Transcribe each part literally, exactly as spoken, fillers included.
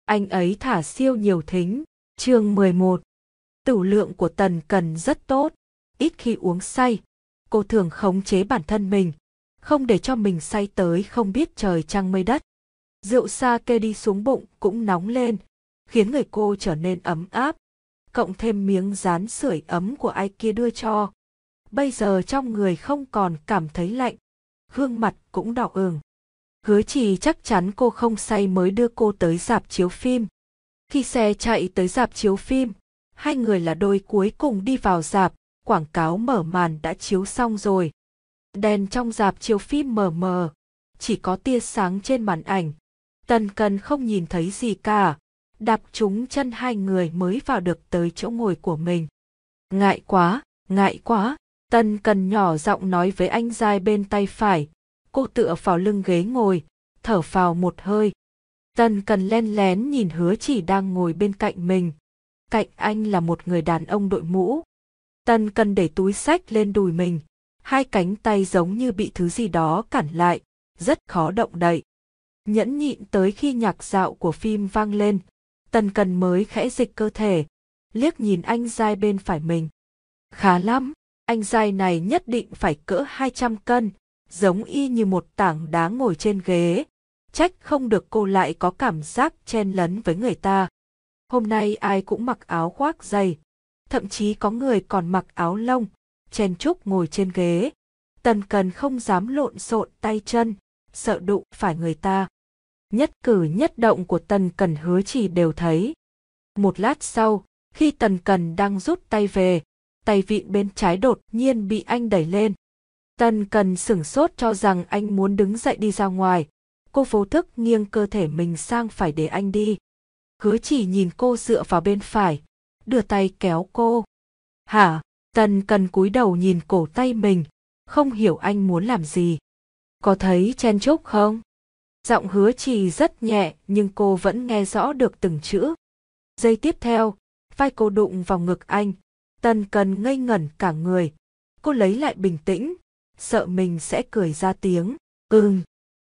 anh ấy thả siêu nhiều thính. Chương mười một. Tửu lượng của Tần Cần rất tốt, ít khi uống say. Cô thường khống chế bản thân mình, không để cho mình say tới không biết trời trăng mây đất. Rượu sake đi xuống bụng cũng nóng lên, khiến người cô trở nên ấm áp. Cộng thêm miếng dán sưởi ấm của ai kia đưa cho. Bây giờ trong người không còn cảm thấy lạnh, gương mặt cũng đỏ ửng. Hứa Trì chắc chắn cô không say mới đưa cô tới rạp chiếu phim. Khi xe chạy tới rạp chiếu phim, hai người là đôi cuối cùng đi vào rạp, quảng cáo mở màn đã chiếu xong rồi. Đèn trong rạp chiếu phim mờ mờ, chỉ có tia sáng trên màn ảnh. Tần Cần không nhìn thấy gì cả, đạp trúng chân hai người mới vào được tới chỗ ngồi của mình. Ngại quá, ngại quá, Tần Cần nhỏ giọng nói với anh giai bên tay phải. Cô tựa vào lưng ghế ngồi, thở phào một hơi. Tần Cần len lén nhìn Hứa Chỉ đang ngồi bên cạnh mình. Cạnh anh là một người đàn ông đội mũ. Tần Cần để túi xách lên đùi mình, hai cánh tay giống như bị thứ gì đó cản lại, rất khó động đậy. Nhẫn nhịn tới khi nhạc dạo của phim vang lên, Tần Cần mới khẽ dịch cơ thể, liếc nhìn anh giai bên phải mình. Khá lắm, anh giai này nhất định phải cỡ hai trăm cân, giống y như một tảng đá ngồi trên ghế. Trách không được cô lại có cảm giác chen lấn với người ta. Hôm nay ai cũng mặc áo khoác dày, thậm chí có người còn mặc áo lông, chen chúc ngồi trên ghế. Tần Cần không dám lộn xộn tay chân, sợ đụng phải người ta. Nhất cử nhất động của Tần Cần Hứa Chỉ đều thấy. Một lát sau, khi Tần Cần đang rút tay về, tay vịn bên trái đột nhiên bị anh đẩy lên. Tần Cần sửng sốt cho rằng anh muốn đứng dậy đi ra ngoài. Cô vô thức nghiêng cơ thể mình sang phải để anh đi. Hứa Chỉ nhìn cô dựa vào bên phải, đưa tay kéo cô. Hả? Tần Cần cúi đầu nhìn cổ tay mình, không hiểu anh muốn làm gì. Có thấy chen chúc không? Giọng Hứa Chỉ rất nhẹ nhưng cô vẫn nghe rõ được từng chữ. Giây tiếp theo, vai cô đụng vào ngực anh. Tần Cần ngây ngẩn cả người. Cô lấy lại bình tĩnh, sợ mình sẽ cười ra tiếng. Ừm.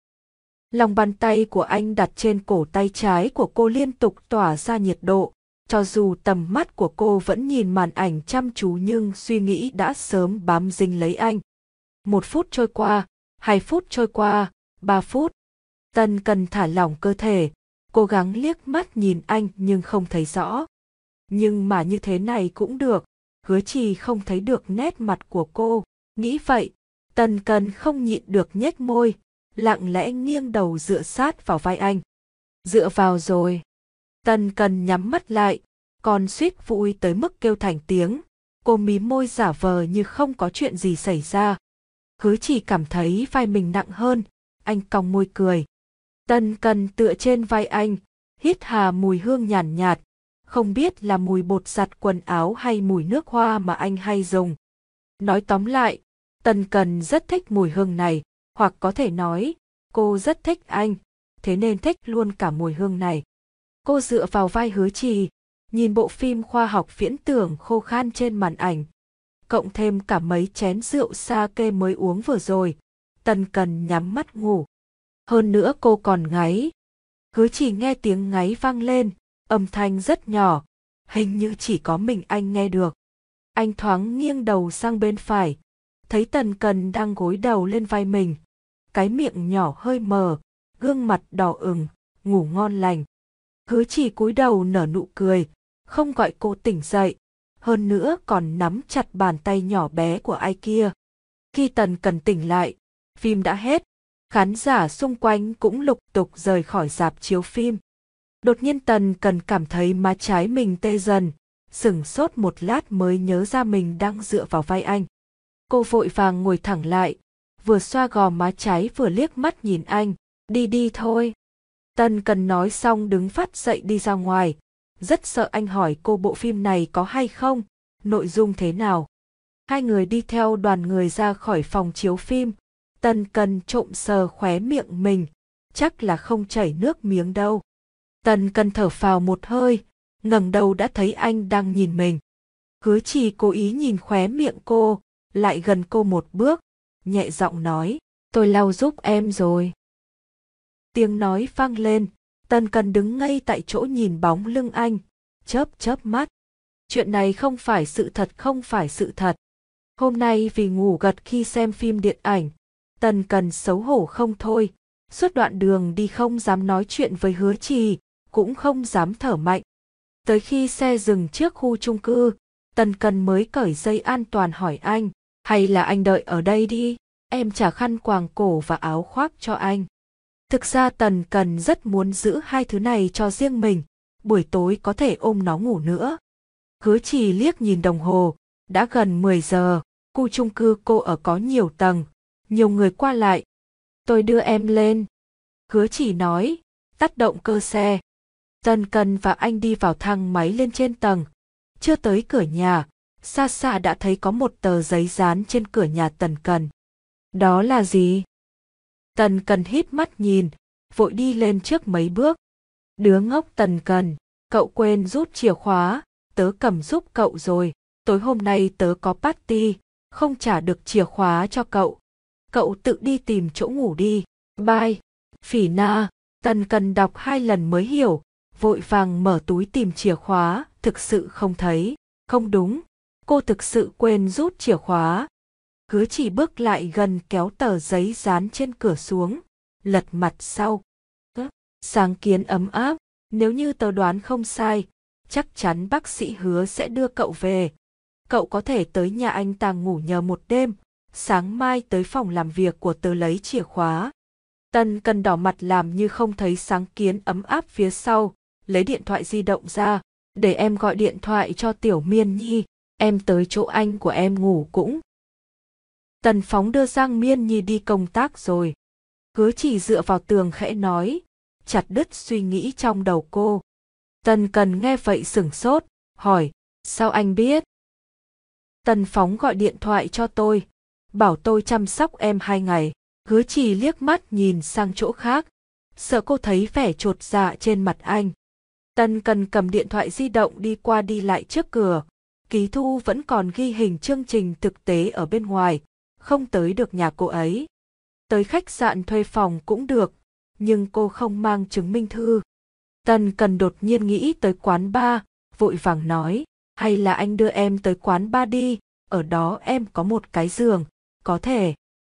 Lòng bàn tay của anh đặt trên cổ tay trái của cô liên tục tỏa ra nhiệt độ. Cho dù tầm mắt của cô vẫn nhìn màn ảnh chăm chú nhưng suy nghĩ đã sớm bám dính lấy anh. Một phút trôi qua, hai phút trôi qua, ba phút. Tần Cần thả lỏng cơ thể, cố gắng liếc mắt nhìn anh nhưng không thấy rõ. Nhưng mà như thế này cũng được, Hứa Chỉ không thấy được nét mặt của cô. Nghĩ vậy, Tần Cần không nhịn được nhếch môi, lặng lẽ nghiêng đầu dựa sát vào vai anh. Dựa vào rồi. Tần Cần nhắm mắt lại, còn suýt vui tới mức kêu thành tiếng. Cô mím môi giả vờ như không có chuyện gì xảy ra. Hứa Chỉ cảm thấy vai mình nặng hơn, anh cong môi cười. Tần Cần tựa trên vai anh, hít hà mùi hương nhàn nhạt, không biết là mùi bột giặt quần áo hay mùi nước hoa mà anh hay dùng. Nói tóm lại, Tần Cần rất thích mùi hương này, hoặc có thể nói, cô rất thích anh, thế nên thích luôn cả mùi hương này. Cô dựa vào vai Hứa Chỉ, nhìn bộ phim khoa học viễn tưởng khô khan trên màn ảnh. Cộng thêm cả mấy chén rượu sake mới uống vừa rồi, Tần Cần nhắm mắt ngủ. Hơn nữa cô còn ngáy. Hứa Chỉ nghe tiếng ngáy vang lên, âm thanh rất nhỏ, hình như chỉ có mình anh nghe được. Anh thoáng nghiêng đầu sang bên phải, thấy Tần Cần đang gối đầu lên vai mình. Cái miệng nhỏ hơi mờ, gương mặt đỏ ửng, ngủ ngon lành. Hứa Chỉ cúi đầu nở nụ cười, không gọi cô tỉnh dậy, hơn nữa còn nắm chặt bàn tay nhỏ bé của ai kia. Khi Tần Cần tỉnh lại, phim đã hết, khán giả xung quanh cũng lục tục rời khỏi rạp chiếu phim. Đột nhiên Tần Cần cảm thấy má trái mình tê dần, sửng sốt một lát mới nhớ ra mình đang dựa vào vai anh. Cô vội vàng ngồi thẳng lại, vừa xoa gò má trái vừa liếc mắt nhìn anh. Đi đi thôi. Tần Cần nói xong đứng phắt dậy đi ra ngoài, rất sợ anh hỏi cô bộ phim này có hay không, nội dung thế nào. Hai người đi theo đoàn người ra khỏi phòng chiếu phim. Tần Cần trộm sờ khóe miệng mình, chắc là không chảy nước miếng đâu. Tần Cần thở phào một hơi, ngẩng đầu đã thấy anh đang nhìn mình. Hứa Chỉ cố ý nhìn khóe miệng cô, lại gần cô một bước, nhẹ giọng nói, tôi lau giúp em rồi. Tiếng nói vang lên, Tần Cần đứng ngay tại chỗ nhìn bóng lưng anh, chớp chớp mắt. Chuyện này không phải sự thật, không phải sự thật. Hôm nay vì ngủ gật khi xem phim điện ảnh, Tần Cần xấu hổ không thôi, suốt đoạn đường đi không dám nói chuyện với Hứa Trì, cũng không dám thở mạnh. Tới khi xe dừng trước khu chung cư, Tần Cần mới cởi dây an toàn hỏi anh, hay là anh đợi ở đây đi, em trả khăn quàng cổ và áo khoác cho anh. Thực ra Tần Cần rất muốn giữ hai thứ này cho riêng mình, buổi tối có thể ôm nó ngủ nữa. Hứa Trì liếc nhìn đồng hồ, đã gần mười giờ, khu chung cư cô ở có nhiều tầng, nhiều người qua lại. Tôi đưa em lên. Hứa Trì nói, tắt động cơ xe. Tần Cần và anh đi vào thang máy lên trên tầng. Chưa tới cửa nhà, xa xa đã thấy có một tờ giấy dán trên cửa nhà Tần Cần. Đó là gì? Tần Cần híp mắt nhìn, vội đi lên trước mấy bước. Đứa ngốc Tần Cần, cậu quên rút chìa khóa, tớ cầm giúp cậu rồi. Tối hôm nay tớ có party, không trả được chìa khóa cho cậu. Cậu tự đi tìm chỗ ngủ đi. Bye. Phỉ Na. Tần Cần đọc hai lần mới hiểu, vội vàng mở túi tìm chìa khóa, thực sự không thấy. Không đúng, cô thực sự quên rút chìa khóa. Hứa Chỉ bước lại gần kéo tờ giấy dán trên cửa xuống, lật mặt sau. Sáng kiến ấm áp, nếu như tớ đoán không sai, chắc chắn bác sĩ Hứa sẽ đưa cậu về. Cậu có thể tới nhà anh ta ngủ nhờ một đêm, sáng mai tới phòng làm việc của tớ lấy chìa khóa. Tần Cần đỏ mặt làm như không thấy sáng kiến ấm áp phía sau, lấy điện thoại di động ra, để em gọi điện thoại cho Tiểu Miên Nhi, em tới chỗ anh của em ngủ cũng. Tần Phóng đưa Giang Miên Nhi đi công tác rồi. Hứa Chỉ dựa vào tường khẽ nói, chặt đứt suy nghĩ trong đầu cô. Tần Cần nghe vậy sửng sốt, hỏi, sao anh biết? Tần Phóng gọi điện thoại cho tôi, bảo tôi chăm sóc em hai ngày. Hứa Chỉ liếc mắt nhìn sang chỗ khác, sợ cô thấy vẻ chột dạ trên mặt anh. Tần Cần cầm điện thoại di động đi qua đi lại trước cửa, ký thu vẫn còn ghi hình chương trình thực tế ở bên ngoài, không tới được nhà cô ấy. Tới khách sạn thuê phòng cũng được, nhưng cô không mang chứng minh thư. Tần Cần đột nhiên nghĩ tới quán bar, vội vàng nói, hay là anh đưa em tới quán bar đi, ở đó em có một cái giường, có thể.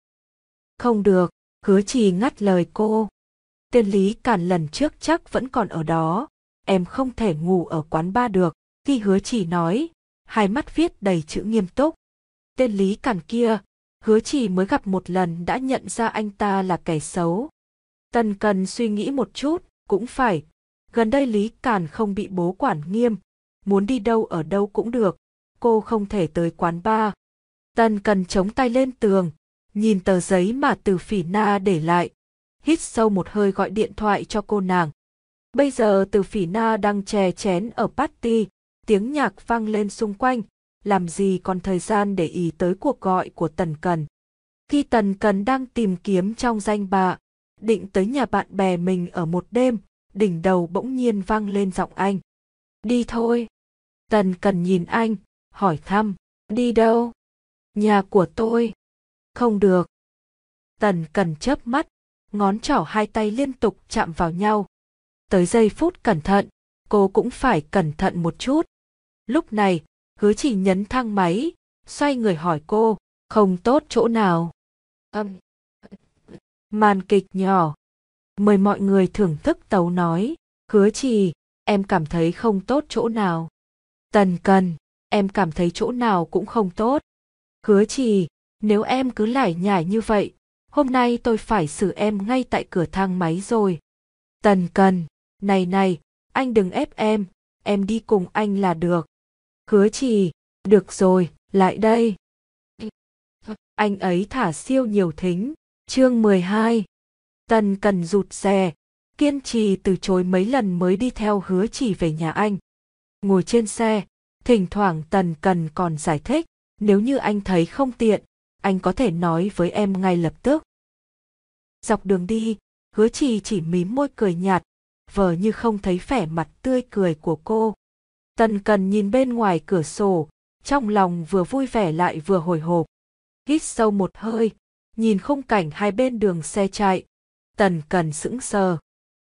Không được, Hứa Chỉ ngắt lời cô. Tên Lý Cản lần trước chắc vẫn còn ở đó, em không thể ngủ ở quán bar được. Khi Hứa Chỉ nói, hai mắt viết đầy chữ nghiêm túc. Tên Lý Cản kia, Hứa Chỉ mới gặp một lần đã nhận ra anh ta là kẻ xấu. Tần Cần suy nghĩ một chút, cũng phải. Gần đây Lý Cản không bị bố quản nghiêm, muốn đi đâu ở đâu cũng được, cô không thể tới quán bar. Tần Cần chống tay lên tường, nhìn tờ giấy mà Từ Phỉ Na để lại, hít sâu một hơi gọi điện thoại cho cô nàng. Bây giờ Từ Phỉ Na đang chè chén ở party, tiếng nhạc vang lên xung quanh, làm gì còn thời gian để ý tới cuộc gọi của Tần Cần. Khi Tần Cần đang tìm kiếm trong danh bạ, định tới nhà bạn bè mình ở một đêm, đỉnh đầu bỗng nhiên vang lên giọng anh. Đi thôi. Tần Cần nhìn anh, hỏi thăm, đi đâu? Nhà của tôi. Không được. Tần Cần chớp mắt, ngón trỏ hai tay liên tục chạm vào nhau. Tới giây phút cẩn thận, cô cũng phải cẩn thận một chút. Lúc này, Hứa Chỉ nhấn thang máy, xoay người hỏi cô, không tốt chỗ nào? Âm. Màn kịch nhỏ. Mời mọi người thưởng thức tấu nói, Hứa Chỉ, em cảm thấy không tốt chỗ nào? Tần Cần, em cảm thấy chỗ nào cũng không tốt. Hứa Chỉ, nếu em cứ lải nhải như vậy, hôm nay tôi phải xử em ngay tại cửa thang máy rồi. Tần Cần, này này, anh đừng ép em, em đi cùng anh là được. Hứa Chỉ, được rồi, lại đây. Anh ấy thả siêu nhiều thính. Chương mười hai. Tần Cần rụt rè, kiên trì từ chối mấy lần mới đi theo Hứa Chỉ về nhà anh. Ngồi trên xe, thỉnh thoảng Tần Cần còn giải thích, nếu như anh thấy không tiện, anh có thể nói với em ngay lập tức. Dọc đường đi, Hứa Chỉ chỉ mím môi cười nhạt, vờ như không thấy vẻ mặt tươi cười của cô. Tần Cần nhìn bên ngoài cửa sổ, trong lòng vừa vui vẻ lại vừa hồi hộp. Hít sâu một hơi, nhìn khung cảnh hai bên đường xe chạy, Tần Cần sững sờ.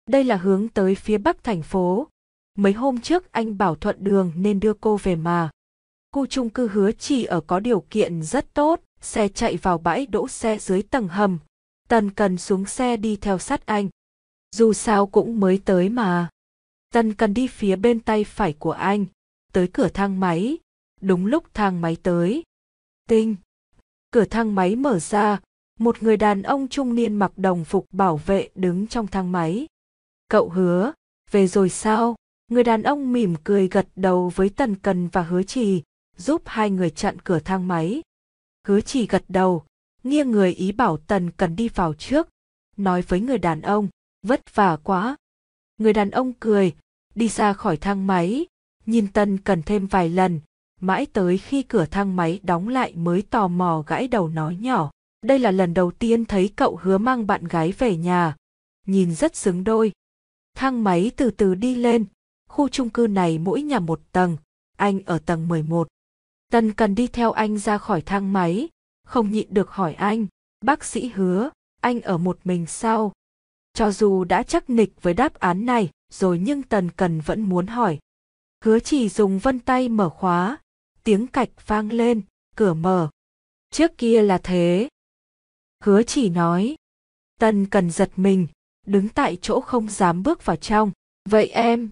Đây là hướng tới phía bắc thành phố. Mấy hôm trước anh bảo thuận đường nên đưa cô về mà. Khu chung cư Hứa Trì ở có điều kiện rất tốt, xe chạy vào bãi đỗ xe dưới tầng hầm. Tần Cần xuống xe đi theo sát anh. Dù sao cũng mới tới mà. Tần Cần đi phía bên tay phải của anh, tới cửa thang máy. Đúng lúc thang máy tới. Tinh! Cửa thang máy mở ra, một người đàn ông trung niên mặc đồng phục bảo vệ đứng trong thang máy. Cậu Hứa, về rồi sao? Người đàn ông mỉm cười gật đầu với Tần Cần và Hứa Trì, giúp hai người chặn cửa thang máy. Hứa Trì gật đầu, nghiêng người ý bảo Tần Cần đi vào trước, nói với người đàn ông, vất vả quá. Người đàn ông cười, đi ra khỏi thang máy, nhìn Tần Cần thêm vài lần, mãi tới khi cửa thang máy đóng lại mới tò mò gãi đầu nói nhỏ. Đây là lần đầu tiên thấy cậu Hứa mang bạn gái về nhà, nhìn rất xứng đôi. Thang máy từ từ đi lên, khu chung cư này mỗi nhà một tầng, anh ở tầng mười một. Tần Cần đi theo anh ra khỏi thang máy, không nhịn được hỏi anh, bác sĩ Hứa, anh ở một mình sao? Cho dù đã chắc nịch với đáp án này rồi nhưng Tần Cần vẫn muốn hỏi. Hứa Trì dùng vân tay mở khóa, tiếng cạch vang lên, cửa mở. Trước kia là thế. Hứa Trì nói. Tần Cần giật mình, đứng tại chỗ không dám bước vào trong. Vậy em?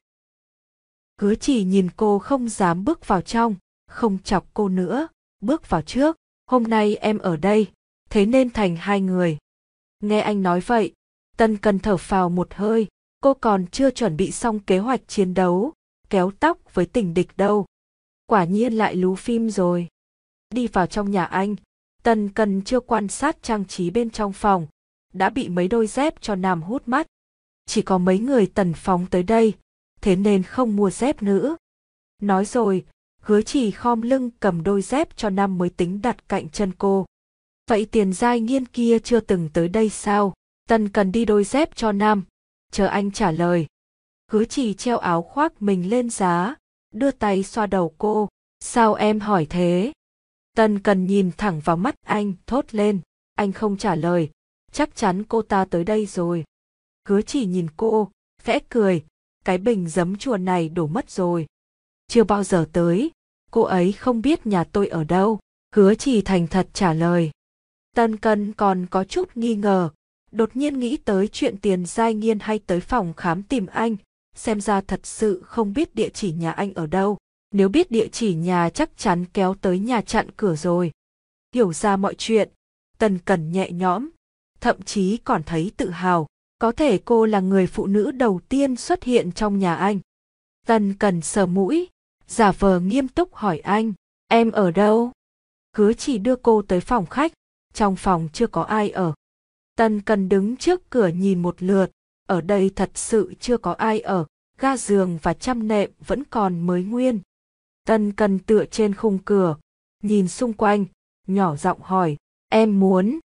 Hứa Trì nhìn cô không dám bước vào trong, không chọc cô nữa, bước vào trước. Hôm nay em ở đây, thế nên thành hai người. Nghe anh nói vậy, Tần Cần thở phào một hơi, cô còn chưa chuẩn bị xong kế hoạch chiến đấu, kéo tóc với tình địch đâu. Quả nhiên lại lú phim rồi. Đi vào trong nhà anh, Tần Cần chưa quan sát trang trí bên trong phòng, đã bị mấy đôi dép cho nam hút mắt. Chỉ có mấy người Tần phóng tới đây, thế nên không mua dép nữa. Nói rồi, Hứa Trì khom lưng cầm đôi dép cho nam mới tính đặt cạnh chân cô. Vậy Tiền Giai Nghiên kia chưa từng tới đây sao? Tần Cần đi đôi dép cho nam, chờ anh trả lời. Hứa Trì treo áo khoác mình lên giá, đưa tay xoa đầu cô. Sao em hỏi thế? Tần Cần nhìn thẳng vào mắt anh, thốt lên. Anh không trả lời, chắc chắn cô ta tới đây rồi. Hứa Trì nhìn cô, khẽ cười, cái bình giấm chua này đổ mất rồi. Chưa bao giờ tới, cô ấy không biết nhà tôi ở đâu. Hứa Trì thành thật trả lời. Tần Cần còn có chút nghi ngờ, đột nhiên nghĩ tới chuyện Tiền Giai Nghiên hay tới phòng khám tìm anh, xem ra thật sự không biết địa chỉ nhà anh ở đâu. Nếu biết địa chỉ nhà chắc chắn kéo tới nhà chặn cửa rồi. Hiểu ra mọi chuyện, Tần Cần nhẹ nhõm, thậm chí còn thấy tự hào, có thể cô là người phụ nữ đầu tiên xuất hiện trong nhà anh. Tần Cần sờ mũi, giả vờ nghiêm túc hỏi anh, em ở đâu? Hứa Trì đưa cô tới phòng khách, trong phòng chưa có ai ở. Tần Cần đứng trước cửa nhìn một lượt, ở đây thật sự chưa có ai ở, ga giường và chăn nệm vẫn còn mới nguyên. Tần Cần tựa trên khung cửa, nhìn xung quanh, nhỏ giọng hỏi, em muốn?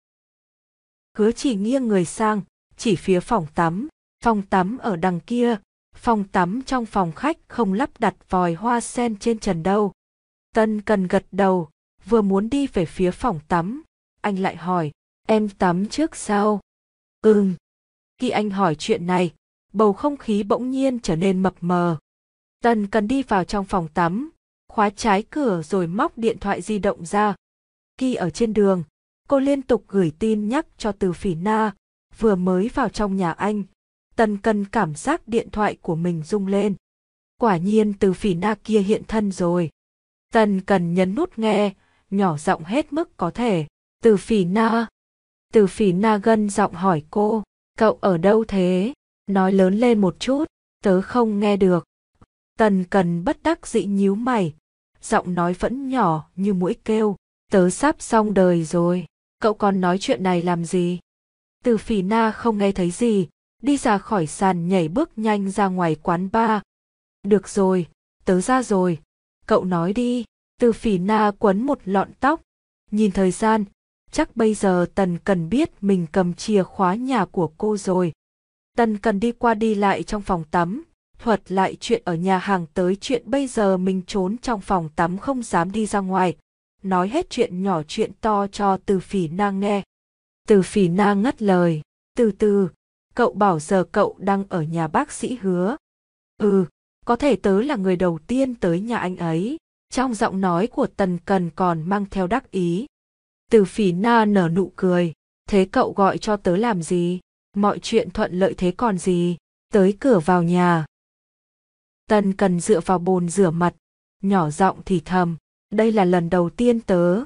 Hứa Trì nghiêng người sang, chỉ phía phòng tắm, phòng tắm ở đằng kia, phòng tắm trong phòng khách không lắp đặt vòi hoa sen trên trần đâu. Tần Cần gật đầu, vừa muốn đi về phía phòng tắm, anh lại hỏi, em tắm trước sao? Ừm. Khi anh hỏi chuyện này, bầu không khí bỗng nhiên trở nên mập mờ. Tần Cần đi vào trong phòng tắm, khóa trái cửa rồi móc điện thoại di động ra. Khi ở trên đường, cô liên tục gửi tin nhắc cho Từ Phỉ Na, vừa mới vào trong nhà anh. Tần Cần cảm giác điện thoại của mình rung lên. Quả nhiên Từ Phỉ Na kia hiện thân rồi. Tần Cần nhấn nút nghe, nhỏ giọng hết mức có thể. Từ Phỉ Na. Từ Phỉ Na gân giọng hỏi cô, cậu ở đâu thế? Nói lớn lên một chút, tớ không nghe được. Tần Cần bất đắc dĩ nhíu mày, giọng nói vẫn nhỏ như muỗi kêu, tớ sắp xong đời rồi, cậu còn nói chuyện này làm gì? Từ Phỉ Na không nghe thấy gì, đi ra khỏi sàn nhảy bước nhanh ra ngoài quán bar. Được rồi, tớ ra rồi, cậu nói đi. Từ Phỉ Na quấn một lọn tóc, nhìn thời gian, chắc bây giờ Tần Cần biết mình cầm chìa khóa nhà của cô rồi. Tần Cần đi qua đi lại trong phòng tắm, thuật lại chuyện ở nhà hàng tới chuyện bây giờ mình trốn trong phòng tắm không dám đi ra ngoài, nói hết chuyện nhỏ chuyện to cho Từ Phỉ Na nghe. Từ Phỉ Na ngắt lời, từ từ, cậu bảo giờ cậu đang ở nhà bác sĩ Hứa. Ừ, có thể tớ là người đầu tiên tới nhà anh ấy. Trong giọng nói của Tần Cần còn mang theo đắc ý. Từ Phỉ Na nở nụ cười. Thế cậu gọi cho tớ làm gì? Mọi chuyện thuận lợi thế còn gì? Tới cửa vào nhà. Tần Cần dựa vào bồn rửa mặt, nhỏ giọng thì thầm. Đây là lần đầu tiên tớ.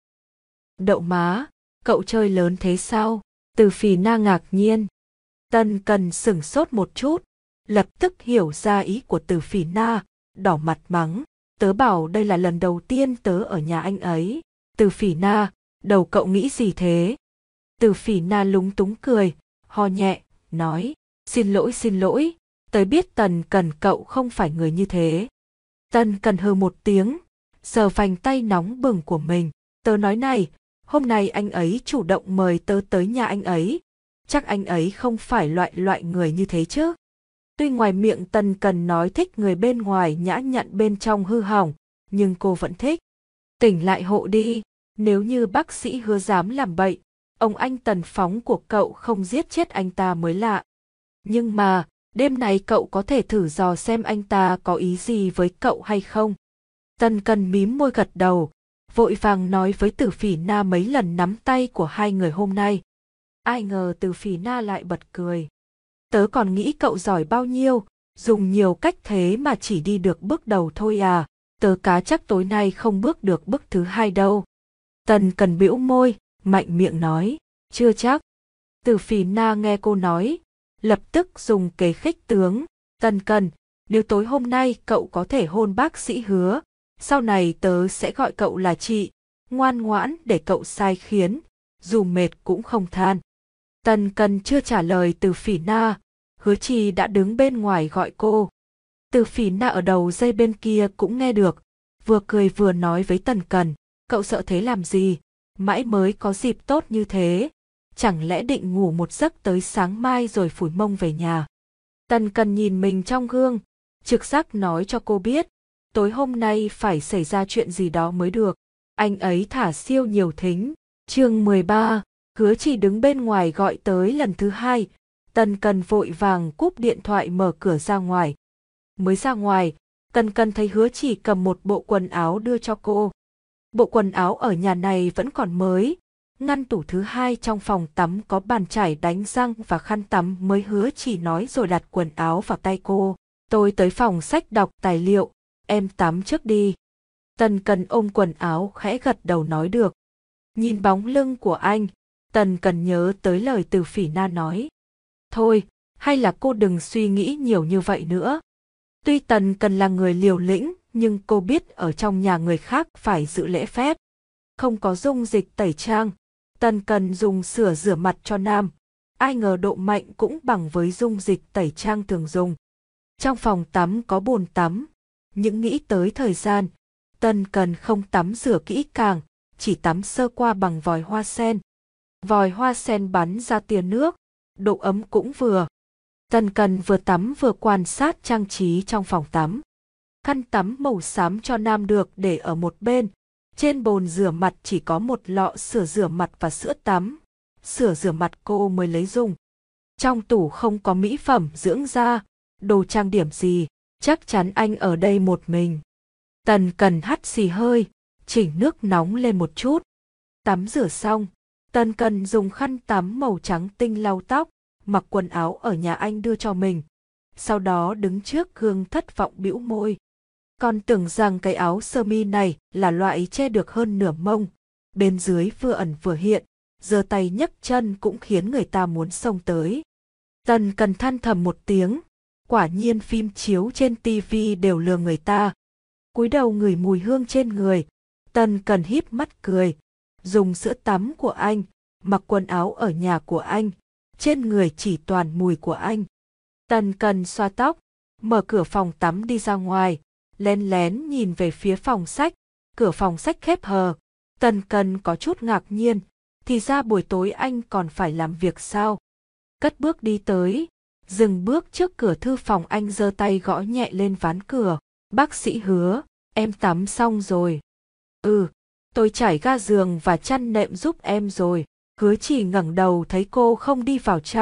Đậu má, cậu chơi lớn thế sao? Từ Phỉ Na ngạc nhiên. Tần Cần sửng sốt một chút, lập tức hiểu ra ý của Từ Phỉ Na, đỏ mặt mắng. Tớ bảo đây là lần đầu tiên tớ ở nhà anh ấy. Từ Phỉ Na, đầu cậu nghĩ gì thế? Từ Phỉ Na lúng túng cười, ho nhẹ, nói. Xin lỗi xin lỗi, tớ biết Tần Cần cậu không phải người như thế. Tần Cần hừ một tiếng, sờ vành tay nóng bừng của mình. Tớ nói này, hôm nay anh ấy chủ động mời tớ tới nhà anh ấy. Chắc anh ấy không phải loại loại người như thế chứ. Tuy ngoài miệng Tần Cần nói thích người bên ngoài nhã nhặn bên trong hư hỏng, nhưng cô vẫn thích. Tỉnh lại hộ đi, nếu như bác sĩ Hứa dám làm bậy, ông anh Tần phóng của cậu không giết chết anh ta mới lạ. Nhưng mà, đêm này cậu có thể thử dò xem anh ta có ý gì với cậu hay không. Tần Cần mím môi gật đầu, vội vàng nói với Từ Phỉ Na mấy lần nắm tay của hai người hôm nay. Ai ngờ Từ Phỉ Na lại bật cười. Tớ còn nghĩ cậu giỏi bao nhiêu, dùng nhiều cách thế mà chỉ đi được bước đầu thôi à, tớ cá chắc tối nay không bước được bước thứ hai đâu. Tần Cần bĩu môi, mạnh miệng nói, chưa chắc. Từ Phỉ Na nghe cô nói, lập tức dùng kế khích tướng. Tần Cần, nếu tối hôm nay cậu có thể hôn bác sĩ Hứa, sau này tớ sẽ gọi cậu là chị, ngoan ngoãn để cậu sai khiến, dù mệt cũng không than. Tần Cần chưa trả lời Từ Phỉ Na, Hứa Trì đã đứng bên ngoài gọi cô. Từ Phỉ Na ở đầu dây bên kia cũng nghe được, vừa cười vừa nói với Tần Cần, cậu sợ thế làm gì, mãi mới có dịp tốt như thế, chẳng lẽ định ngủ một giấc tới sáng mai rồi phủi mông về nhà. Tần Cần nhìn mình trong gương, trực giác nói cho cô biết, tối hôm nay phải xảy ra chuyện gì đó mới được. Anh ấy thả siêu nhiều thính. Chương mười ba, Hứa Trì đứng bên ngoài gọi tới lần thứ hai. Tần Cần vội vàng cúp điện thoại mở cửa ra ngoài. Mới ra ngoài, Tần Cần thấy Hứa Trì cầm một bộ quần áo đưa cho cô. Bộ quần áo ở nhà này vẫn còn mới. Ngăn tủ thứ hai trong phòng tắm có bàn chải đánh răng và khăn tắm mới. Hứa Trì nói rồi đặt quần áo vào tay cô. Tôi tới phòng sách đọc tài liệu, em tắm trước đi. Tần Cần ôm quần áo khẽ gật đầu nói được. Nhìn bóng lưng của anh, Tần Cần nhớ tới lời Từ Phỉ Na nói. Thôi, hay là cô đừng suy nghĩ nhiều như vậy nữa. Tuy Tần Cần là người liều lĩnh, nhưng cô biết ở trong nhà người khác phải giữ lễ phép. Không có dung dịch tẩy trang, Tần Cần dùng sữa rửa mặt cho nam. Ai ngờ độ mạnh cũng bằng với dung dịch tẩy trang thường dùng. Trong phòng tắm có bồn tắm. Những nghĩ tới thời gian, Tần Cần không tắm rửa kỹ càng, chỉ tắm sơ qua bằng vòi hoa sen. Vòi hoa sen bắn ra tia nước, độ ấm cũng vừa. Tần Cần vừa tắm vừa quan sát trang trí trong phòng tắm. Khăn tắm màu xám cho nam được để ở một bên. Trên bồn rửa mặt chỉ có một lọ sữa rửa mặt và sữa tắm. Sữa rửa mặt cô mới lấy dùng. Trong tủ không có mỹ phẩm dưỡng da, đồ trang điểm gì, chắc chắn anh ở đây một mình. Tần Cần hắt xì hơi, chỉnh nước nóng lên một chút. Tắm rửa xong, Tần Cần dùng khăn tắm màu trắng tinh lau tóc, mặc quần áo ở nhà anh đưa cho mình. Sau đó đứng trước gương thất vọng bĩu môi. Còn tưởng rằng cái áo sơ mi này là loại che được hơn nửa mông. Bên dưới vừa ẩn vừa hiện, giơ tay nhấc chân cũng khiến người ta muốn xông tới. Tần Cần than thầm một tiếng, quả nhiên phim chiếu trên tivi đều lừa người ta. Cúi đầu ngửi mùi hương trên người, Tần Cần híp mắt cười, dùng sữa tắm của anh, mặc quần áo ở nhà của anh, trên người chỉ toàn mùi của anh. Tần Cần xoa tóc, mở cửa phòng tắm đi ra ngoài, lén lén nhìn về phía phòng sách, cửa phòng sách khép hờ. Tần Cần có chút ngạc nhiên, thì ra buổi tối anh còn phải làm việc sao? Cất bước đi tới, dừng bước trước cửa thư phòng, anh giơ tay gõ nhẹ lên ván cửa. Bác sĩ Hứa, em tắm xong rồi. Ừ, tôi trải ga giường và chăn nệm giúp em rồi. Hứa Chỉ ngẩng đầu thấy cô không đi vào trong,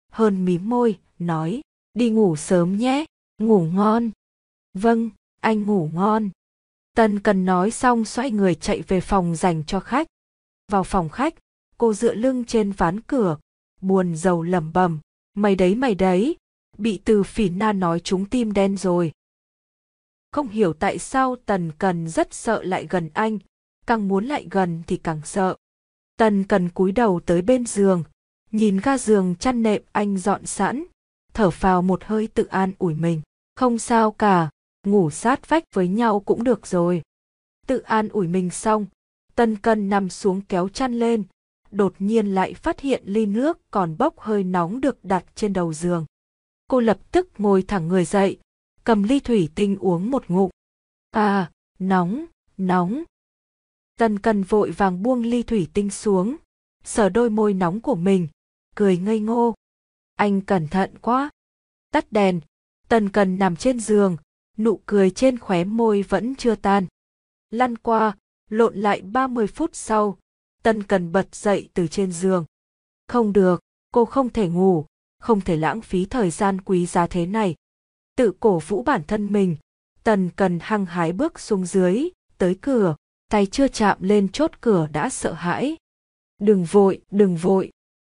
hơn mím môi, nói, đi ngủ sớm nhé, ngủ ngon. Vâng, anh ngủ ngon. Tần Cần nói xong xoay người chạy về phòng dành cho khách. Vào phòng khách, cô dựa lưng trên ván cửa, buồn rầu lẩm bẩm, mày đấy mày đấy, bị Từ Phỉ Na nói trúng tim đen rồi. Không hiểu tại sao Tần Cần rất sợ lại gần anh, càng muốn lại gần thì càng sợ. Tần Cần cúi đầu tới bên giường, nhìn ga giường chăn nệm anh dọn sẵn, thở phào một hơi tự an ủi mình. Không sao cả, ngủ sát vách với nhau cũng được rồi. Tự an ủi mình xong, Tần Cần nằm xuống kéo chăn lên, đột nhiên lại phát hiện ly nước còn bốc hơi nóng được đặt trên đầu giường. Cô lập tức ngồi thẳng người dậy, cầm ly thủy tinh uống một ngụm. À, nóng, nóng. Tần Cần vội vàng buông ly thủy tinh xuống, sờ đôi môi nóng của mình, cười ngây ngô. Anh cẩn thận quá. Tắt đèn, Tần Cần nằm trên giường, nụ cười trên khóe môi vẫn chưa tan. Lăn qua, lộn lại ba mươi phút sau, Tần Cần bật dậy từ trên giường. Không được, cô không thể ngủ, không thể lãng phí thời gian quý giá thế này. Tự cổ vũ bản thân mình, Tần Cần hăng hái bước xuống dưới, tới cửa, tay chưa chạm lên chốt cửa đã sợ hãi. Đừng vội, đừng vội.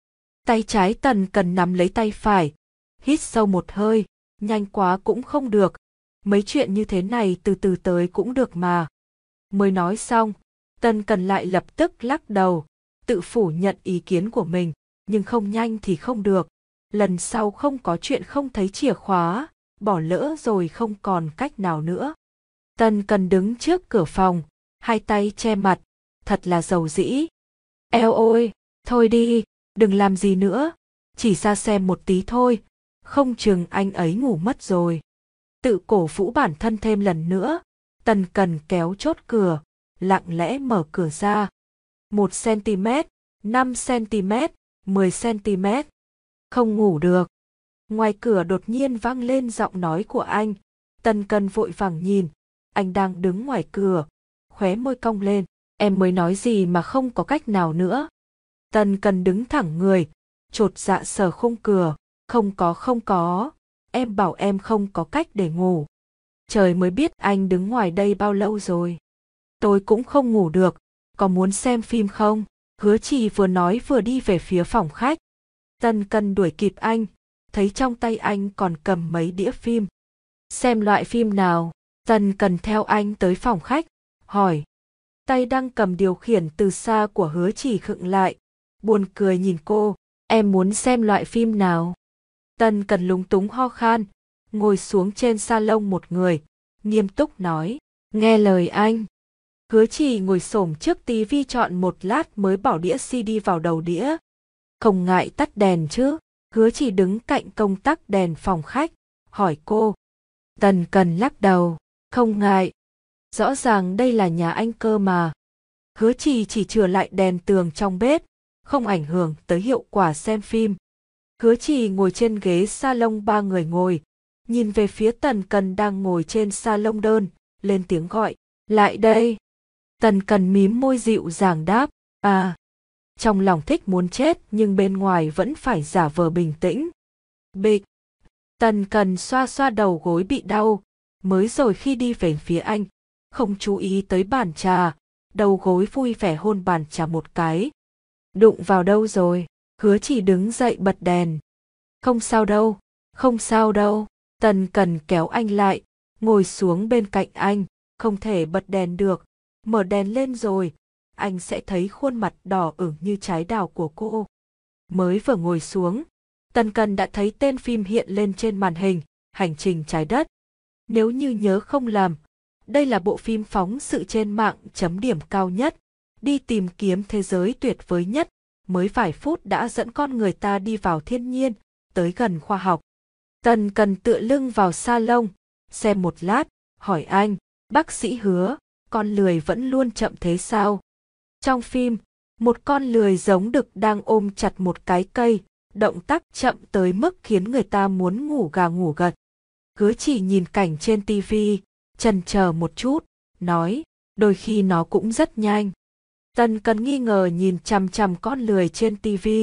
Tay trái Tần Cần nắm lấy tay phải, hít sâu một hơi, nhanh quá cũng không được. Mấy chuyện như thế này từ từ tới cũng được mà. Mới nói xong, Tần Cần lại lập tức lắc đầu, tự phủ nhận ý kiến của mình, nhưng không nhanh thì không được. Lần sau không có chuyện không thấy chìa khóa, bỏ lỡ rồi không còn cách nào nữa. Tần Cần đứng trước cửa phòng, hai tay che mặt, thật là dầu dĩ. Eo ôi, thôi đi, đừng làm gì nữa, chỉ ra xem một tí thôi, không chừng anh ấy ngủ mất rồi. Tự cổ vũ bản thân thêm lần nữa, Tần Cần kéo chốt cửa, lặng lẽ mở cửa ra. Một cm, năm cm, mười cm. Không ngủ được. Ngoài cửa đột nhiên vang lên giọng nói của anh. Tần Cần vội vàng nhìn, anh đang đứng ngoài cửa, khóe môi cong lên. Em mới nói gì mà không có cách nào nữa. Tần Cần đứng thẳng người, chột dạ sờ khung cửa. Không có không có, em bảo em không có cách để ngủ. Trời mới biết anh đứng ngoài đây bao lâu rồi. Tôi cũng không ngủ được, có muốn xem phim không? Hứa Trì vừa nói vừa đi về phía phòng khách. Tần Cần đuổi kịp anh, thấy trong tay anh còn cầm mấy đĩa phim. Xem loại phim nào? Tần Cần theo anh tới phòng khách, hỏi. Tay đang cầm điều khiển từ xa của Hứa Trì khựng lại, buồn cười nhìn cô. Em muốn xem loại phim nào? Tần Cần lúng túng ho khan, ngồi xuống trên salon một người, nghiêm túc nói. Nghe lời anh. Hứa Trì ngồi xổm trước tivi chọn một lát mới bỏ đĩa xê đê vào đầu đĩa. Không ngại tắt đèn chứ? Hứa Trì đứng cạnh công tắc đèn phòng khách, hỏi cô. Tần Cần lắc đầu, không ngại. Rõ ràng đây là nhà anh cơ mà. Hứa Trì chỉ chừa lại đèn tường trong bếp, không ảnh hưởng tới hiệu quả xem phim. Hứa Trì ngồi trên ghế salon ba người ngồi, nhìn về phía Tần Cần đang ngồi trên salon đơn, lên tiếng gọi. Lại đây. Tần Cần mím môi dịu dàng đáp. À. Trong lòng thích muốn chết nhưng bên ngoài vẫn phải giả vờ bình tĩnh. Bịch. Tần Cần xoa xoa đầu gối bị đau, mới rồi khi đi về phía anh, không chú ý tới bàn trà, đầu gối vui vẻ hôn bàn trà một cái. Đụng vào đâu rồi? Hứa Trì đứng dậy bật đèn. Không sao đâu, không sao đâu. Tần Cần kéo anh lại, ngồi xuống bên cạnh anh, không thể bật đèn được. Mở đèn lên rồi, anh sẽ thấy khuôn mặt đỏ ửng như trái đào của cô. Mới vừa ngồi xuống, Tần Cần đã thấy tên phim hiện lên trên màn hình, Hành trình trái đất. Nếu như nhớ không lầm, đây là bộ phim phóng sự trên mạng chấm điểm cao nhất, đi tìm kiếm thế giới tuyệt vời nhất, mới vài phút đã dẫn con người ta đi vào thiên nhiên, tới gần khoa học. Tần Cần tựa lưng vào salon, xem một lát, hỏi anh, bác sĩ Hứa, con lười vẫn luôn chậm thế sao? Trong phim, một con lười giống đực đang ôm chặt một cái cây, động tác chậm tới mức khiến người ta muốn ngủ gà ngủ gật. Hứa Chỉ nhìn cảnh trên tivi, chần chờ một chút, nói, đôi khi nó cũng rất nhanh. Tần Cần nghi ngờ nhìn chằm chằm con lười trên tivi,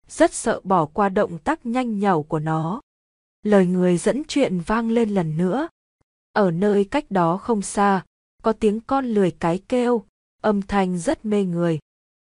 rất sợ bỏ qua động tác nhanh nhảu của nó. Lời người dẫn chuyện vang lên lần nữa. Ở nơi cách đó không xa, có tiếng con lười cái kêu, âm thanh rất mê người.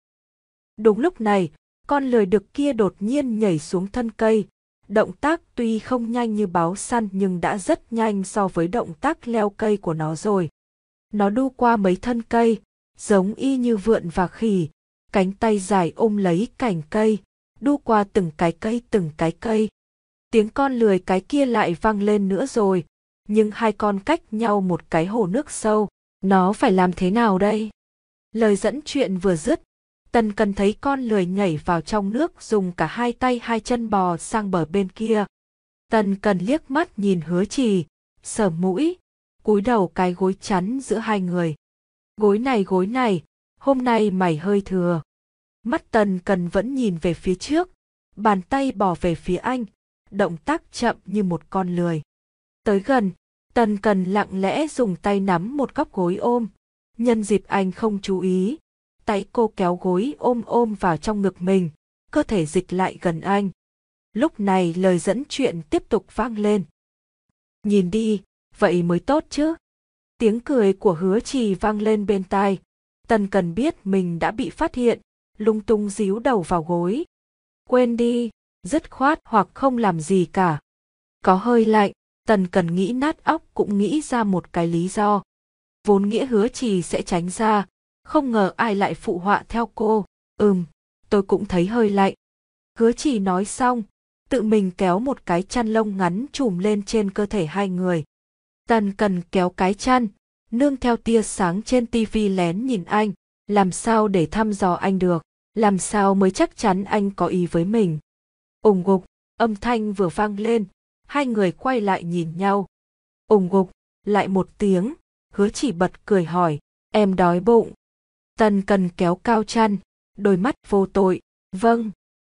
Đúng lúc này, con lười đực kia đột nhiên nhảy xuống thân cây. Động tác tuy không nhanh như báo săn nhưng đã rất nhanh so với động tác leo cây của nó rồi. Nó đu qua mấy thân cây, giống y như vượn và khỉ, cánh tay dài ôm lấy cành cây, đu qua từng cái cây từng cái cây. Tiếng con lười cái kia lại vang lên nữa rồi, nhưng hai con cách nhau một cái hồ nước sâu. Nó phải làm thế nào đây? Lời dẫn chuyện vừa dứt, Tần Cần thấy con lười nhảy vào trong nước dùng cả hai tay hai chân bò sang bờ bên kia. Tần Cần liếc mắt nhìn Hứa Trì, sờ mũi, cúi đầu cái gối chắn giữa hai người. Gối này gối này, hôm nay mày hơi thừa. Mắt Tần Cần vẫn nhìn về phía trước, bàn tay bò về phía anh, động tác chậm như một con lười. Tới gần, Tần Cần lặng lẽ dùng tay nắm một góc gối ôm. Nhân dịp anh không chú ý, tay cô kéo gối ôm ôm vào trong ngực mình, cơ thể dịch lại gần anh. Lúc này lời dẫn chuyện tiếp tục vang lên. Nhìn đi, vậy mới tốt chứ. Tiếng cười của Hứa Trì vang lên bên tai. Tần Cần biết mình đã bị phát hiện, lung tung díu đầu vào gối. Quên đi, dứt khoát hoặc không làm gì cả. Có hơi lạnh, Tần Cần nghĩ nát óc cũng nghĩ ra một cái lý do. Vốn nghĩa Hứa Trì sẽ tránh ra, không ngờ ai lại phụ họa theo cô. Ừm, tôi cũng thấy hơi lạnh. Hứa Trì nói xong, tự mình kéo một cái chăn lông ngắn trùm lên trên cơ thể hai người. Tần Cần kéo cái chăn, nương theo tia sáng trên tivi lén nhìn anh, làm sao để thăm dò anh được, làm sao mới chắc chắn anh có ý với mình. Ùng gục, âm thanh vừa vang lên, hai người quay lại nhìn nhau. Ùng gục, lại một tiếng, Hứa Trì bật cười hỏi, em đói bụng. Tần Cần kéo cao chăn, đôi mắt vô tội, vâng.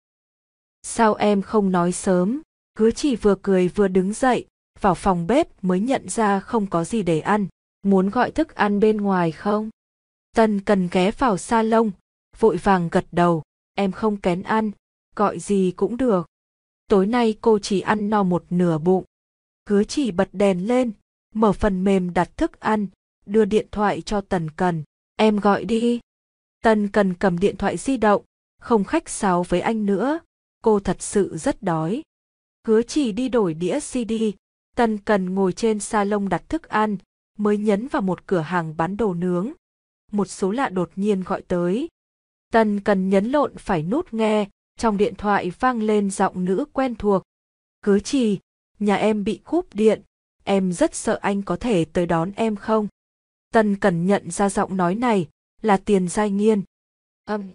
Sao em không nói sớm? Hứa Trì vừa cười vừa đứng dậy, vào phòng bếp mới nhận ra không có gì để ăn. Muốn gọi thức ăn bên ngoài không? Tần Cần ghé vào salon, vội vàng gật đầu, em không kén ăn, gọi gì cũng được. Tối nay cô chỉ ăn no một nửa bụng. Hứa Trì bật đèn lên, mở phần mềm đặt thức ăn, đưa điện thoại cho Tần Cần. Em gọi đi. Tần Cần cầm điện thoại di động, không khách sáo với anh nữa, cô thật sự rất đói. Hứa Trì đi đổi đĩa xê đê, Tần Cần ngồi trên salon đặt thức ăn, mới nhấn vào một cửa hàng bán đồ nướng. Một số lạ đột nhiên gọi tới. Tần Cần nhấn lộn phải nút nghe, trong điện thoại vang lên giọng nữ quen thuộc. Hứa Trì, nhà em bị cúp điện, em rất sợ anh có thể tới đón em không? Tần Cần nhận ra giọng nói này, là Tiền Giai Nghiên. Âm.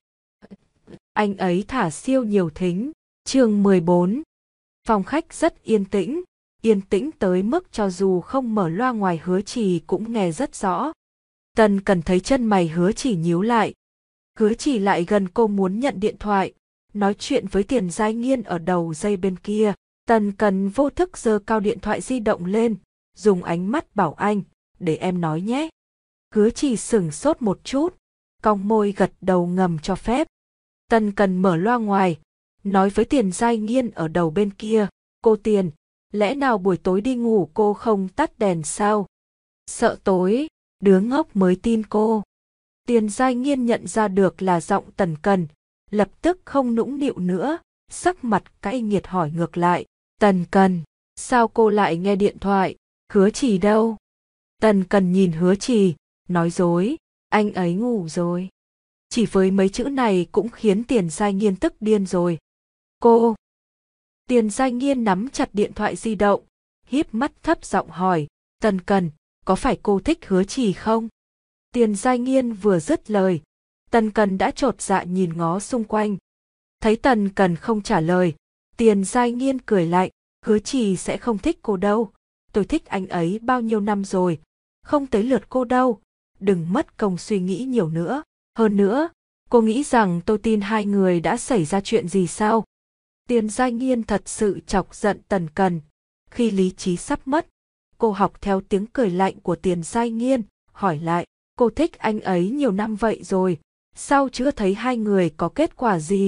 Anh ấy thả siêu nhiều thính. Chương mười bốn. Phòng khách rất yên tĩnh, yên tĩnh tới mức cho dù không mở loa ngoài Hứa Trì cũng nghe rất rõ. Tần Cần thấy chân mày Hứa Trì nhíu lại. Hứa Trì lại gần cô muốn nhận điện thoại, nói chuyện với Tiền Giai Nghiên ở đầu dây bên kia. Tần Cần vô thức giơ cao điện thoại di động lên, dùng ánh mắt bảo anh, để em nói nhé. Hứa Trì sửng sốt một chút, cong môi gật đầu ngầm cho phép. Tần Cần mở loa ngoài, nói với Tiền Giai Nghiên ở đầu bên kia, cô Tiền, lẽ nào buổi tối đi ngủ cô không tắt đèn sao? Sợ tối, đứa ngốc mới tin cô. Tiền Giai Nghiên nhận ra được là giọng Tần Cần, lập tức không nũng nịu nữa, sắc mặt cay nghiệt hỏi ngược lại, Tần Cần, sao cô lại nghe điện thoại, Hứa Trì đâu? Tần Cần nhìn Hứa Trì, nói dối, anh ấy ngủ rồi. Chỉ với mấy chữ này cũng khiến Tiền Giai Nghiên tức điên rồi. Cô. Tiền Giai Nghiên nắm chặt điện thoại di động, híp mắt thấp giọng hỏi, Tần Cần, có phải cô thích Hứa Trì không? Tiền Giai Nghiên vừa dứt lời, Tần Cần đã chột dạ nhìn ngó xung quanh. Thấy Tần Cần không trả lời, Tiền Giai Nghiên cười lạnh, Hứa Trì sẽ không thích cô đâu, tôi thích anh ấy bao nhiêu năm rồi, không tới lượt cô đâu, đừng mất công suy nghĩ nhiều nữa. Hơn nữa, cô nghĩ rằng tôi tin hai người đã xảy ra chuyện gì sao? Tiền Giai Nghiên thật sự chọc giận Tần Cần. Khi lý trí sắp mất, cô học theo tiếng cười lạnh của Tiền Giai Nghiên, hỏi lại, cô thích anh ấy nhiều năm vậy rồi, sao chưa thấy hai người có kết quả gì?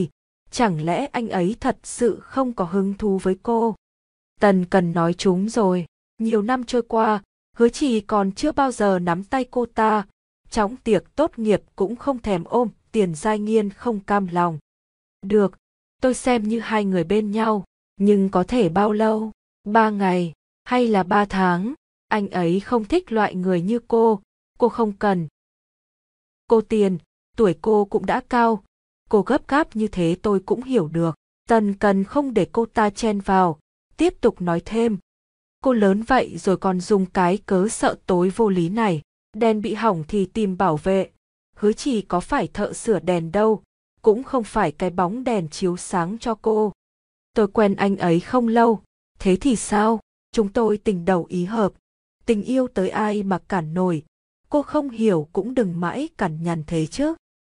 Chẳng lẽ anh ấy thật sự không có hứng thú với cô? Tần Cần nói trúng rồi. Nhiều năm trôi qua, Hứa Trì còn chưa bao giờ nắm tay cô ta. Trong tiệc tốt nghiệp cũng không thèm ôm, Tiền Giai Nghiên không cam lòng. Được, tôi xem như hai người bên nhau, nhưng có thể bao lâu? Ba ngày, hay là ba tháng? Anh ấy không thích loại người như cô, cô không cần. Cô Tiền, tuổi cô cũng đã cao, cô gấp gáp như thế tôi cũng hiểu được. Tần Cần không để cô ta chen vào, tiếp tục nói thêm. Cô lớn vậy rồi còn dùng cái cớ sợ tối vô lý này. Đèn bị hỏng thì tìm bảo vệ. Hứa Trì có phải thợ sửa đèn đâu, cũng không phải cái bóng đèn chiếu sáng cho cô. Tôi quen anh ấy không lâu, thế thì sao? Chúng tôi tình đầu ý hợp. Tình yêu tới ai mà cản nổi, cô không hiểu cũng đừng mãi cằn nhằn thế chứ.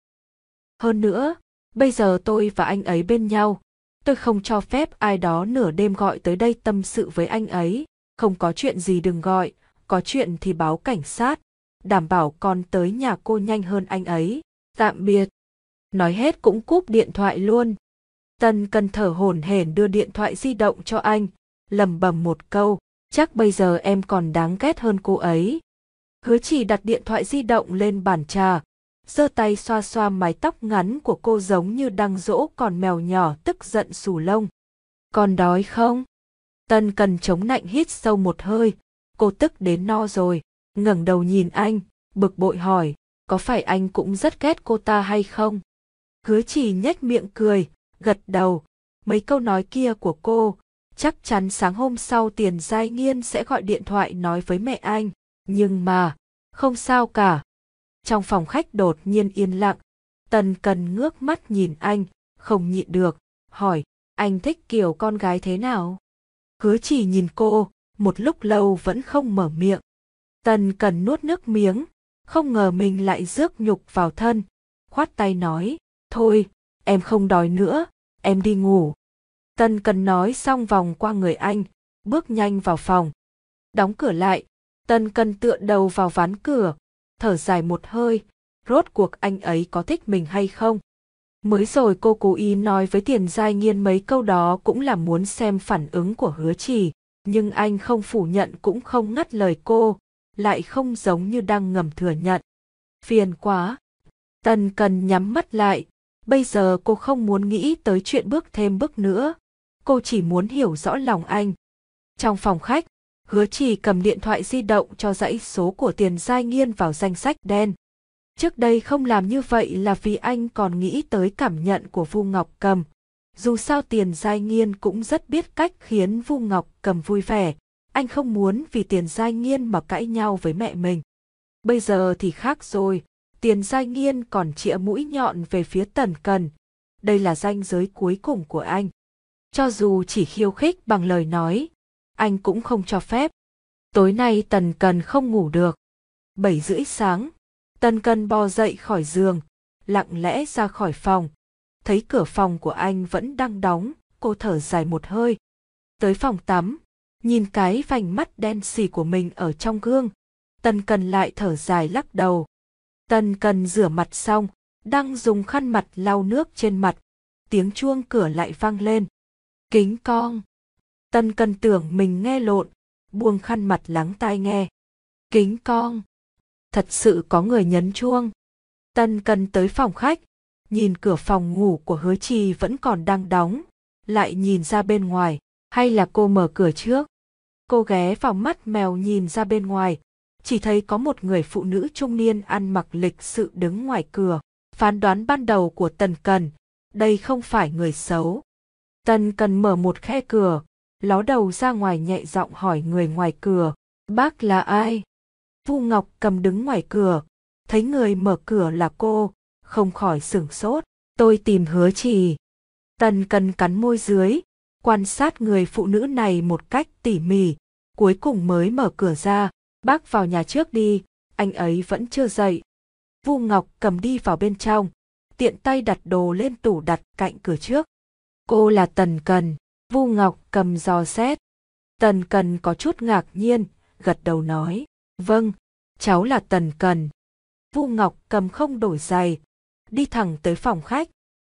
Hơn nữa, bây giờ tôi và anh ấy bên nhau, tôi không cho phép ai đó nửa đêm gọi tới đây tâm sự với anh ấy. Không có chuyện gì đừng gọi, có chuyện thì báo cảnh sát, đảm bảo con tới nhà cô nhanh hơn anh ấy. Tạm biệt. Nói hết cũng cúp điện thoại luôn. Tần Cần thở hổn hển đưa điện thoại di động cho anh, lẩm bẩm một câu, chắc bây giờ em còn đáng ghét hơn cô ấy. Hứa Trì đặt điện thoại di động lên bàn trà, giơ tay xoa xoa mái tóc ngắn của cô giống như đang dỗ con mèo nhỏ tức giận xù lông. Còn đói không? Tần Cần chống nạnh hít sâu một hơi, cô tức đến no rồi, ngẩng đầu nhìn anh, bực bội hỏi, có phải anh cũng rất ghét cô ta hay không? Hứa Trì nhếch miệng cười, gật đầu, mấy câu nói kia của cô, chắc chắn sáng hôm sau Tiền Giai Nghiên sẽ gọi điện thoại nói với mẹ anh, nhưng mà, không sao cả. Trong phòng khách đột nhiên yên lặng, Tần Cần ngước mắt nhìn anh, không nhịn được, hỏi, anh thích kiểu con gái thế nào? Hứa Trì nhìn cô, một lúc lâu vẫn không mở miệng. Tần Cần nuốt nước miếng, không ngờ mình lại rước nhục vào thân, khoát tay nói, thôi, em không đói nữa, em đi ngủ. Tần Cần nói xong vòng qua người anh, bước nhanh vào phòng. Đóng cửa lại, Tần Cần tựa đầu vào ván cửa, thở dài một hơi, rốt cuộc anh ấy có thích mình hay không? Mới rồi cô cố ý nói với Tiền Giai Nghiên mấy câu đó cũng là muốn xem phản ứng của Hứa Trì, nhưng anh không phủ nhận cũng không ngắt lời cô, lại không giống như đang ngầm thừa nhận. Phiền quá. Tần Cần nhắm mắt lại, bây giờ cô không muốn nghĩ tới chuyện bước thêm bước nữa, cô chỉ muốn hiểu rõ lòng anh. Trong phòng khách, Hứa Trì cầm điện thoại di động cho dãy số của Tiền Giai Nghiên vào danh sách đen. Trước đây không làm như vậy là vì anh còn nghĩ tới cảm nhận của Vu Ngọc Cầm. Dù sao Tiền Giai Nghiên cũng rất biết cách khiến Vu Ngọc Cầm vui vẻ, anh không muốn vì Tiền Giai Nghiên mà cãi nhau với mẹ mình. Bây giờ thì khác rồi, Tiền Giai Nghiên còn chĩa mũi nhọn về phía Tần Cần. Đây là ranh giới cuối cùng của anh. Cho dù chỉ khiêu khích bằng lời nói, anh cũng không cho phép. Tối nay Tần Cần không ngủ được. Bảy rưỡi sáng, Tần Cần bò dậy khỏi giường, lặng lẽ ra khỏi phòng. Thấy cửa phòng của anh vẫn đang đóng, cô thở dài một hơi. Tới phòng tắm, nhìn cái vành mắt đen xì của mình ở trong gương, Tần Cần lại thở dài lắc đầu. Tần Cần rửa mặt xong, đang dùng khăn mặt lau nước trên mặt, tiếng chuông cửa lại vang lên. Kính cong. Tần Cần tưởng mình nghe lộn, buông khăn mặt lắng tai nghe. Kính cong. Thật sự có người nhấn chuông. Tần Cần tới phòng khách, nhìn cửa phòng ngủ của Hứa Trì vẫn còn đang đóng, lại nhìn ra bên ngoài, hay là cô mở cửa trước? Cô ghé vào mắt mèo nhìn ra bên ngoài, chỉ thấy có một người phụ nữ trung niên ăn mặc lịch sự đứng ngoài cửa. Phán đoán ban đầu của Tần Cần, đây không phải người xấu. Tần Cần mở một khe cửa, ló đầu ra ngoài nhẹ giọng hỏi người ngoài cửa, bác là ai? Vu Ngọc Cầm đứng ngoài cửa, thấy người mở cửa là cô, không khỏi sửng sốt. Tôi tìm Hứa Trì. Tần Cần cắn môi dưới, quan sát người phụ nữ này một cách tỉ mỉ, cuối cùng mới mở cửa ra. Bác vào nhà trước đi, anh ấy vẫn chưa dậy. Vu Ngọc Cầm đi vào bên trong, tiện tay đặt đồ lên tủ đặt cạnh cửa trước. Cô là Tần Cần. Vu Ngọc Cầm dò xét. Tần Cần có chút ngạc nhiên, gật đầu nói, vâng, cháu là Tần Cần. Vu Ngọc Cầm không đổi giày, đi thẳng tới phòng khách,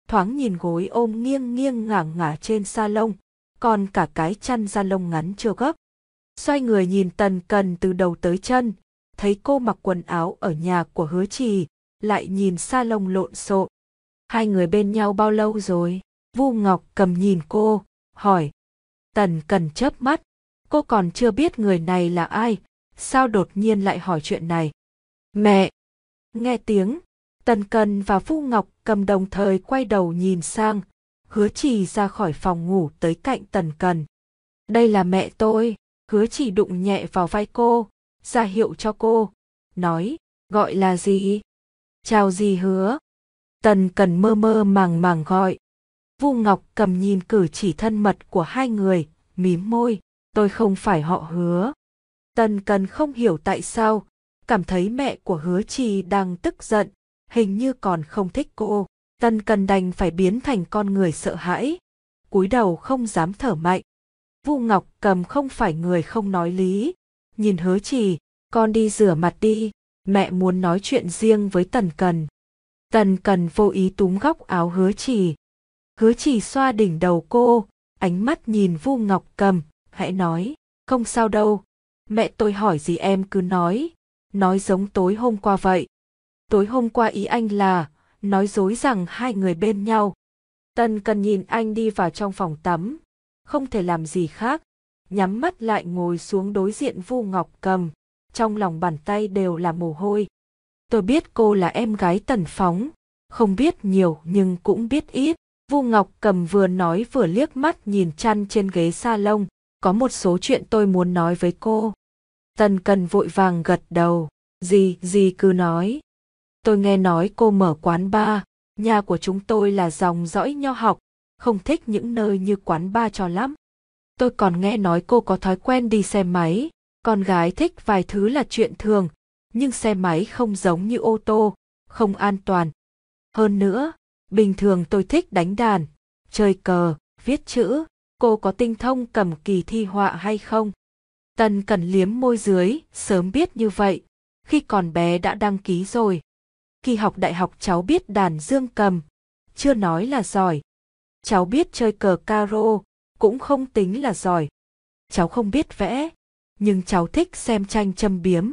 thoáng nhìn gối ôm nghiêng nghiêng ngả ngả trên sa lông, còn cả cái chăn da lông ngắn chưa gấp. Xoay người nhìn Tần Cần từ đầu tới chân, thấy cô mặc quần áo ở nhà của Hứa Trì, lại nhìn sa lông lộn xộn. Hai người bên nhau bao lâu rồi? Vu Ngọc Cầm nhìn cô, hỏi. Tần Cần chớp mắt, cô còn chưa biết người này là ai, sao đột nhiên lại hỏi chuyện này? Mẹ! Nghe tiếng, Tần Cần và Vu Ngọc Cầm đồng thời quay đầu nhìn sang, Hứa Trì ra khỏi phòng ngủ tới cạnh Tần Cần. Đây là mẹ tôi. Hứa Trì đụng nhẹ vào vai cô, ra hiệu cho cô, nói, gọi là gì? Chào dì Hứa. Tần Cần mơ mơ màng màng gọi. Vu Ngọc Cầm nhìn cử chỉ thân mật của hai người, mím môi, tôi không phải họ Hứa. Tần Cần không hiểu tại sao, cảm thấy mẹ của Hứa Trì đang tức giận, hình như còn không thích cô. Tần Cần đành phải biến thành con người sợ hãi, cúi đầu không dám thở mạnh. Vu Ngọc Cầm không phải người không nói lý, nhìn Hứa Trì, con đi rửa mặt đi, mẹ muốn nói chuyện riêng với Tần Cần. Tần Cần vô ý túm góc áo Hứa Trì. Hứa Trì xoa đỉnh đầu cô, ánh mắt nhìn Vu Ngọc Cầm, hãy nói, không sao đâu, mẹ tôi hỏi gì em cứ nói, nói giống tối hôm qua vậy. Tối hôm qua ý anh là, nói dối rằng hai người bên nhau. Tần Cần nhìn anh đi vào trong phòng tắm, không thể làm gì khác, nhắm mắt lại ngồi xuống đối diện Vu Ngọc Cầm, trong lòng bàn tay đều là mồ hôi. Tôi biết cô là em gái Tần Phóng, không biết nhiều nhưng cũng biết ít. Vu Ngọc Cầm vừa nói vừa liếc mắt nhìn chăn trên ghế salon, có một số chuyện tôi muốn nói với cô. Tần Cần vội vàng gật đầu, gì gì cứ nói. Tôi nghe nói cô mở quán bar, nhà của chúng tôi là dòng dõi nho học, không thích những nơi như quán bar cho lắm. Tôi còn nghe nói cô có thói quen đi xe máy, con gái thích vài thứ là chuyện thường, nhưng xe máy không giống như ô tô, không an toàn. Hơn nữa, bình thường tôi thích đánh đàn, chơi cờ, viết chữ, cô có tinh thông cầm kỳ thi họa hay không? Tần Cần liếm môi dưới, sớm biết như vậy, khi còn bé đã đăng ký rồi. Khi học đại học cháu biết đàn dương cầm, chưa nói là giỏi. Cháu biết chơi cờ caro, cũng không tính là giỏi. Cháu không biết vẽ, nhưng cháu thích xem tranh châm biếm.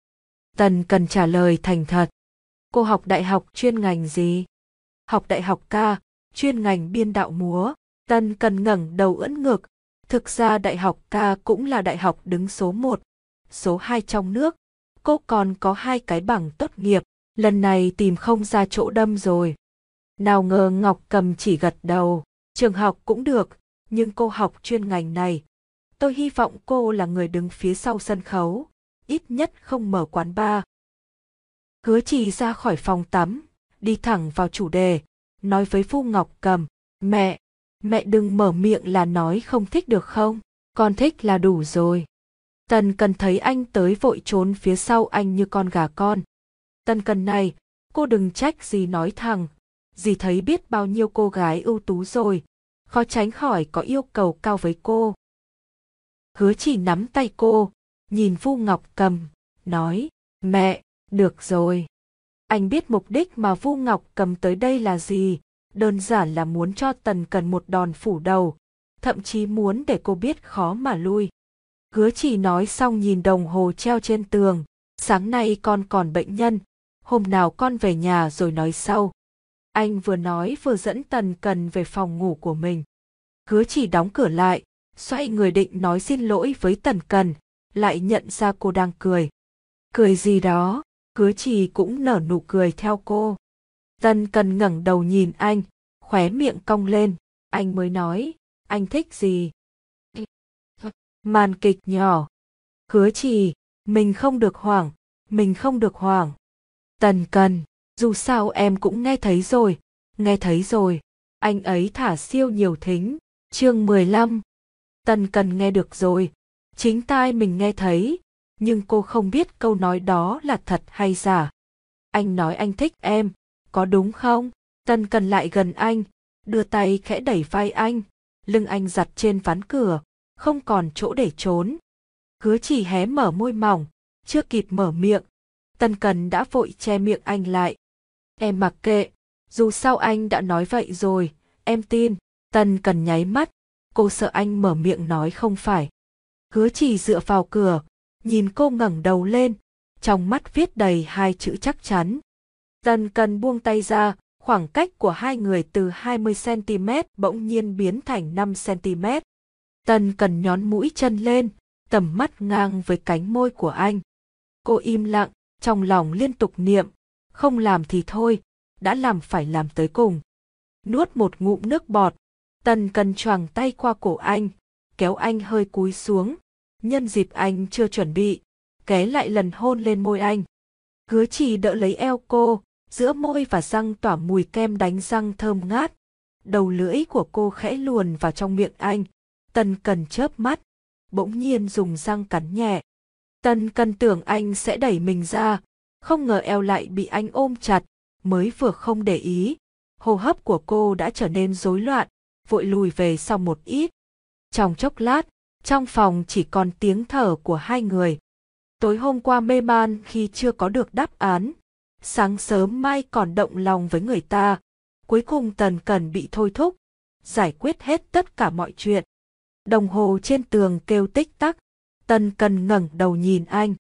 Tần Cần trả lời thành thật. Cô học đại học chuyên ngành gì? Học đại học ca, chuyên ngành biên đạo múa. Tần Cần ngẩng đầu ưỡn ngực. Thực ra đại học ca cũng là đại học đứng số một, số hai trong nước. Cô còn có hai cái bằng tốt nghiệp, lần này tìm không ra chỗ đâm rồi. Nào ngờ Ngọc Cầm chỉ gật đầu, trường học cũng được, nhưng cô học chuyên ngành này. Tôi hy vọng cô là người đứng phía sau sân khấu, ít nhất không mở quán bar. Hứa Trì ra khỏi phòng tắm, đi thẳng vào chủ đề, nói với Vu Ngọc Cầm, mẹ, mẹ đừng mở miệng là nói không thích được không, con thích là đủ rồi. Tần Cần thấy anh tới vội trốn phía sau anh như con gà con. Tần Cần này, cô đừng trách dì nói thẳng, dì thấy biết bao nhiêu cô gái ưu tú rồi, khó tránh khỏi có yêu cầu cao với cô. Hứa Trì nắm tay cô, nhìn Vu Ngọc Cầm, nói, mẹ, được rồi. Anh biết mục đích mà Vu Ngọc Cầm tới đây là gì, đơn giản là muốn cho Tần Cần một đòn phủ đầu, thậm chí muốn để cô biết khó mà lui. Hứa Trì nói xong nhìn đồng hồ treo trên tường, sáng nay con còn bệnh nhân, hôm nào con về nhà rồi nói sau. Anh vừa nói vừa dẫn Tần Cần về phòng ngủ của mình. Hứa Trì đóng cửa lại, xoay người định nói xin lỗi với Tần Cần, lại nhận ra cô đang cười. Cười gì đó, Hứa Trì cũng nở nụ cười theo cô. Tần Cần ngẩng đầu nhìn anh, khóe miệng cong lên, anh mới nói, anh thích gì? Màn kịch nhỏ. Hứa Trì, mình không được hoảng, mình không được hoảng. Tần Cần, dù sao em cũng nghe thấy rồi, nghe thấy rồi, anh ấy thả siêu nhiều thính. Chương mười lăm. Tần Cần nghe được rồi, chính tai mình nghe thấy, nhưng cô không biết câu nói đó là thật hay giả. Anh nói anh thích em, có đúng không? Tần Cần lại gần anh, đưa tay khẽ đẩy vai anh, lưng anh giặt trên ván cửa, không còn chỗ để trốn. Hứa Trì hé mở môi mỏng, chưa kịp mở miệng, Tần Cần đã vội che miệng anh lại. Em mặc kệ, Dù sao anh đã nói vậy rồi, em tin. Tần Cần nháy mắt, cô sợ anh mở miệng nói không phải. Hứa Trì dựa vào cửa, nhìn cô ngẩng đầu lên, trong mắt viết đầy hai chữ chắc chắn. Tần Cần buông tay ra, khoảng cách của hai người từ hai mươi xăng ti mét bỗng nhiên biến thành năm xăng ti mét. Tần Cần nhón mũi chân lên, tầm mắt ngang với cánh môi của anh. Cô im lặng, trong lòng liên tục niệm, không làm thì thôi, đã làm phải làm tới cùng. Nuốt một ngụm nước bọt, Tần Cần choàng tay qua cổ anh, kéo anh hơi cúi xuống, nhân dịp anh chưa chuẩn bị, ghé lại lần hôn lên môi anh. Hứa Trì đỡ lấy eo cô, giữa môi và răng tỏa mùi kem đánh răng thơm ngát. Đầu lưỡi của cô khẽ luồn vào trong miệng anh. Tần Cần chớp mắt, bỗng nhiên dùng răng cắn nhẹ. Tần Cần tưởng anh sẽ đẩy mình ra, không ngờ eo lại bị anh ôm chặt, mới vừa không để ý. Hô hấp của cô đã trở nên rối loạn, vội lùi về sau một ít. Trong chốc lát, trong phòng chỉ còn tiếng thở của hai người. Tối hôm qua mê man khi chưa có được đáp án, sáng sớm mai còn động lòng với người ta. Cuối cùng Tần Cần bị thôi thúc, giải quyết hết tất cả mọi chuyện. Đồng hồ trên tường kêu tích tắc, Tần Cần ngẩng đầu nhìn anh.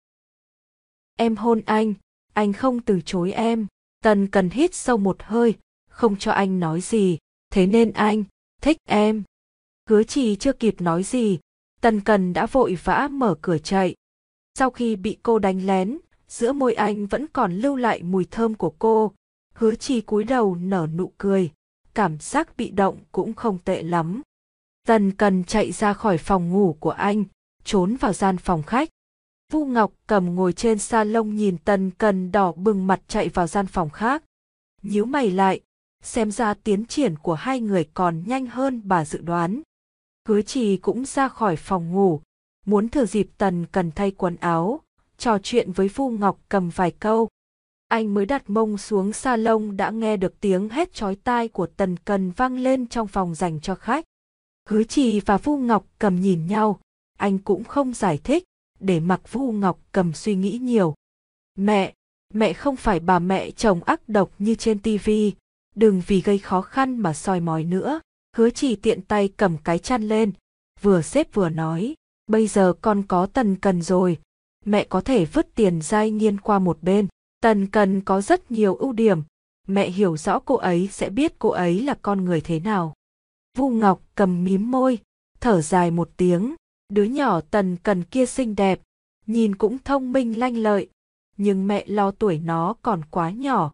Em hôn anh, anh không từ chối em. Tần Cần hít sâu một hơi, không cho anh nói gì, thế nên anh thích em. Hứa Trì chưa kịp nói gì, Tần Cần đã vội vã mở cửa chạy. Sau khi bị cô đánh lén, giữa môi anh vẫn còn lưu lại mùi thơm của cô. Hứa Trì cúi đầu nở nụ cười, cảm giác bị động cũng không tệ lắm. Tần Cần chạy ra khỏi phòng ngủ của anh, trốn vào gian phòng khách. Vu Ngọc Cầm ngồi trên salon nhìn Tần Cần đỏ bừng mặt chạy vào gian phòng khác. Nhíu mày lại, xem ra tiến triển của hai người còn nhanh hơn bà dự đoán. Hứa Trì cũng ra khỏi phòng ngủ, muốn thừa dịp Tần Cần thay quần áo, trò chuyện với Vu Ngọc Cầm vài câu. Anh mới đặt mông xuống salon đã nghe được tiếng hét chói tai của Tần Cần vang lên trong phòng dành cho khách. Hứa Trì và Vu Ngọc Cầm nhìn nhau, anh cũng không giải thích, để mặc Vu Ngọc Cầm suy nghĩ nhiều. Mẹ, mẹ không phải bà mẹ chồng ác độc như trên tivi, đừng vì gây khó khăn mà soi mói nữa. Hứa Trì tiện tay cầm cái chăn lên, vừa xếp vừa nói, bây giờ con có Tần Cần rồi, mẹ có thể vứt tiền Giai Nghiên qua một bên. Tần Cần có rất nhiều ưu điểm, mẹ hiểu rõ cô ấy sẽ biết cô ấy là con người thế nào. Vu Ngọc Cầm mím môi, thở dài một tiếng, đứa nhỏ Tần Cần kia xinh đẹp, nhìn cũng thông minh lanh lợi, nhưng mẹ lo tuổi nó còn quá nhỏ.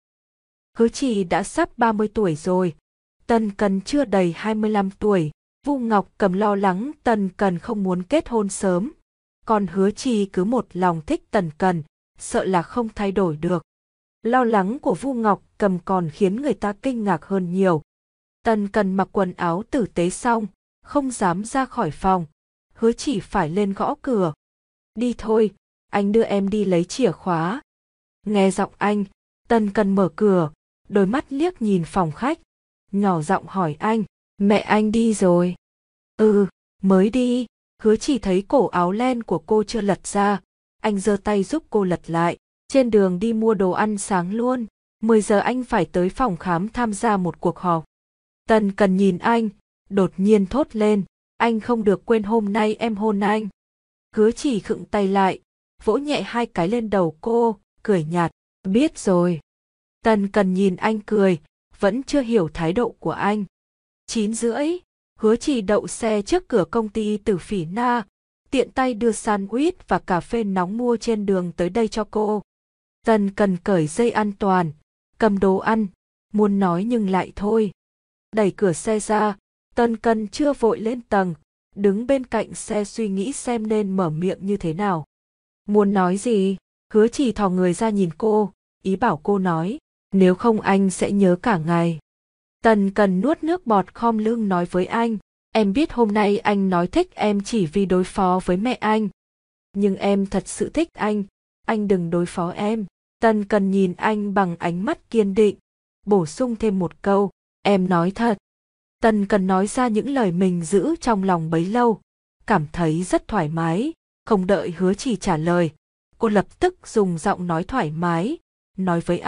Hứa Trì đã sắp ba mươi tuổi rồi, Tần Cần chưa đầy hai mươi lăm tuổi, Vu Ngọc Cầm lo lắng Tần Cần không muốn kết hôn sớm, còn Hứa Trì cứ một lòng thích Tần Cần, sợ là không thay đổi được. Lo lắng của Vu Ngọc Cầm còn khiến người ta kinh ngạc hơn nhiều. Tần Cần mặc quần áo tử tế xong, không dám ra khỏi phòng, Hứa Trì phải lên gõ cửa. Đi thôi, anh đưa em đi lấy chìa khóa. Nghe giọng anh, Tần Cần mở cửa, đôi mắt liếc nhìn phòng khách, nhỏ giọng hỏi anh, mẹ anh đi rồi? Ừ, mới đi. Hứa Trì thấy cổ áo len của cô chưa lật ra, anh giơ tay giúp cô lật lại. Trên đường đi mua đồ ăn sáng luôn, mười giờ anh phải tới phòng khám tham gia một cuộc họp. Tần Cần nhìn anh, đột nhiên thốt lên, anh không được quên hôm nay em hôn anh. Hứa Trì khựng tay lại, vỗ nhẹ hai cái lên đầu cô, cười nhạt, biết rồi. Tần Cần nhìn anh cười, vẫn chưa hiểu thái độ của anh. Chín rưỡi, Hứa Trì đậu xe trước cửa công ty Tử Phỉ Na, tiện tay đưa sandwich và cà phê nóng mua trên đường tới đây cho cô. Tần Cần cởi dây an toàn, cầm đồ ăn, muốn nói nhưng lại thôi. Đẩy cửa xe ra, Tần Cần chưa vội lên tầng, đứng bên cạnh xe suy nghĩ xem nên mở miệng như thế nào. Muốn nói gì? Hứa Trì thò người ra nhìn cô, ý bảo cô nói, nếu không anh sẽ nhớ cả ngày. Tần Cần nuốt nước bọt khom lưng nói với anh, em biết hôm nay anh nói thích em chỉ vì đối phó với mẹ anh. Nhưng em thật sự thích anh, anh đừng đối phó em. Tần Cần nhìn anh bằng ánh mắt kiên định, bổ sung thêm một câu, em nói thật. Tần Cần nói ra những lời mình giữ trong lòng bấy lâu, cảm thấy rất thoải mái, không đợi Hứa Trì trả lời. Cô lập tức dùng giọng nói thoải mái, nói với anh,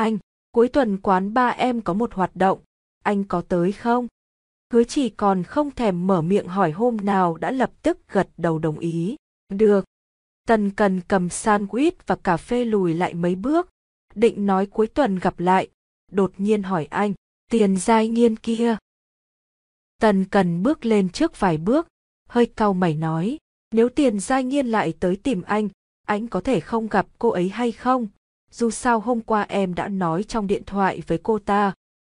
cuối tuần quán ba em có một hoạt động, anh có tới không? Hứa Chỉ còn không thèm mở miệng hỏi hôm nào đã lập tức gật đầu đồng ý. Được. Tần Cần cầm sandwich và cà phê lùi lại mấy bước, định nói cuối tuần gặp lại, đột nhiên hỏi anh, Tiền Giai Nghiên kia. Tần Cần bước lên trước vài bước, hơi cau mày nói, nếu Tiền Giai Nghiên lại tới tìm anh, anh có thể không gặp cô ấy hay không? Dù sao hôm qua em đã nói trong điện thoại với cô ta.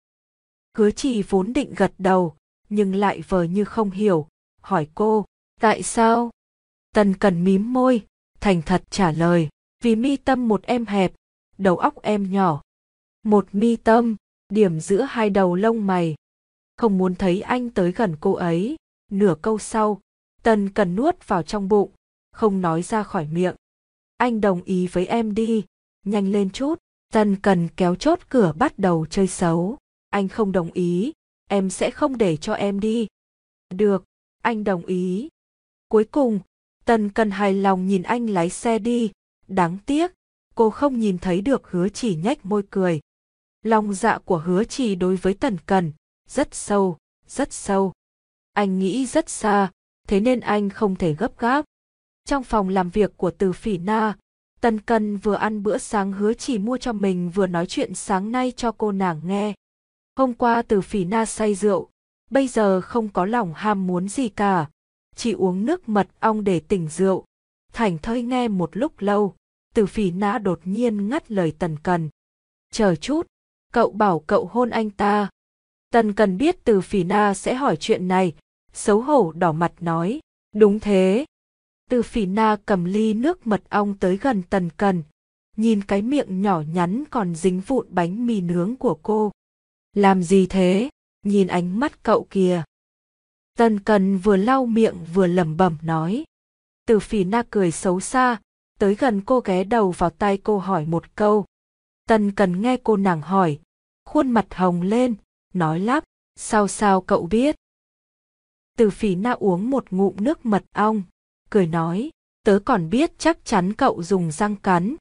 Hứa Chỉ vốn định gật đầu, nhưng lại vờ như không hiểu, hỏi cô, tại sao? Tần Cần mím môi, thành thật trả lời, vì mi tâm một em hẹp, đầu óc em nhỏ. Một mi tâm, điểm giữa hai đầu lông mày. Không muốn thấy anh tới gần cô ấy. Nửa câu sau, Tần Cần nuốt vào trong bụng, không nói ra khỏi miệng. Anh đồng ý với em đi, nhanh lên chút. Tần Cần kéo chốt cửa bắt đầu chơi xấu. Anh không đồng ý, em sẽ không để cho em đi. Được, anh đồng ý. Cuối cùng, Tần Cần hài lòng nhìn anh lái xe đi. Đáng tiếc, cô không nhìn thấy được Hứa Chỉ nhếch môi cười. Lòng dạ của Hứa Chỉ đối với Tần Cần rất sâu, rất sâu. Anh nghĩ rất xa, thế nên anh không thể gấp gáp. Trong phòng làm việc của Từ Phỉ Na, Tần Cần vừa ăn bữa sáng Hứa Chỉ mua cho mình vừa nói chuyện sáng nay cho cô nàng nghe. Hôm qua Từ Phỉ Na say rượu, bây giờ không có lòng ham muốn gì cả, chỉ uống nước mật ong để tỉnh rượu. Thảnh thơi nghe một lúc lâu, Từ Phỉ Na đột nhiên ngắt lời Tần Cần. Chờ chút, cậu bảo cậu hôn anh ta. Tần Cần biết Từ Phỉ Na sẽ hỏi chuyện này, xấu hổ đỏ mặt nói, đúng thế. Từ Phỉ Na cầm ly nước mật ong tới gần Tần Cần, nhìn cái miệng nhỏ nhắn còn dính vụn bánh mì nướng của cô. Làm gì thế? Nhìn ánh mắt cậu kìa. Tần Cần vừa lau miệng vừa lẩm bẩm nói. Từ Phỉ Na cười xấu xa, tới gần cô ghé đầu vào tai cô hỏi một câu. Tần Cần nghe cô nàng hỏi, khuôn mặt hồng lên, nói lắp, sao sao cậu biết? Từ Phỉ Na uống một ngụm nước mật ong, cười nói, tớ còn biết chắc chắn cậu dùng răng cắn.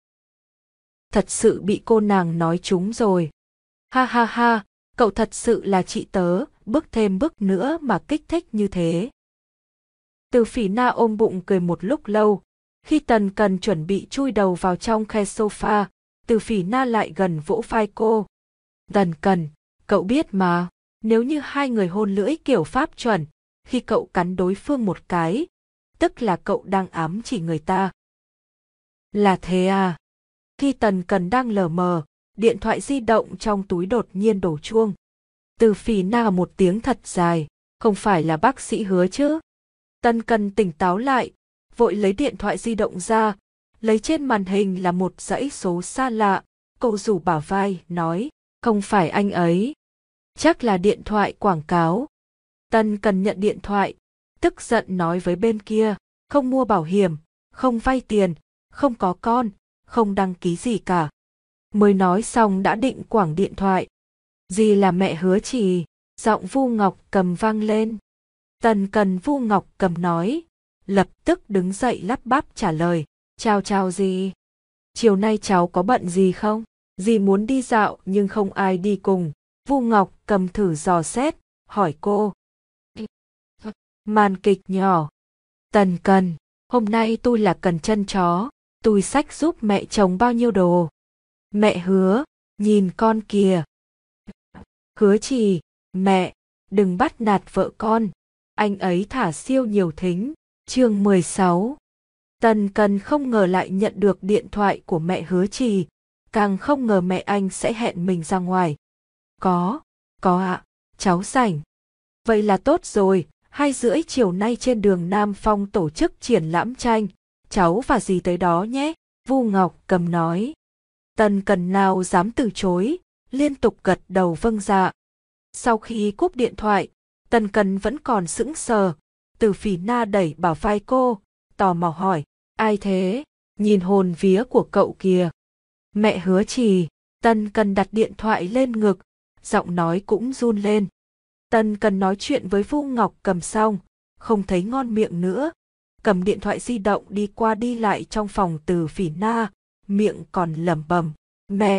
Thật sự bị cô nàng nói trúng rồi. Ha ha ha, cậu thật sự là chị tớ, bước thêm bước nữa mà kích thích như thế. Từ Phỉ Na ôm bụng cười một lúc lâu, khi Tần Cần chuẩn bị chui đầu vào trong khe sofa, Từ Phỉ Na lại gần vỗ vai cô. Tần Cần, cậu biết mà, nếu như hai người hôn lưỡi kiểu pháp chuẩn, khi cậu cắn đối phương một cái, tức là cậu đang ám chỉ người ta. Là thế à? Khi Tần Cần đang lờ mờ, điện thoại di động trong túi đột nhiên đổ chuông. Từ Phỉ Na một tiếng thật dài, không phải là bác sĩ Hứa chứ? Tần Cần tỉnh táo lại, vội lấy điện thoại di động ra, lấy trên màn hình là một dãy số xa lạ, cô rủ bả vai, nói, không phải anh ấy. Chắc là điện thoại quảng cáo. Tần Cần nhận điện thoại, tức giận nói với bên kia, không mua bảo hiểm, không vay tiền, không có con, không đăng ký gì cả. Mới nói xong đã định quẳng điện thoại. Dì là mẹ Hứa Chỉ, giọng Vu Ngọc Cầm vang lên. Tần Cần Vu Ngọc Cầm nói, lập tức đứng dậy lắp bắp trả lời, chào chào dì. Chiều nay cháu có bận gì không? Dì muốn đi dạo nhưng không ai đi cùng. Vu Ngọc Cầm thử dò xét, hỏi cô. Màn kịch nhỏ. Tần Cần, hôm nay tôi là cần chân chó, tôi xách giúp mẹ chồng bao nhiêu đồ. Mẹ Hứa, nhìn con kìa. Hứa Chỉ, mẹ, đừng bắt nạt vợ con, anh ấy thả siêu nhiều thính. Chương mười sáu. Tần Cần không ngờ lại nhận được điện thoại của mẹ Hứa Chỉ, càng không ngờ mẹ anh sẽ hẹn mình ra ngoài. Có, có ạ, cháu rảnh. Vậy là tốt rồi, hai rưỡi chiều nay trên đường Nam Phong tổ chức triển lãm tranh, cháu và dì tới đó nhé, Vu Ngọc Cầm nói. Tần Cần nào dám từ chối, liên tục gật đầu vâng dạ. Sau khi cúp điện thoại, Tần Cần vẫn còn sững sờ. Từ Phỉ Na đẩy bả vai cô, tò mò hỏi, ai thế? Nhìn hồn vía của cậu kìa. Mẹ Hứa Chỉ. Tần Cần đặt điện thoại lên ngực, giọng nói cũng run lên. Tần Cần nói chuyện với Vu Ngọc Cầm xong, không thấy ngon miệng nữa, cầm điện thoại di động đi qua đi lại trong phòng Từ Phỉ Na, miệng còn lẩm bẩm, mẹ,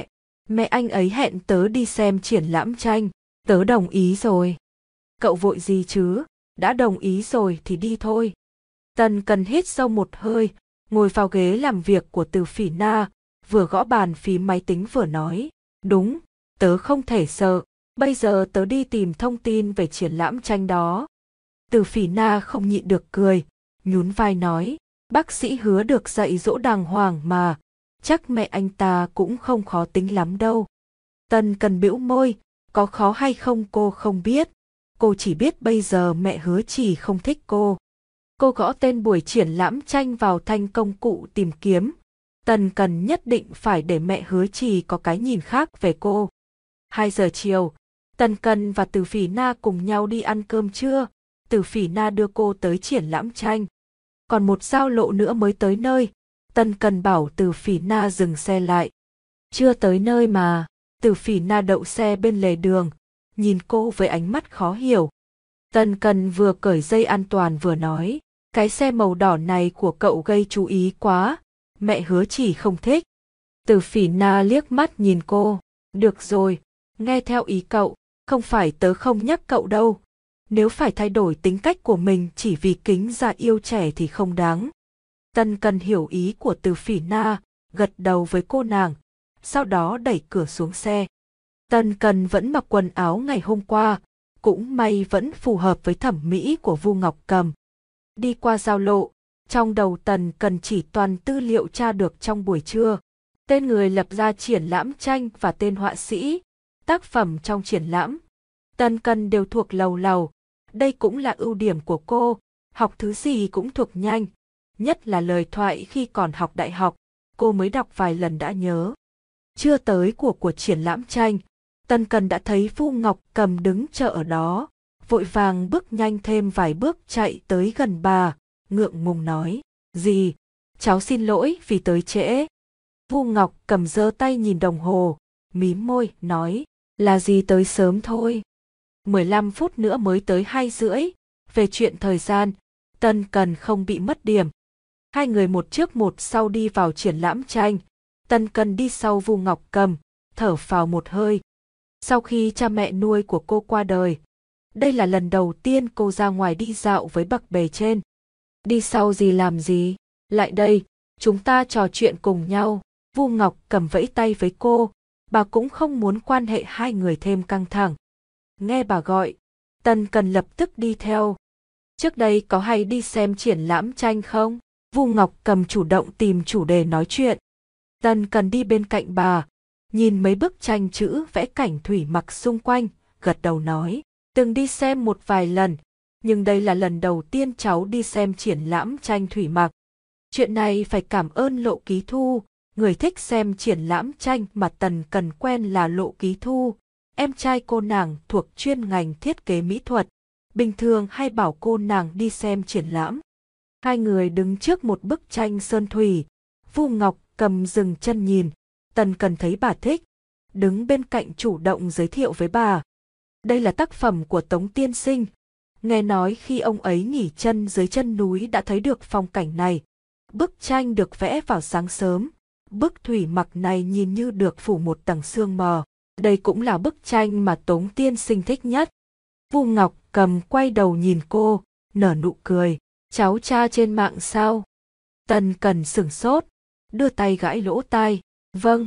Mẹ anh ấy hẹn tớ đi xem triển lãm tranh, tớ đồng ý rồi. Cậu vội gì chứ, đã đồng ý rồi thì đi thôi. Tần Cần hít sâu một hơi, ngồi vào ghế làm việc của Từ Phỉ Na, vừa gõ bàn phím máy tính vừa nói, đúng, tớ không thể sợ, bây giờ tớ đi tìm thông tin về triển lãm tranh đó. Từ Phỉ Na không nhịn được cười, nhún vai nói, bác sĩ Hứa được dạy dỗ đàng hoàng mà, chắc mẹ anh ta cũng không khó tính lắm đâu. Tần Cần bĩu môi, có khó hay không cô không biết, cô chỉ biết bây giờ mẹ Hứa chỉ không thích cô. Cô gõ tên buổi triển lãm tranh vào thanh công cụ tìm kiếm. Tần Cần nhất định phải để mẹ Hứa Trì có cái nhìn khác về cô. Hai giờ chiều, Tần Cần và Từ Phỉ Na cùng nhau đi ăn cơm trưa. Từ Phỉ Na đưa cô tới triển lãm tranh. Còn một giao lộ nữa mới tới nơi. Tần Cần bảo Từ Phỉ Na dừng xe lại. Chưa tới nơi mà. Từ Phỉ Na đậu xe bên lề đường, nhìn cô với ánh mắt khó hiểu. Tần Cần vừa cởi dây an toàn vừa nói, cái xe màu đỏ này của cậu gây chú ý quá, mẹ Hứa Chỉ không thích. Từ Phỉ Na liếc mắt nhìn cô, được rồi, nghe theo ý cậu, không phải tớ không nhắc cậu đâu. Nếu phải thay đổi tính cách của mình chỉ vì kính già yêu trẻ thì không đáng. Tần Cần hiểu ý của Từ Phỉ Na, gật đầu với cô nàng, sau đó đẩy cửa xuống xe. Tần Cần vẫn mặc quần áo ngày hôm qua, cũng may vẫn phù hợp với thẩm mỹ của Vu Ngọc Cầm. Đi qua giao lộ, trong đầu Tần Cần chỉ toàn tư liệu tra được trong buổi trưa. Tên người lập ra triển lãm tranh và tên họa sĩ, tác phẩm trong triển lãm. Tần Cần đều thuộc lầu lầu, đây cũng là ưu điểm của cô, học thứ gì cũng thuộc nhanh, nhất là lời thoại khi còn học đại học, cô mới đọc vài lần đã nhớ. Chưa tới của của triển lãm tranh, Tần Cần đã thấy Vu Ngọc Cầm đứng chờ ở đó, vội vàng bước nhanh thêm vài bước chạy tới gần bà, ngượng ngùng nói, "Dì, cháu xin lỗi vì tới trễ." Vu Ngọc Cầm giơ tay nhìn đồng hồ, mím môi, nói, "Là dì tới sớm thôi. mười lăm phút nữa mới tới hai rưỡi." Về chuyện thời gian, Tần Cần không bị mất điểm. Hai người một trước một sau đi vào triển lãm tranh. Tần Cần đi sau Vu Ngọc Cầm, thở phào một hơi. Sau khi cha mẹ nuôi của cô qua đời, đây là lần đầu tiên cô ra ngoài đi dạo với bậc bề trên. "Đi sau gì làm gì? Lại đây, chúng ta trò chuyện cùng nhau." Vu Ngọc Cầm vẫy tay với cô, bà cũng không muốn quan hệ hai người thêm căng thẳng. Nghe bà gọi, Tần Cần lập tức đi theo. "Trước đây có hay đi xem triển lãm tranh không?" Vu Ngọc Cầm chủ động tìm chủ đề nói chuyện. Tần Cần đi bên cạnh bà, nhìn mấy bức tranh chữ vẽ cảnh thủy mặc xung quanh, gật đầu nói, "Từng đi xem một vài lần, nhưng đây là lần đầu tiên cháu đi xem triển lãm tranh thủy mặc. Chuyện này phải cảm ơn Lộ Ký Thu." Người thích xem triển lãm tranh mà Tần Cần quen là Lộ Ký Thu, em trai cô nàng thuộc chuyên ngành thiết kế mỹ thuật, bình thường hay bảo cô nàng đi xem triển lãm. Hai người đứng trước một bức tranh sơn thủy, Vu Ngọc Cầm dừng chân nhìn, Tần Cần thấy bà thích, đứng bên cạnh chủ động giới thiệu với bà. "Đây là tác phẩm của Tống tiên sinh. Nghe nói khi ông ấy nghỉ chân dưới chân núi đã thấy được phong cảnh này. Bức tranh được vẽ vào sáng sớm, bức thủy mặc này nhìn như được phủ một tầng sương mờ. Đây cũng là bức tranh mà Tống tiên sinh thích nhất." Vu Ngọc Cầm quay đầu nhìn cô, nở nụ cười, "Cháu tra trên mạng sao?" Tần Cần sửng sốt, đưa tay gãi lỗ tai, "Vâng."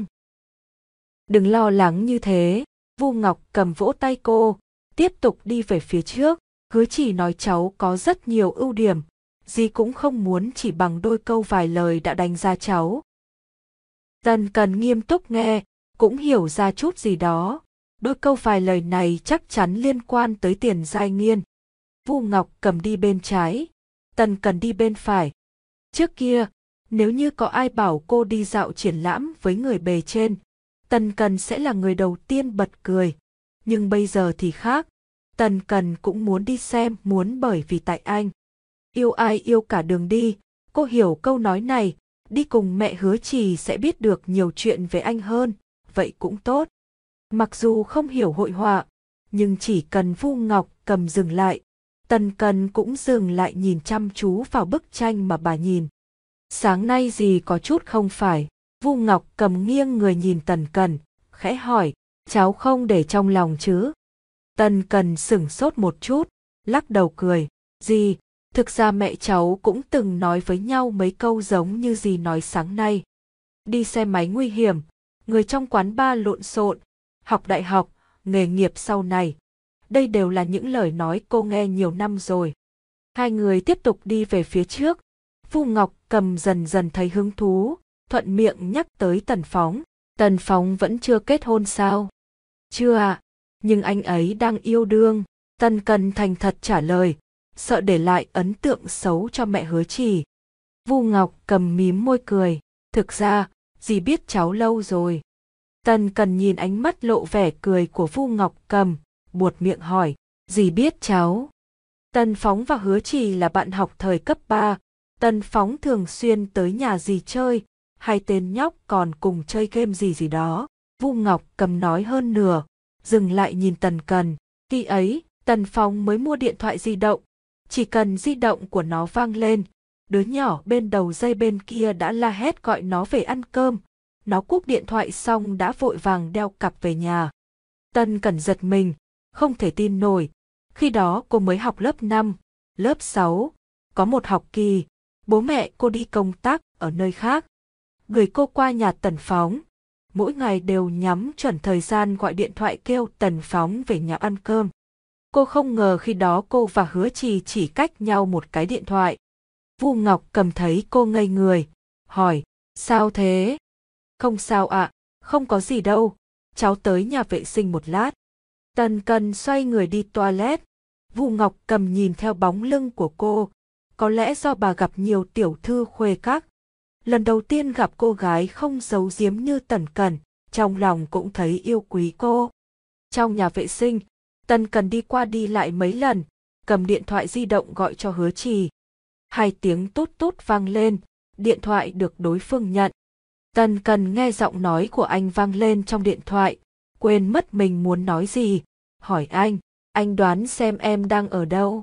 "Đừng lo lắng như thế." Vu Ngọc Cầm vỗ tay cô, tiếp tục đi về phía trước. "Hứa Chỉ nói cháu có rất nhiều ưu điểm, dì cũng không muốn chỉ bằng đôi câu vài lời đã đánh giá cháu." Tần Cần nghiêm túc nghe, cũng hiểu ra chút gì đó. Đôi câu vài lời này chắc chắn liên quan tới Tiền Giai Nghiên. Vu Ngọc Cầm đi bên trái, Tần Cần đi bên phải. Trước kia, nếu như có ai bảo cô đi dạo triển lãm với người bề trên, Tần Cần sẽ là người đầu tiên bật cười. Nhưng bây giờ thì khác, Tần Cần cũng muốn đi xem, muốn bởi vì tại anh. Yêu ai yêu cả đường đi, cô hiểu câu nói này, đi cùng mẹ Hứa Trì sẽ biết được nhiều chuyện về anh hơn, vậy cũng tốt. Mặc dù không hiểu hội họa, nhưng chỉ cần Vu Ngọc Cầm dừng lại, Tần Cần cũng dừng lại nhìn chăm chú vào bức tranh mà bà nhìn. "Sáng nay dì có chút không phải." Vu Ngọc Cầm nghiêng người nhìn Tần Cần, khẽ hỏi, cháu không để trong lòng chứ? Tần Cần sửng sốt một chút, lắc đầu cười, dì, thực ra mẹ cháu cũng từng nói với nhau mấy câu giống như dì nói sáng nay. Đi xe máy nguy hiểm, người trong quán bar lộn xộn, học đại học, nghề nghiệp sau này. Đây đều là những lời nói cô nghe nhiều năm rồi. Hai người tiếp tục đi về phía trước. Vu Ngọc Cầm dần dần thấy hứng thú, thuận miệng nhắc tới Tần Phóng. Tần Phóng vẫn chưa kết hôn sao? Chưa ạ, nhưng anh ấy đang yêu đương. Tần Cần thành thật trả lời, sợ để lại ấn tượng xấu cho mẹ Hứa Trì. Vu Ngọc Cầm mím môi cười, thực ra, dì biết cháu lâu rồi. Tần Cần nhìn ánh mắt lộ vẻ cười của Vu Ngọc Cầm, buột miệng hỏi, dì biết cháu? Tần Phóng và Hứa Trì là bạn học thời cấp ba, Tần Phóng thường xuyên tới nhà dì chơi, hai tên nhóc còn cùng chơi game gì gì đó. Vu Ngọc Cầm nói hơn nửa, dừng lại nhìn Tần Cần. Khi ấy, Tần Phóng mới mua điện thoại di động, chỉ cần di động của nó vang lên, đứa nhỏ bên đầu dây bên kia đã la hét gọi nó về ăn cơm. Nó cúp điện thoại xong đã vội vàng đeo cặp về nhà. Tần Cần giật mình, không thể tin nổi. Khi đó cô mới học lớp năm, lớp sáu, có một học kỳ, bố mẹ cô đi công tác ở nơi khác. Gửi cô qua nhà Tần Phóng, mỗi ngày đều nhắm chuẩn thời gian gọi điện thoại kêu Tần Phóng về nhà ăn cơm. Cô không ngờ khi đó cô và Hứa Trì chỉ cách nhau một cái điện thoại. Vu Ngọc Cầm thấy cô ngây người, hỏi, sao thế? Không sao ạ, không có gì đâu, cháu tới nhà vệ sinh một lát. Tần Cần xoay người đi toilet. Vu Ngọc Cầm nhìn theo bóng lưng của cô, có lẽ do bà gặp nhiều tiểu thư khuê các. Lần đầu tiên gặp cô gái không giấu giếm như Tần Cần, trong lòng cũng thấy yêu quý cô. Trong nhà vệ sinh, Tần Cần đi qua đi lại mấy lần, cầm điện thoại di động gọi cho Hứa Trì. Hai tiếng tút tút vang lên, điện thoại được đối phương nhận. Tần Cần nghe giọng nói của anh vang lên trong điện thoại, quên mất mình muốn nói gì, hỏi anh, anh đoán xem em đang ở đâu?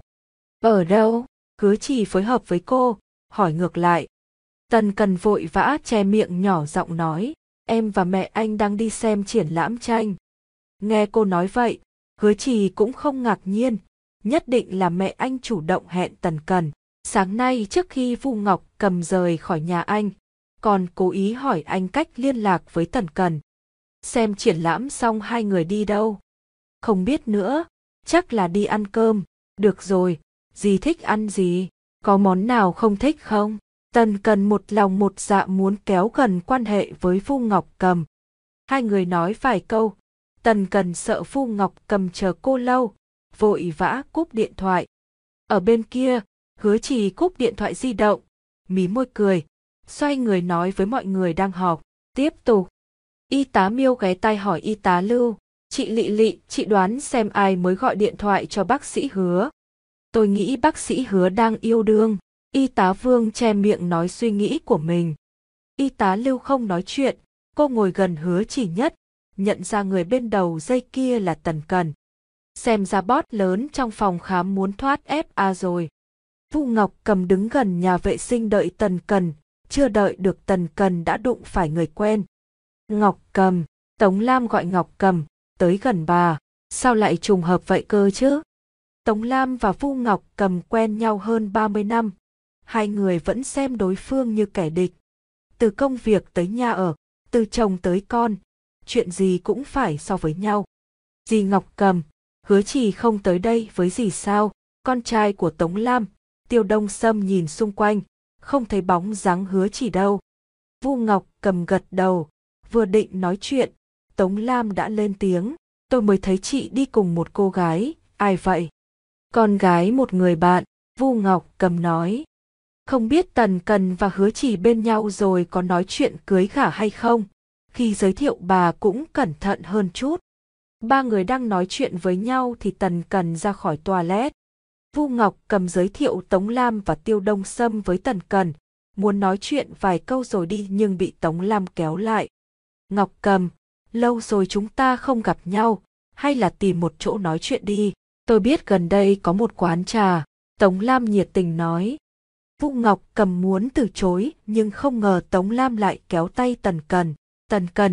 Ở đâu? Hứa Trì phối hợp với cô, hỏi ngược lại. Tần Cần vội vã che miệng nhỏ giọng nói, em và mẹ anh đang đi xem triển lãm tranh. Nghe cô nói vậy, Hứa Trì cũng không ngạc nhiên, nhất định là mẹ anh chủ động hẹn Tần Cần. Sáng nay trước khi Vu Ngọc Cầm rời khỏi nhà anh, còn cố ý hỏi anh cách liên lạc với Tần Cần. Xem triển lãm xong hai người đi đâu? Không biết nữa, chắc là đi ăn cơm. Được rồi, dì thích ăn gì? Có món nào không thích không? Tần Cần một lòng một dạ muốn kéo gần quan hệ với Vu Ngọc Cầm. Hai người nói vài câu, Tần Cần sợ Vu Ngọc Cầm chờ cô lâu, vội vã cúp điện thoại. Ở bên kia, Hứa Trì cúp điện thoại di động, mí môi cười, xoay người nói với mọi người đang họp. Tiếp tục, y tá Miêu ghé tai hỏi y tá Lưu, chị Lị Lị, chị đoán xem ai mới gọi điện thoại cho bác sĩ Hứa. Tôi nghĩ bác sĩ Hứa đang yêu đương. Y tá Vương che miệng nói suy nghĩ của mình. Y tá Lưu không nói chuyện, cô ngồi gần Hứa Trì nhất, nhận ra người bên đầu dây kia là Tần Cần. Xem ra boss lớn trong phòng khám muốn thoát ép a rồi. Vu Ngọc Cầm đứng gần nhà vệ sinh đợi Tần Cần, chưa đợi được Tần Cần đã đụng phải người quen. Ngọc Cầm, Tống Lam gọi Ngọc Cầm, tới gần bà, sao lại trùng hợp vậy cơ chứ? Tống Lam và Vu Ngọc Cầm quen nhau hơn ba mươi năm, hai người vẫn xem đối phương như kẻ địch. Từ công việc tới nhà ở, từ chồng tới con, chuyện gì cũng phải so với nhau. Dì Ngọc Cầm, Hứa Trì không tới đây với dì sao? Con trai của Tống Lam, Tiêu Đông Sâm nhìn xung quanh, không thấy bóng dáng Hứa Trì đâu. Vu Ngọc Cầm gật đầu, vừa định nói chuyện, Tống Lam đã lên tiếng, tôi mới thấy chị đi cùng một cô gái, ai vậy? Con gái một người bạn, Vu Ngọc Cầm nói. Không biết Tần Cần và Hứa Trì bên nhau rồi có nói chuyện cưới gả hay không? Khi giới thiệu bà cũng cẩn thận hơn chút. Ba người đang nói chuyện với nhau thì Tần Cần ra khỏi toilet. Vu Ngọc Cầm giới thiệu Tống Lam và Tiêu Đông Sâm với Tần Cần, muốn nói chuyện vài câu rồi đi nhưng bị Tống Lam kéo lại. Ngọc Cầm, lâu rồi chúng ta không gặp nhau, hay là tìm một chỗ nói chuyện đi. Tôi biết gần đây có một quán trà, Tống Lam nhiệt tình nói. Vu Ngọc Cầm muốn từ chối nhưng không ngờ Tống Lam lại kéo tay Tần Cần. Tần Cần,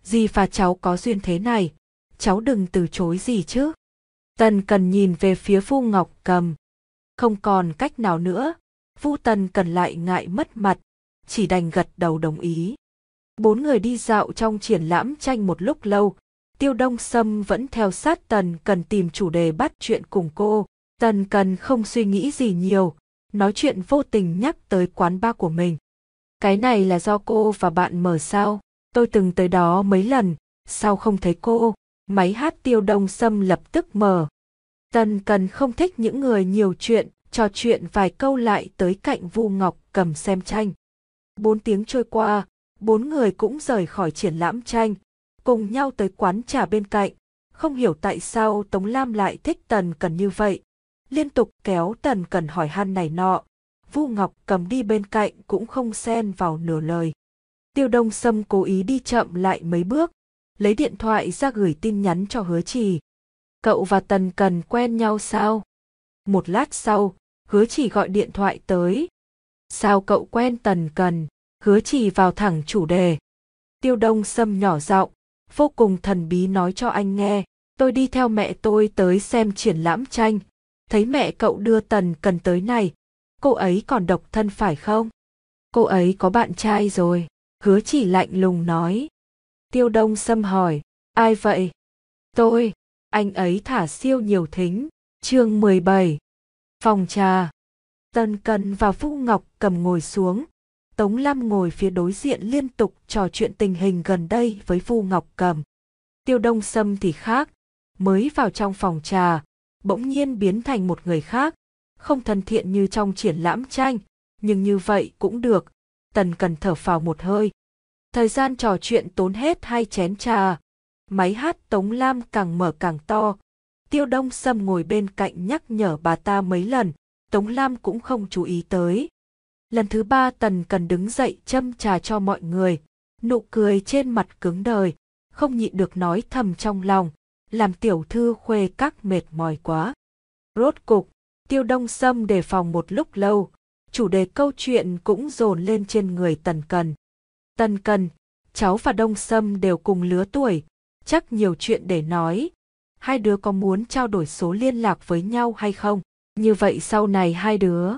Dì và cháu có duyên thế này, cháu đừng từ chối dì chứ. Tần Cần nhìn về phía Vu Ngọc Cầm. Không còn cách nào nữa, Vu Tần Cần lại ngại mất mặt, chỉ đành gật đầu đồng ý. Bốn người đi dạo trong triển lãm tranh một lúc lâu, Tiêu Đông Sâm vẫn theo sát Tần Cần tìm chủ đề bắt chuyện cùng cô. Tần Cần không suy nghĩ gì nhiều, nói chuyện vô tình nhắc tới quán bar của mình. Cái này là do cô và bạn mở sao? Tôi từng tới đó mấy lần, sao không thấy cô? Máy hát Tiêu Đông Sâm lập tức mở. Tần Cần không thích những người nhiều chuyện, trò chuyện vài câu lại tới cạnh Vu Ngọc Cầm xem tranh. Bốn tiếng trôi qua, bốn người cũng rời khỏi triển lãm tranh, cùng nhau tới quán trà bên cạnh. Không hiểu tại sao Tống Lam lại thích Tần Cần như vậy, liên tục kéo Tần Cần hỏi han này nọ. Vu Ngọc Cầm đi bên cạnh cũng không xen vào nửa lời. Tiêu Đông Sâm cố ý đi chậm lại mấy bước, lấy điện thoại ra gửi tin nhắn cho Hứa Trì. Cậu và Tần Cần quen nhau sao? Một lát sau, Hứa Trì gọi điện thoại tới. Sao cậu quen Tần Cần? Hứa Trì vào thẳng chủ đề. Tiêu Đông Sâm nhỏ giọng, vô cùng thần bí nói cho anh nghe. Tôi đi theo mẹ tôi tới xem triển lãm tranh, thấy mẹ cậu đưa Tần Cần tới này. Cô ấy còn độc thân phải không? Cô ấy có bạn trai rồi. Hứa Trì lạnh lùng nói. Tiêu Đông Sâm hỏi, ai vậy? Tôi, anh ấy thả siêu nhiều thính. Chương mười bảy. Phòng trà. Tần Cần và Vu Ngọc Cầm ngồi xuống. Tống Lam ngồi phía đối diện liên tục trò chuyện tình hình gần đây với Vu Ngọc Cầm. Tiêu Đông Sâm thì khác, mới vào trong phòng trà, bỗng nhiên biến thành một người khác, không thân thiện như trong triển lãm tranh, nhưng như vậy cũng được. Tần Cần thở phào một hơi. Thời gian trò chuyện tốn hết hai chén trà. Máy hát Tống Lam càng mở càng to. Tiêu Đông Sâm ngồi bên cạnh nhắc nhở bà ta mấy lần, Tống Lam cũng không chú ý tới. Lần thứ ba Tần Cần đứng dậy châm trà cho mọi người, nụ cười trên mặt cứng đờ, không nhịn được nói thầm trong lòng, làm tiểu thư khuê các mệt mỏi quá. Rốt cục, Tiêu Đông Sâm đề phòng một lúc lâu, chủ đề câu chuyện cũng dồn lên trên người Tần Cần. Tần Cần, cháu và Đông Sâm đều cùng lứa tuổi, chắc nhiều chuyện để nói. Hai đứa có muốn trao đổi số liên lạc với nhau hay không? Như vậy sau này hai đứa...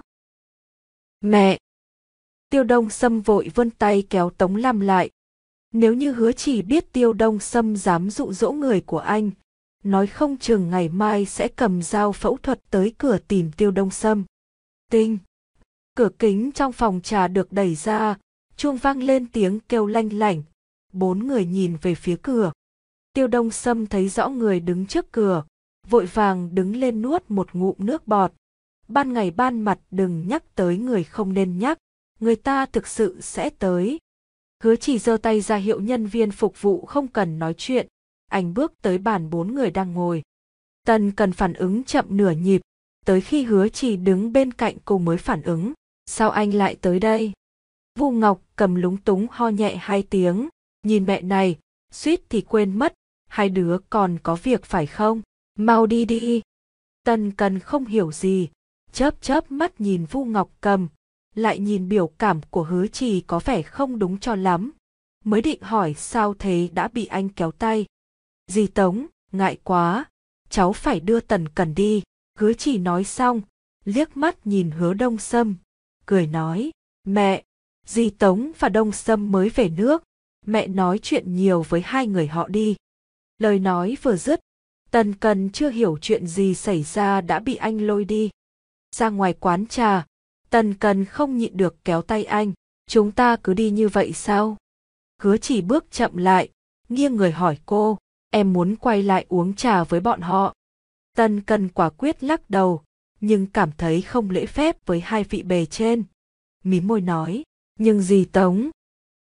Mẹ! Tiêu Đông Sâm vội vươn tay kéo Tống Lam lại. Nếu như Hứa Trì biết Tiêu Đông Sâm dám dụ dỗ người của anh, nói không chừng ngày mai sẽ cầm dao phẫu thuật tới cửa tìm Tiêu Đông Sâm. Tinh! Cửa kính trong phòng trà được đẩy ra, chuông vang lên tiếng kêu lanh lảnh. Bốn người nhìn về phía cửa. Tiêu Đông Sâm thấy rõ người đứng trước cửa, vội vàng đứng lên nuốt một ngụm nước bọt. Ban ngày ban mặt đừng nhắc tới người không nên nhắc, người ta thực sự sẽ tới. Hứa Trì giơ tay ra hiệu nhân viên phục vụ không cần nói chuyện, anh bước tới bàn bốn người đang ngồi. Tần Cần phản ứng chậm nửa nhịp, tới khi Hứa Trì đứng bên cạnh cô mới phản ứng. Sao anh lại tới đây? Vu Ngọc Cầm lúng túng ho nhẹ hai tiếng, nhìn mẹ này, suýt thì quên mất, hai đứa còn có việc phải không? Mau đi đi. Tần Cần không hiểu gì, chớp chớp mắt nhìn Vu Ngọc Cầm, lại nhìn biểu cảm của Hứa Trì có vẻ không đúng cho lắm. Mới định hỏi sao thế đã bị anh kéo tay. Dì Tống, ngại quá, cháu phải đưa Tần Cần đi. Hứa Trì nói xong, liếc mắt nhìn Hứa Đông Sâm, cười nói, mẹ, dì Tống và Đông Sâm mới về nước, mẹ nói chuyện nhiều với hai người họ đi. Lời nói vừa dứt, Tần Cần chưa hiểu chuyện gì xảy ra đã bị anh lôi đi. Ra ngoài quán trà, Tần Cần không nhịn được kéo tay anh, chúng ta cứ đi như vậy sao? Hứa Trì bước chậm lại, nghiêng người hỏi cô, em muốn quay lại uống trà với bọn họ. Tần Cần quả quyết lắc đầu, nhưng cảm thấy không lễ phép với hai vị bề trên. Mím môi nói, nhưng dì Tống.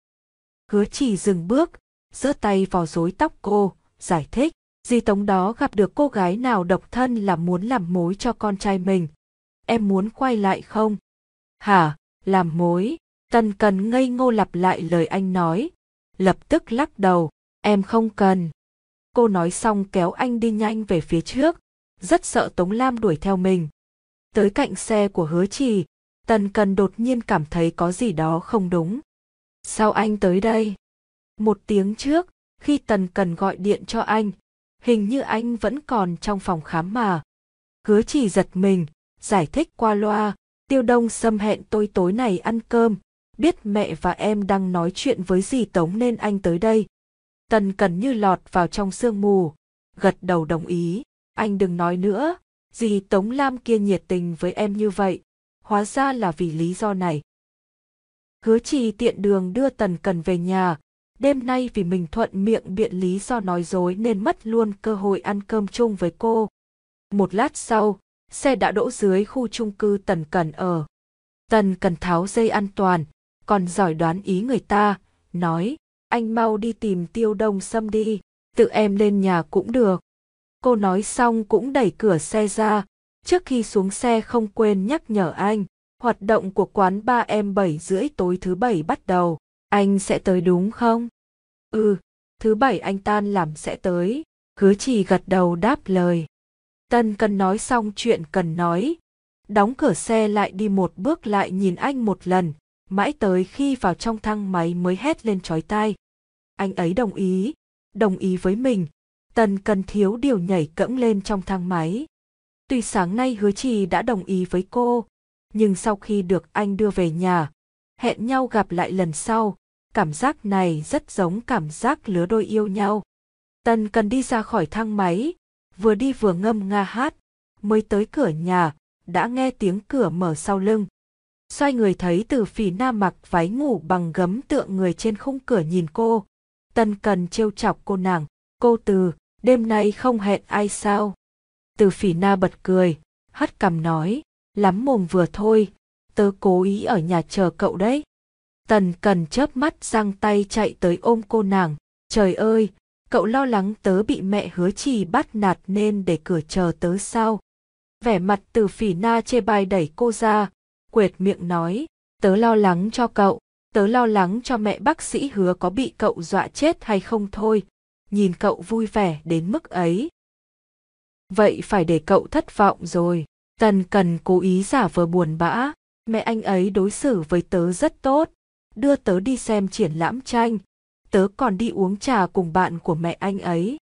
Hứa Trì dừng bước, giơ tay vào rối tóc cô, giải thích, dì Tống đó gặp được cô gái nào độc thân là muốn làm mối cho con trai mình. Em muốn quay lại không? Hả, làm mối? Tần Cần ngây ngô lặp lại lời anh nói, lập tức lắc đầu, em không cần. Cô nói xong kéo anh đi nhanh về phía trước, rất sợ Tống Lam đuổi theo mình. Tới cạnh xe của Hứa Trì, Tần Cần đột nhiên cảm thấy có gì đó không đúng. Sao anh tới đây? Một tiếng trước, Khi Tần Cần gọi điện cho anh, hình như anh vẫn còn trong phòng khám mà. Hứa Chỉ giật mình, giải thích qua loa, Tiêu Đông Sâm hẹn tôi tối này ăn cơm, biết mẹ và em đang nói chuyện với dì Tống nên anh tới đây. Tần Cần như lọt vào trong sương mù, gật đầu đồng ý, anh đừng nói nữa, dì Tống Lam kia nhiệt tình với em như vậy, hóa ra là vì lý do này. Hứa Chỉ tiện đường đưa Tần Cần về nhà, đêm nay vì mình thuận miệng biện lý do nói dối nên mất luôn cơ hội ăn cơm chung với cô. Một lát sau, xe đã đỗ dưới khu chung cư Tần Cần ở. Tần Cần tháo dây an toàn, còn giỏi đoán ý người ta, nói, anh mau đi tìm Tiêu Đông Sâm đi, tự em lên nhà cũng được. Cô nói xong cũng đẩy cửa xe ra, trước khi xuống xe không quên nhắc nhở anh, hoạt động của quán ba em bảy rưỡi tối thứ bảy bắt đầu, anh sẽ tới đúng không? Ừ, thứ bảy anh tan làm sẽ tới, Hứa Chỉ gật đầu đáp lời. Tần Cần nói xong chuyện cần nói, đóng cửa xe lại đi một bước lại nhìn anh một lần, mãi tới khi vào trong thang máy mới hét lên chói tai. Anh ấy đồng ý, đồng ý với mình. Tần Cần thiếu điều nhảy cẫng lên trong thang máy. Tuy sáng nay Hứa Chỉ đã đồng ý với cô, nhưng sau khi được anh đưa về nhà, hẹn nhau gặp lại lần sau, cảm giác này rất giống cảm giác lứa đôi yêu nhau. Tần Cần đi ra khỏi thang máy, vừa đi vừa ngâm nga hát, mới tới cửa nhà, đã nghe tiếng cửa mở sau lưng. Xoay người thấy Từ Phỉ Na mặc váy ngủ bằng gấm tượng người trên khung cửa nhìn cô. Tần Cần trêu chọc cô nàng, cô Từ, đêm nay không hẹn ai sao? Từ Phỉ Na bật cười, hất cằm nói, lắm mồm vừa thôi, tớ cố ý ở nhà chờ cậu đấy. Tần Cần chớp mắt giang tay chạy tới ôm cô nàng, trời ơi, cậu lo lắng tớ bị mẹ Hứa Chỉ bắt nạt nên để cửa chờ tớ sao? Vẻ mặt Từ Phỉ Na chê bai đẩy cô ra, quệt miệng nói, tớ lo lắng cho cậu, tớ lo lắng cho mẹ bác sĩ Hứa có bị cậu dọa chết hay không thôi, nhìn cậu vui vẻ đến mức ấy. Vậy phải để cậu thất vọng rồi. Tần Cần cố ý giả vờ buồn bã, mẹ anh ấy đối xử với tớ rất tốt, đưa tớ đi xem triển lãm tranh, tớ còn đi uống trà cùng bạn của mẹ anh ấy.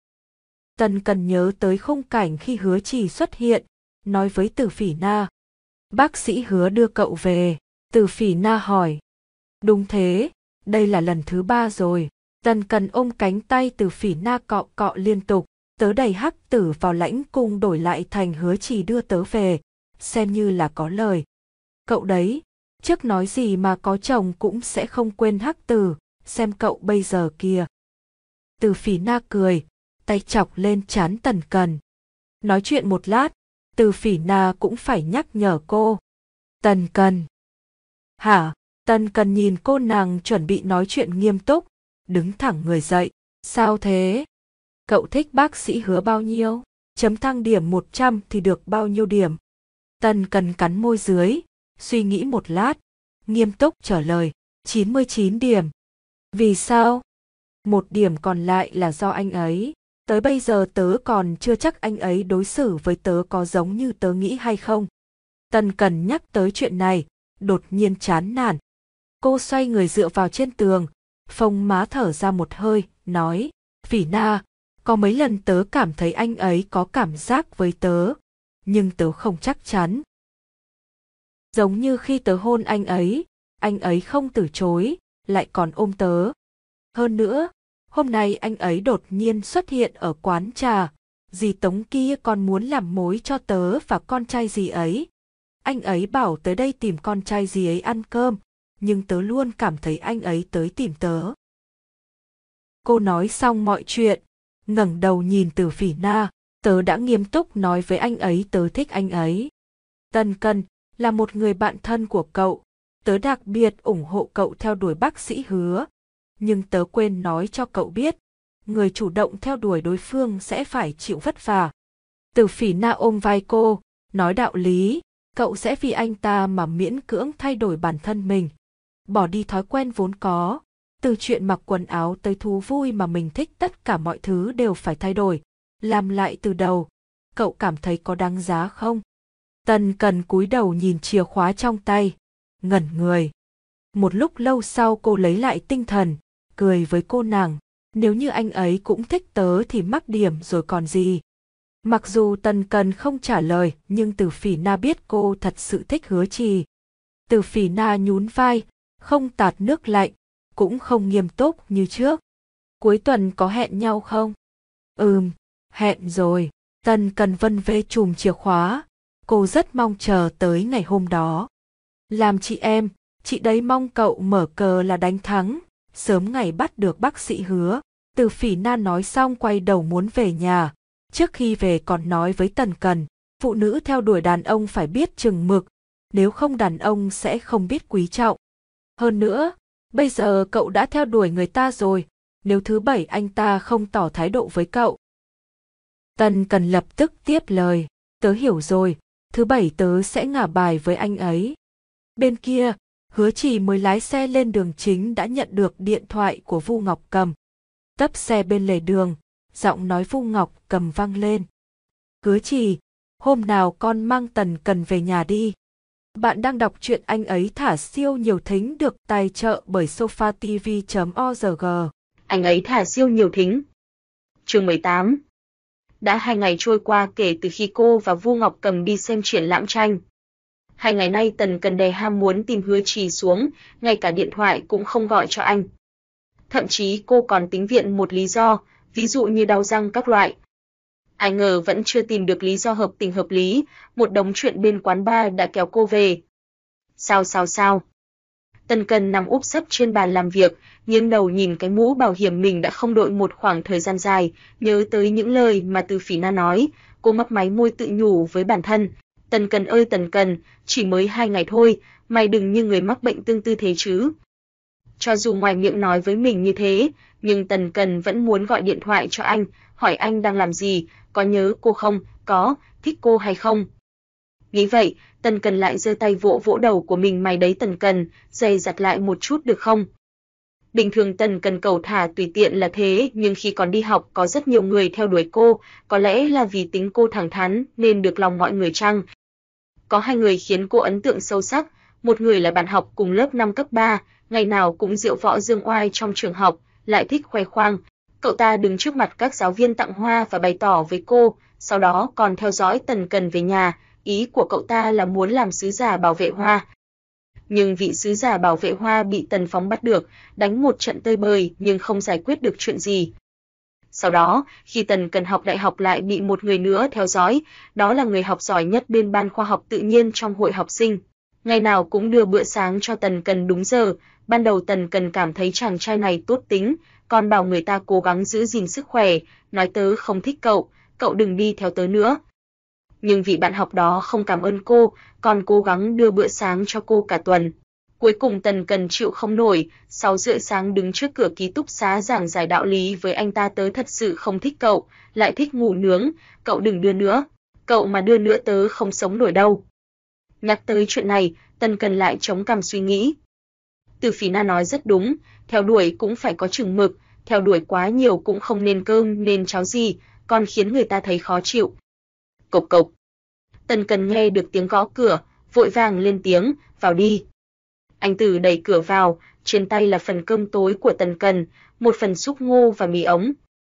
Tần Cần nhớ tới khung cảnh khi Hứa Chỉ xuất hiện, nói với Từ Phỉ Na, bác sĩ Hứa đưa cậu về. Từ Phỉ Na hỏi, đúng thế, đây là lần thứ ba rồi. Tần Cần ôm cánh tay Từ Phỉ Na cọ cọ liên tục, tớ đẩy Hắc Tử vào lãnh cung đổi lại thành Hứa Chỉ đưa tớ về, xem như là có lời. Cậu đấy, trước nói gì mà có chồng cũng sẽ không quên Hắc Tử, xem cậu bây giờ kìa. Từ Phỉ Na cười, tay chọc lên trán Tần Cần. Nói chuyện một lát, Từ Phỉ Na cũng phải nhắc nhở cô. Tần Cần. Hả? Tần Cần nhìn cô nàng chuẩn bị nói chuyện nghiêm túc, đứng thẳng người dậy. Sao thế? Cậu thích bác sĩ Hứa bao nhiêu? Chấm thang điểm một trăm thì được bao nhiêu điểm? Tần Cần cắn môi dưới, suy nghĩ một lát, nghiêm túc trả lời, chín mươi chín điểm. Vì sao? Một điểm còn lại là do anh ấy. Tới bây giờ tớ còn chưa chắc anh ấy đối xử với tớ có giống như tớ nghĩ hay không. Tần Cần nhắc tới chuyện này, đột nhiên chán nản. Cô xoay người dựa vào trên tường, phông má thở ra một hơi, nói, Phỉ Na, có mấy lần tớ cảm thấy anh ấy có cảm giác với tớ, nhưng tớ không chắc chắn. Giống như khi tớ hôn anh ấy, anh ấy không từ chối, lại còn ôm tớ. Hơn nữa, hôm nay anh ấy đột nhiên xuất hiện ở quán trà, dì Tống kia còn muốn làm mối cho tớ và con trai dì ấy. Anh ấy bảo tới đây tìm con trai dì ấy ăn cơm, nhưng tớ luôn cảm thấy anh ấy tới tìm tớ. Cô nói xong mọi chuyện, ngẩng đầu nhìn Từ Phỉ Na, tớ đã nghiêm túc nói với anh ấy tớ thích anh ấy. Tần Cần là một người bạn thân của cậu, tớ đặc biệt ủng hộ cậu theo đuổi bác sĩ Hứa. Nhưng tớ quên nói cho cậu biết, người chủ động theo đuổi đối phương sẽ phải chịu vất vả. Từ Phỉ Na ôm vai cô, nói đạo lý, cậu sẽ vì anh ta mà miễn cưỡng thay đổi bản thân mình. Bỏ đi thói quen vốn có, từ chuyện mặc quần áo tới thú vui mà mình thích tất cả mọi thứ đều phải thay đổi. Làm lại từ đầu, cậu cảm thấy có đáng giá không? Tần Cần cúi đầu nhìn chìa khóa trong tay, ngẩn người. Một lúc lâu sau cô lấy lại tinh thần, cười với cô nàng, Nếu như anh ấy cũng thích tớ thì mắc điểm rồi còn gì. Mặc dù Tần Cần không trả lời, nhưng Từ Phỉ Na biết cô thật sự thích Hứa Trì. Từ Phỉ Na nhún vai, không tạt nước lạnh, cũng không nghiêm túc như trước. Cuối tuần có hẹn nhau không? Ừm, hẹn rồi. Tần Cần vân vê chùm chìa khóa. Cô rất mong chờ tới ngày hôm đó. Làm chị em, chị đấy mong cậu mở cờ là đánh thắng, sớm ngày bắt được bác sĩ Hứa. Từ Phỉ Na nói xong quay đầu muốn về nhà. Trước khi về còn nói với Tần Cần, phụ nữ theo đuổi đàn ông phải biết chừng mực, nếu không đàn ông sẽ không biết quý trọng. Hơn nữa, bây giờ cậu đã theo đuổi người ta rồi, nếu thứ bảy anh ta không tỏ thái độ với cậu. Tần Cần lập tức tiếp lời, tớ hiểu rồi, thứ bảy tớ sẽ ngả bài với anh ấy. Bên kia, Hứa Trì mới lái xe lên đường chính đã nhận được điện thoại của Vu Ngọc Cầm. Tấp xe bên lề đường, giọng nói Vu Ngọc Cầm vang lên. Hứa Trì, hôm nào con mang Tần Cần về nhà đi. Bạn đang đọc truyện Anh ấy thả siêu nhiều thính được tài trợ bởi sofa t v chấm org. Anh ấy thả siêu nhiều thính. Chương mười tám. Đã hai ngày trôi qua kể từ khi cô và Vu Ngọc Cầm đi xem triển lãm tranh. Hai ngày nay Tần Cần đè ham muốn tìm Hứa Trì xuống, ngay cả điện thoại cũng không gọi cho anh. Thậm chí cô còn tính viện một lý do, ví dụ như đau răng các loại. Ai ngờ vẫn chưa tìm được lý do hợp tình hợp lý, một đống chuyện bên quán bar đã kéo cô về. Sao sao sao? Tần Cần nằm úp sấp trên bàn làm việc, nghiêng đầu nhìn cái mũ bảo hiểm mình đã không đội một khoảng thời gian dài, nhớ tới những lời mà Từ Phỉ Na nói, cô mấp máy môi tự nhủ với bản thân. Tần Cần ơi Tần Cần, chỉ mới hai ngày thôi, mày đừng như người mắc bệnh tương tư thế chứ. Cho dù ngoài miệng nói với mình như thế, nhưng Tần Cần vẫn muốn gọi điện thoại cho anh, hỏi anh đang làm gì, có nhớ cô không, có, thích cô hay không. Nghĩ vậy, Tần Cần lại giơ tay vỗ vỗ đầu của mình, mày đấy Tần Cần, dày dặt lại một chút được không? Bình thường Tần Cần cẩu thả tùy tiện là thế, nhưng khi còn đi học có rất nhiều người theo đuổi cô, có lẽ là vì tính cô thẳng thắn nên được lòng mọi người chăng? Có hai người khiến cô ấn tượng sâu sắc, một người là bạn học cùng lớp năm cấp ba, ngày nào cũng diệu võ dương oai trong trường học, lại thích khoe khoang. Cậu ta đứng trước mặt các giáo viên tặng hoa và bày tỏ với cô, sau đó còn theo dõi Tần Cần về nhà, ý của cậu ta là muốn làm sứ giả bảo vệ hoa. Nhưng vị sứ giả bảo vệ hoa bị Tần Phóng bắt được, đánh một trận tơi bời nhưng không giải quyết được chuyện gì. Sau đó, khi Tần Cần học đại học lại bị một người nữa theo dõi, đó là người học giỏi nhất bên ban khoa học tự nhiên trong hội học sinh. Ngày nào cũng đưa bữa sáng cho Tần Cần đúng giờ, ban đầu Tần Cần cảm thấy chàng trai này tốt tính, còn bảo người ta cố gắng giữ gìn sức khỏe, nói tớ không thích cậu, cậu đừng đi theo tớ nữa. Nhưng vị bạn học đó không cảm ơn cô, còn cố gắng đưa bữa sáng cho cô cả tuần. Cuối cùng Tần Cần chịu không nổi, sáu rưỡi sáng đứng trước cửa ký túc xá giảng giải đạo lý với anh ta, tớ thật sự không thích cậu, lại thích ngủ nướng, cậu đừng đưa nữa, cậu mà đưa nữa tớ không sống nổi đâu. Nhắc tới chuyện này, Tần Cần lại chống cằm suy nghĩ. Từ Phỉ Na nói rất đúng, theo đuổi cũng phải có chừng mực, theo đuổi quá nhiều cũng không nên cơm nên cháo gì, còn khiến người ta thấy khó chịu. Cộc cộc. Tần Cần nghe được tiếng gõ cửa, vội vàng lên tiếng, vào đi. Anh Từ đẩy cửa vào, trên tay là phần cơm tối của Tần Cần, một phần súp ngô và mì ống.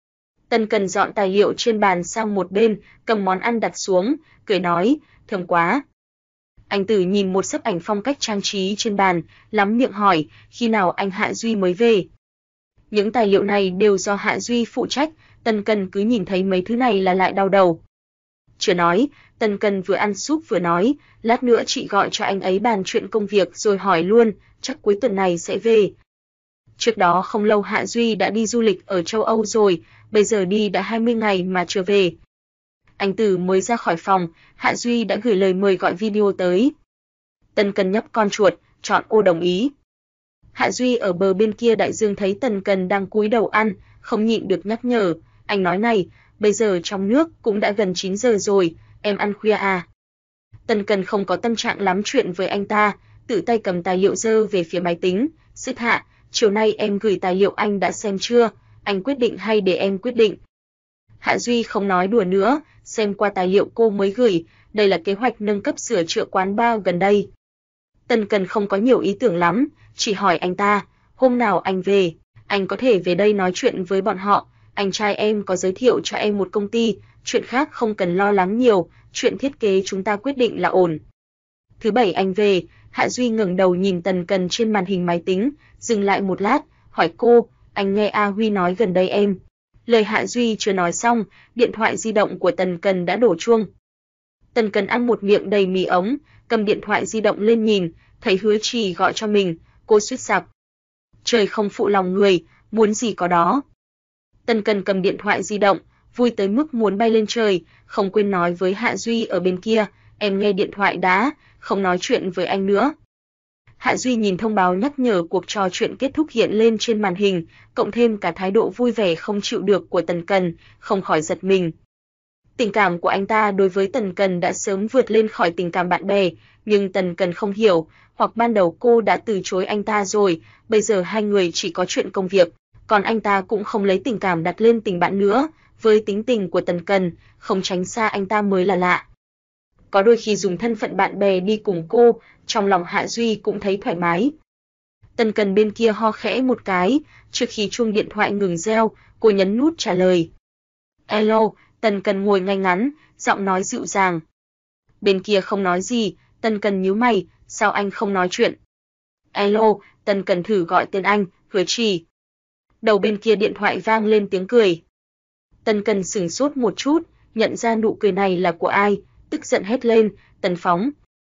Tần Cần dọn tài liệu trên bàn sang một bên, cầm món ăn đặt xuống, cười nói, thơm quá. Anh Từ nhìn một xấp ảnh phong cách trang trí trên bàn, lắm miệng hỏi, khi nào anh Hạ Duy mới về? Những tài liệu này đều do Hạ Duy phụ trách, Tần Cần cứ nhìn thấy mấy thứ này là lại đau đầu. Chưa nói, Tần Cần vừa ăn súp vừa nói, lát nữa chị gọi cho anh ấy bàn chuyện công việc rồi hỏi luôn, chắc cuối tuần này sẽ về. Trước đó không lâu Hạ Duy đã đi du lịch ở châu Âu rồi, bây giờ đi đã hai mươi ngày mà chưa về. Anh Từ mới ra khỏi phòng, Hạ Duy đã gửi lời mời gọi video tới. Tần Cần nhấp con chuột, chọn ô đồng ý. Hạ Duy ở bờ bên kia đại dương thấy Tần Cần đang cúi đầu ăn, không nhịn được nhắc nhở, anh nói này, bây giờ trong nước cũng đã gần chín giờ rồi, em ăn khuya à? Tần Cần không có tâm trạng lắm chuyện với anh ta, tự tay cầm tài liệu dơ về phía máy tính, Sếp Hạ, chiều nay em gửi tài liệu anh đã xem chưa, anh quyết định hay để em quyết định? Hạ Duy không nói đùa nữa, xem qua tài liệu cô mới gửi, đây là kế hoạch nâng cấp sửa chữa quán bar gần đây. Tần Cần không có nhiều ý tưởng lắm, chỉ hỏi anh ta, hôm nào anh về? anh có thể về đây nói chuyện với bọn họ, anh trai em có giới thiệu cho em một công ty, chuyện khác không cần lo lắng nhiều, chuyện thiết kế chúng ta quyết định là ổn. Thứ bảy anh về, Hạ Duy ngẩng đầu nhìn Tần Cần trên màn hình máy tính, dừng lại một lát, hỏi cô, anh nghe A Huy nói gần đây em. Lời Hạ Duy chưa nói xong, điện thoại di động của Tần Cần đã đổ chuông. Tần Cần ăn một miệng đầy mì ống, cầm điện thoại di động lên nhìn, thấy Hứa Trì gọi cho mình, cô suýt sặc. Trời không phụ lòng người, muốn gì có đó. Tần Cần cầm điện thoại di động, vui tới mức muốn bay lên trời, không quên nói với Hạ Duy ở bên kia, em nghe điện thoại đã, không nói chuyện với anh nữa. Hạ Duy nhìn thông báo nhắc nhở cuộc trò chuyện kết thúc hiện lên trên màn hình, cộng thêm cả thái độ vui vẻ không chịu được của Tần Cần, không khỏi giật mình. Tình cảm của anh ta đối với Tần Cần đã sớm vượt lên khỏi tình cảm bạn bè, nhưng Tần Cần không hiểu, hoặc ban đầu cô đã từ chối anh ta rồi, bây giờ hai người chỉ có chuyện công việc, còn anh ta cũng không lấy tình cảm đặt lên tình bạn nữa, với tính tình của Tần Cần, không tránh xa anh ta mới là lạ. Có đôi khi dùng thân phận bạn bè đi cùng cô, trong lòng Hạ Duy cũng thấy thoải mái. Tần Cần bên kia ho khẽ một cái, trước khi chuông điện thoại ngừng reo, cô nhấn nút trả lời. Alo, Tần Cần ngồi ngay ngắn, giọng nói dịu dàng. Bên kia không nói gì, Tần Cần nhíu mày, sao anh không nói chuyện? Alo, Tần Cần thử gọi tên anh, Hứa Trì. Đầu bên kia điện thoại vang lên tiếng cười. Tần Cần sửng sốt một chút, nhận ra nụ cười này là của ai, tức giận hét lên, Tần Phóng.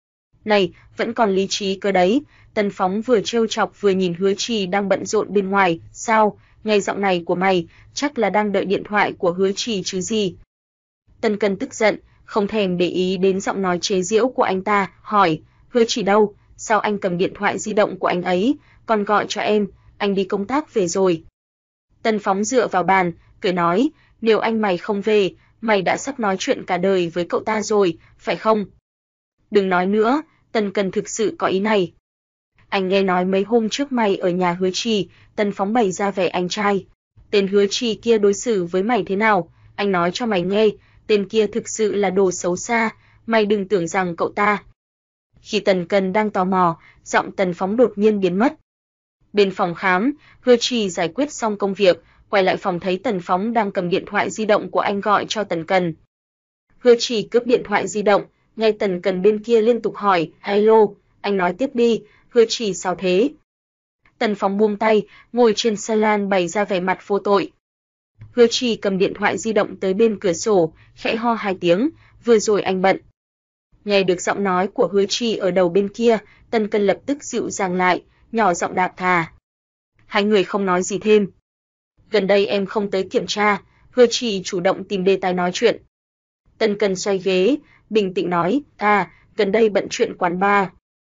Này, vẫn còn lý trí cơ đấy, Tần Phóng vừa trêu chọc vừa nhìn Hứa Trì đang bận rộn bên ngoài, sao, nghe giọng này của mày, chắc là đang đợi điện thoại của Hứa Trì chứ gì. Tần Cần tức giận, không thèm để ý đến giọng nói chế giễu của anh ta, hỏi, Hứa Trì đâu, sao anh cầm điện thoại di động của anh ấy, còn gọi cho em, anh đi công tác về rồi. Tần Phóng dựa vào bàn, cười nói, nếu anh mày không về, mày đã sắp nói chuyện cả đời với cậu ta rồi, phải không? Đừng nói nữa, Tần Cần thực sự có ý này. Anh nghe nói mấy hôm trước mày ở nhà Hứa Trì, Tần Phóng bày ra vẻ anh trai. Tên Hứa Trì kia đối xử với mày thế nào, anh nói cho mày nghe, tên kia thực sự là đồ xấu xa, mày đừng tưởng rằng cậu ta. Khi Tần Cần đang tò mò, giọng Tần Phóng đột nhiên biến mất. Bên phòng khám, Hứa Trì giải quyết xong công việc, quay lại phòng thấy Tần Phóng đang cầm điện thoại di động của anh gọi cho Tần Cần. Hứa Trì cướp điện thoại di động, nghe Tần Cần bên kia liên tục hỏi, "Alo, anh nói tiếp đi, Hứa Trì sao thế?" Tần Phóng buông tay, ngồi trên salon bày ra vẻ mặt vô tội. Hứa Trì cầm điện thoại di động tới bên cửa sổ, khẽ ho hai tiếng, vừa rồi anh bận. Nghe được giọng nói của Hứa Trì ở đầu bên kia, Tần Cần lập tức dịu dàng lại, nhỏ giọng đáp thà. Hai người không nói gì thêm. Gần đây em không tới kiểm tra, Hứa Trì chủ động tìm đề tài nói chuyện. Tần Cần xoay ghế, bình tĩnh nói, à, gần đây bận chuyện quán bar.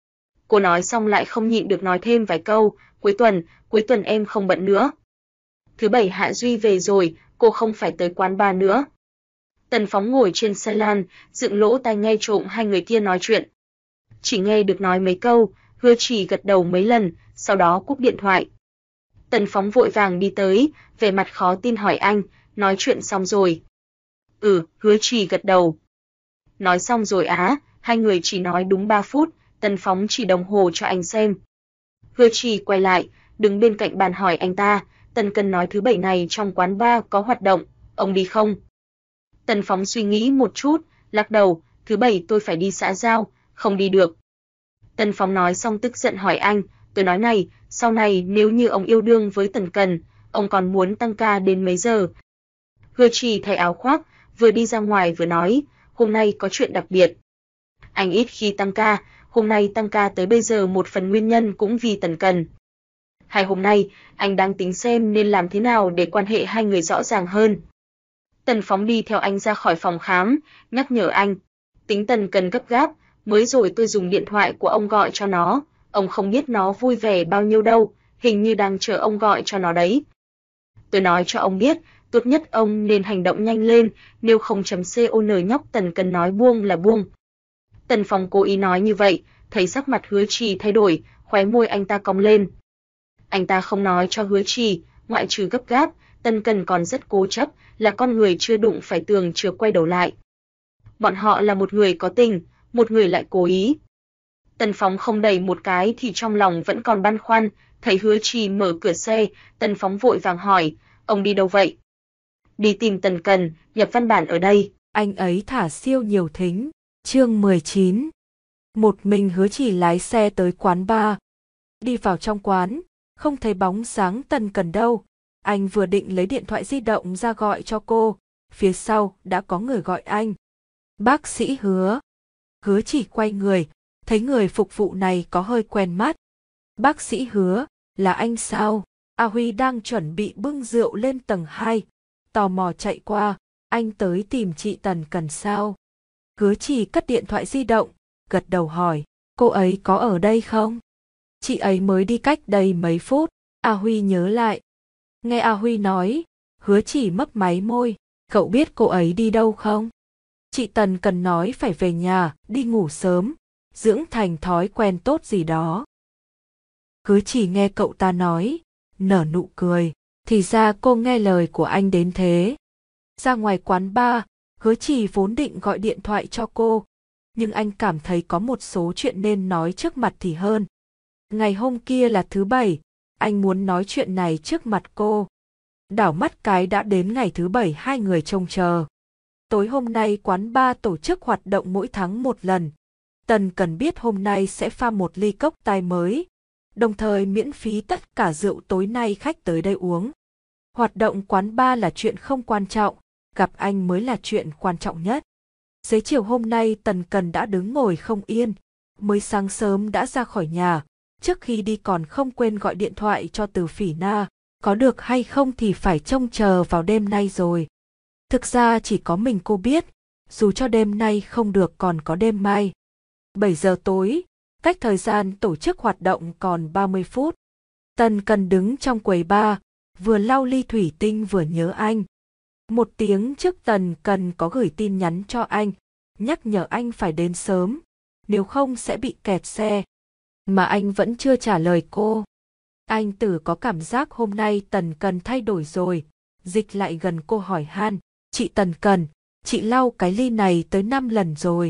Cô nói xong lại không nhịn được nói thêm vài câu, cuối tuần, cuối tuần em không bận nữa. Thứ bảy Hạ Duy về rồi, cô không phải tới quán bar nữa. Tần Phóng ngồi trên salon, dựng lỗ tai nghe trộm hai người kia nói chuyện. Chỉ nghe được nói mấy câu, Hứa Trì gật đầu mấy lần, sau đó cúp điện thoại. Tần Phóng vội vàng đi tới, vẻ mặt khó tin hỏi anh, nói chuyện xong rồi. Ừ, Hứa Trì gật đầu. Nói xong rồi á, hai người chỉ nói đúng ba phút, Tần Phóng chỉ đồng hồ cho anh xem. Hứa Trì quay lại, đứng bên cạnh bàn hỏi anh ta, Tần Cần nói thứ bảy này trong quán bar có hoạt động, ông đi không? Tần Phóng suy nghĩ một chút, lắc đầu, thứ bảy tôi phải đi xã giao, không đi được. Tần Phóng nói xong tức giận hỏi anh, tôi nói này, sau này nếu như ông yêu đương với Tần Cần, ông còn muốn tăng ca đến mấy giờ? Hứa Trì thay áo khoác, vừa đi ra ngoài vừa nói, hôm nay có chuyện đặc biệt. Anh ít khi tăng ca, hôm nay tăng ca tới bây giờ một phần nguyên nhân cũng vì Tần Cần. Hai hôm nay, anh đang tính xem nên làm thế nào để quan hệ hai người rõ ràng hơn. Tần Phóng đi theo anh ra khỏi phòng khám, nhắc nhở anh, tính Tần Cần gấp gáp, mới rồi tôi dùng điện thoại của ông gọi cho nó, ông không biết nó vui vẻ bao nhiêu đâu, hình như đang chờ ông gọi cho nó đấy. Tôi nói cho ông biết, tốt nhất ông nên hành động nhanh lên, nếu không chấm con nhóc Tần Cần nói buông là buông. Tần Phóng cố ý nói như vậy, thấy sắc mặt Hứa Trì thay đổi, khóe môi anh ta cong lên. Anh ta không nói cho Hứa Trì, ngoại trừ gấp gáp, Tần Cần còn rất cố chấp, là con người chưa đụng phải tường chưa quay đầu lại. Bọn họ là một người có tình, một người lại cố ý. Tần Phóng không đẩy một cái thì trong lòng vẫn còn băn khoăn, Thấy Hứa Trì mở cửa xe, Tần Phóng vội vàng hỏi, ông đi đâu vậy? Đi tìm Tần Cần, nhập văn bản ở đây. Anh ấy thả siêu nhiều thính. Chương mười chín. Một mình Hứa Trì lái xe tới quán bar. Đi vào trong quán, không thấy bóng dáng Tần Cần đâu. Anh vừa định lấy điện thoại di động ra gọi cho cô, phía sau đã có người gọi anh. Bác sĩ Hứa. Hứa Trì quay người, thấy người phục vụ này có hơi quen mắt. Bác sĩ Hứa, là anh sao? A Huy đang chuẩn bị bưng rượu lên tầng hai, tò mò chạy qua, anh tới tìm chị Tần Cần sao? Hứa Trì cất điện thoại di động, gật đầu hỏi, cô ấy có ở đây không? Chị ấy mới đi cách đây mấy phút. A Huy nhớ lại. Nghe A Huy nói, Hứa Trì mấp máy môi, cậu biết cô ấy đi đâu không? Chị Tần Cần nói phải về nhà, đi ngủ sớm, dưỡng thành thói quen tốt gì đó. Hứa Trì nghe cậu ta nói, nở nụ cười, thì ra cô nghe lời của anh đến thế. Ra ngoài quán bar, Hứa Trì vốn định gọi điện thoại cho cô, nhưng anh cảm thấy có một số chuyện nên nói trước mặt thì hơn. Ngày hôm kia là thứ bảy, anh muốn nói chuyện này trước mặt cô. Đảo mắt cái đã đến ngày thứ bảy hai người trông chờ. Tối hôm nay quán bar tổ chức hoạt động mỗi tháng một lần. Tần Cần biết hôm nay sẽ pha một ly cốc tai mới, đồng thời miễn phí tất cả rượu tối nay khách tới đây uống. Hoạt động quán bar là chuyện không quan trọng, gặp anh mới là chuyện quan trọng nhất. Xế chiều hôm nay Tần Cần đã đứng ngồi không yên, mới sáng sớm đã ra khỏi nhà, trước khi đi còn không quên gọi điện thoại cho Từ Phỉ Na, có được hay không thì phải trông chờ vào đêm nay rồi. Thực ra chỉ có mình cô biết, dù cho đêm nay không được còn có đêm mai. bảy giờ tối, cách thời gian tổ chức hoạt động còn ba mươi phút. Tần Cần đứng trong quầy bar, vừa lau ly thủy tinh vừa nhớ anh. Một tiếng trước Tần Cần có gửi tin nhắn cho anh, nhắc nhở anh phải đến sớm, nếu không sẽ bị kẹt xe. Mà anh vẫn chưa trả lời cô. Anh Tử có cảm giác hôm nay Tần Cần thay đổi rồi, dịch lại gần cô hỏi han, chị Tần Cần, chị lau cái ly này tới năm lần rồi.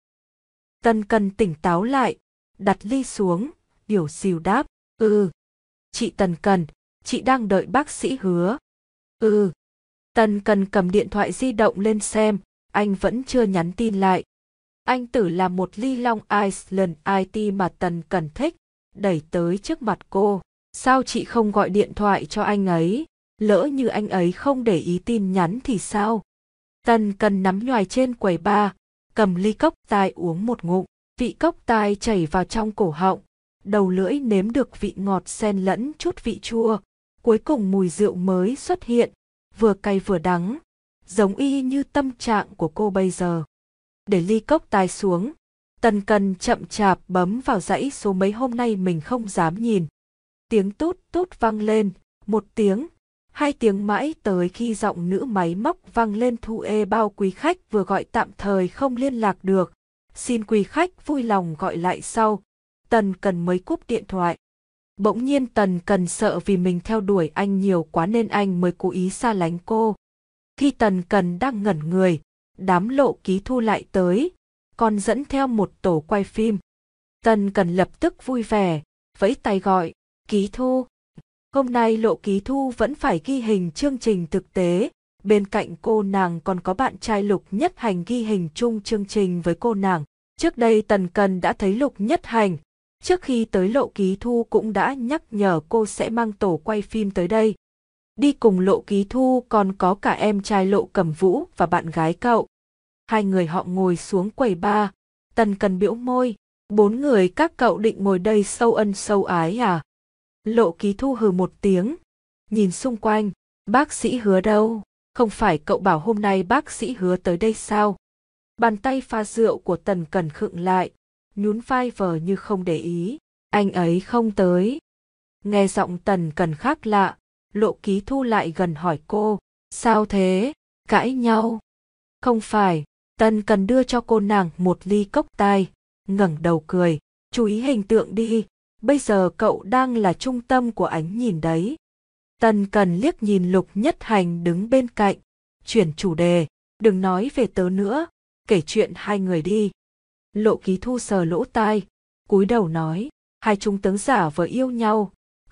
Tần Cần tỉnh táo lại, đặt ly xuống, điều xìu đáp, ừ. Chị Tần Cần, chị đang đợi bác sĩ Hứa. Ừ. Tần Cần cầm điện thoại di động lên xem, anh vẫn chưa nhắn tin lại. Anh Tử làm một ly Long Island i tê mà Tần Cần thích, đẩy tới trước mặt cô. Sao chị không gọi điện thoại cho anh ấy? Lỡ như anh ấy không để ý tin nhắn thì sao? Tần Cần nắm nhoài trên quầy bar, cầm ly cốc tai uống một ngụm. Vị cốc tai chảy vào trong cổ họng, đầu lưỡi nếm được vị ngọt xen lẫn chút vị chua. Cuối cùng mùi rượu mới xuất hiện, vừa cay vừa đắng, giống y như tâm trạng của cô bây giờ. Để ly cốc tai xuống, Tần Cần chậm chạp bấm vào dãy số mấy hôm nay mình không dám nhìn. Tiếng tút tút vang lên, một tiếng, hai tiếng mãi tới khi giọng nữ máy móc vang lên thu ê bao quý khách vừa gọi tạm thời không liên lạc được. Xin quý khách vui lòng gọi lại sau. Tần Cần mới cúp điện thoại. Bỗng nhiên Tần Cần sợ vì mình theo đuổi anh nhiều quá nên anh mới cố ý xa lánh cô. Khi Tần Cần đang ngẩn người, đám Lộ Ký Thu lại tới, còn dẫn theo một tổ quay phim. Tần Cần lập tức vui vẻ, vẫy tay gọi, Ký Thu. Hôm nay Lộ Ký Thu vẫn phải ghi hình chương trình thực tế, bên cạnh cô nàng còn có bạn trai Lục Nhất Hành ghi hình chung chương trình với cô nàng. Trước đây Tần Cần đã thấy Lục Nhất Hành, trước khi tới Lộ Ký Thu cũng đã nhắc nhở cô sẽ mang tổ quay phim tới đây. Đi cùng Lộ Ký Thu còn có cả em trai Lộ Cẩm Vũ và bạn gái cậu. Hai người họ ngồi xuống quầy bar, Tần Cần bĩu môi, bốn người các cậu định ngồi đây sâu ân sâu ái à? Lộ Ký Thu hừ một tiếng, nhìn xung quanh, bác sĩ Hứa đâu? Không phải cậu bảo hôm nay bác sĩ Hứa tới đây sao? Bàn tay pha rượu của Tần Cần khựng lại, nhún vai vờ như không để ý. Anh ấy không tới. Nghe giọng Tần Cần khác lạ, Lộ Ký Thu lại gần hỏi cô. Sao thế? Cãi nhau? Không phải. Tần Cần đưa cho cô nàng một ly cốc tai, ngẩng đầu cười. Chú ý hình tượng đi, bây giờ cậu đang là trung tâm của ánh nhìn đấy. Tần Cần liếc nhìn Lục Nhất Hành đứng bên cạnh, chuyển chủ đề. Đừng nói về tớ nữa, kể chuyện hai người đi. Lộ Ký Thu sờ lỗ tai, cúi đầu nói, hai trung tướng giả vờ yêu nhau,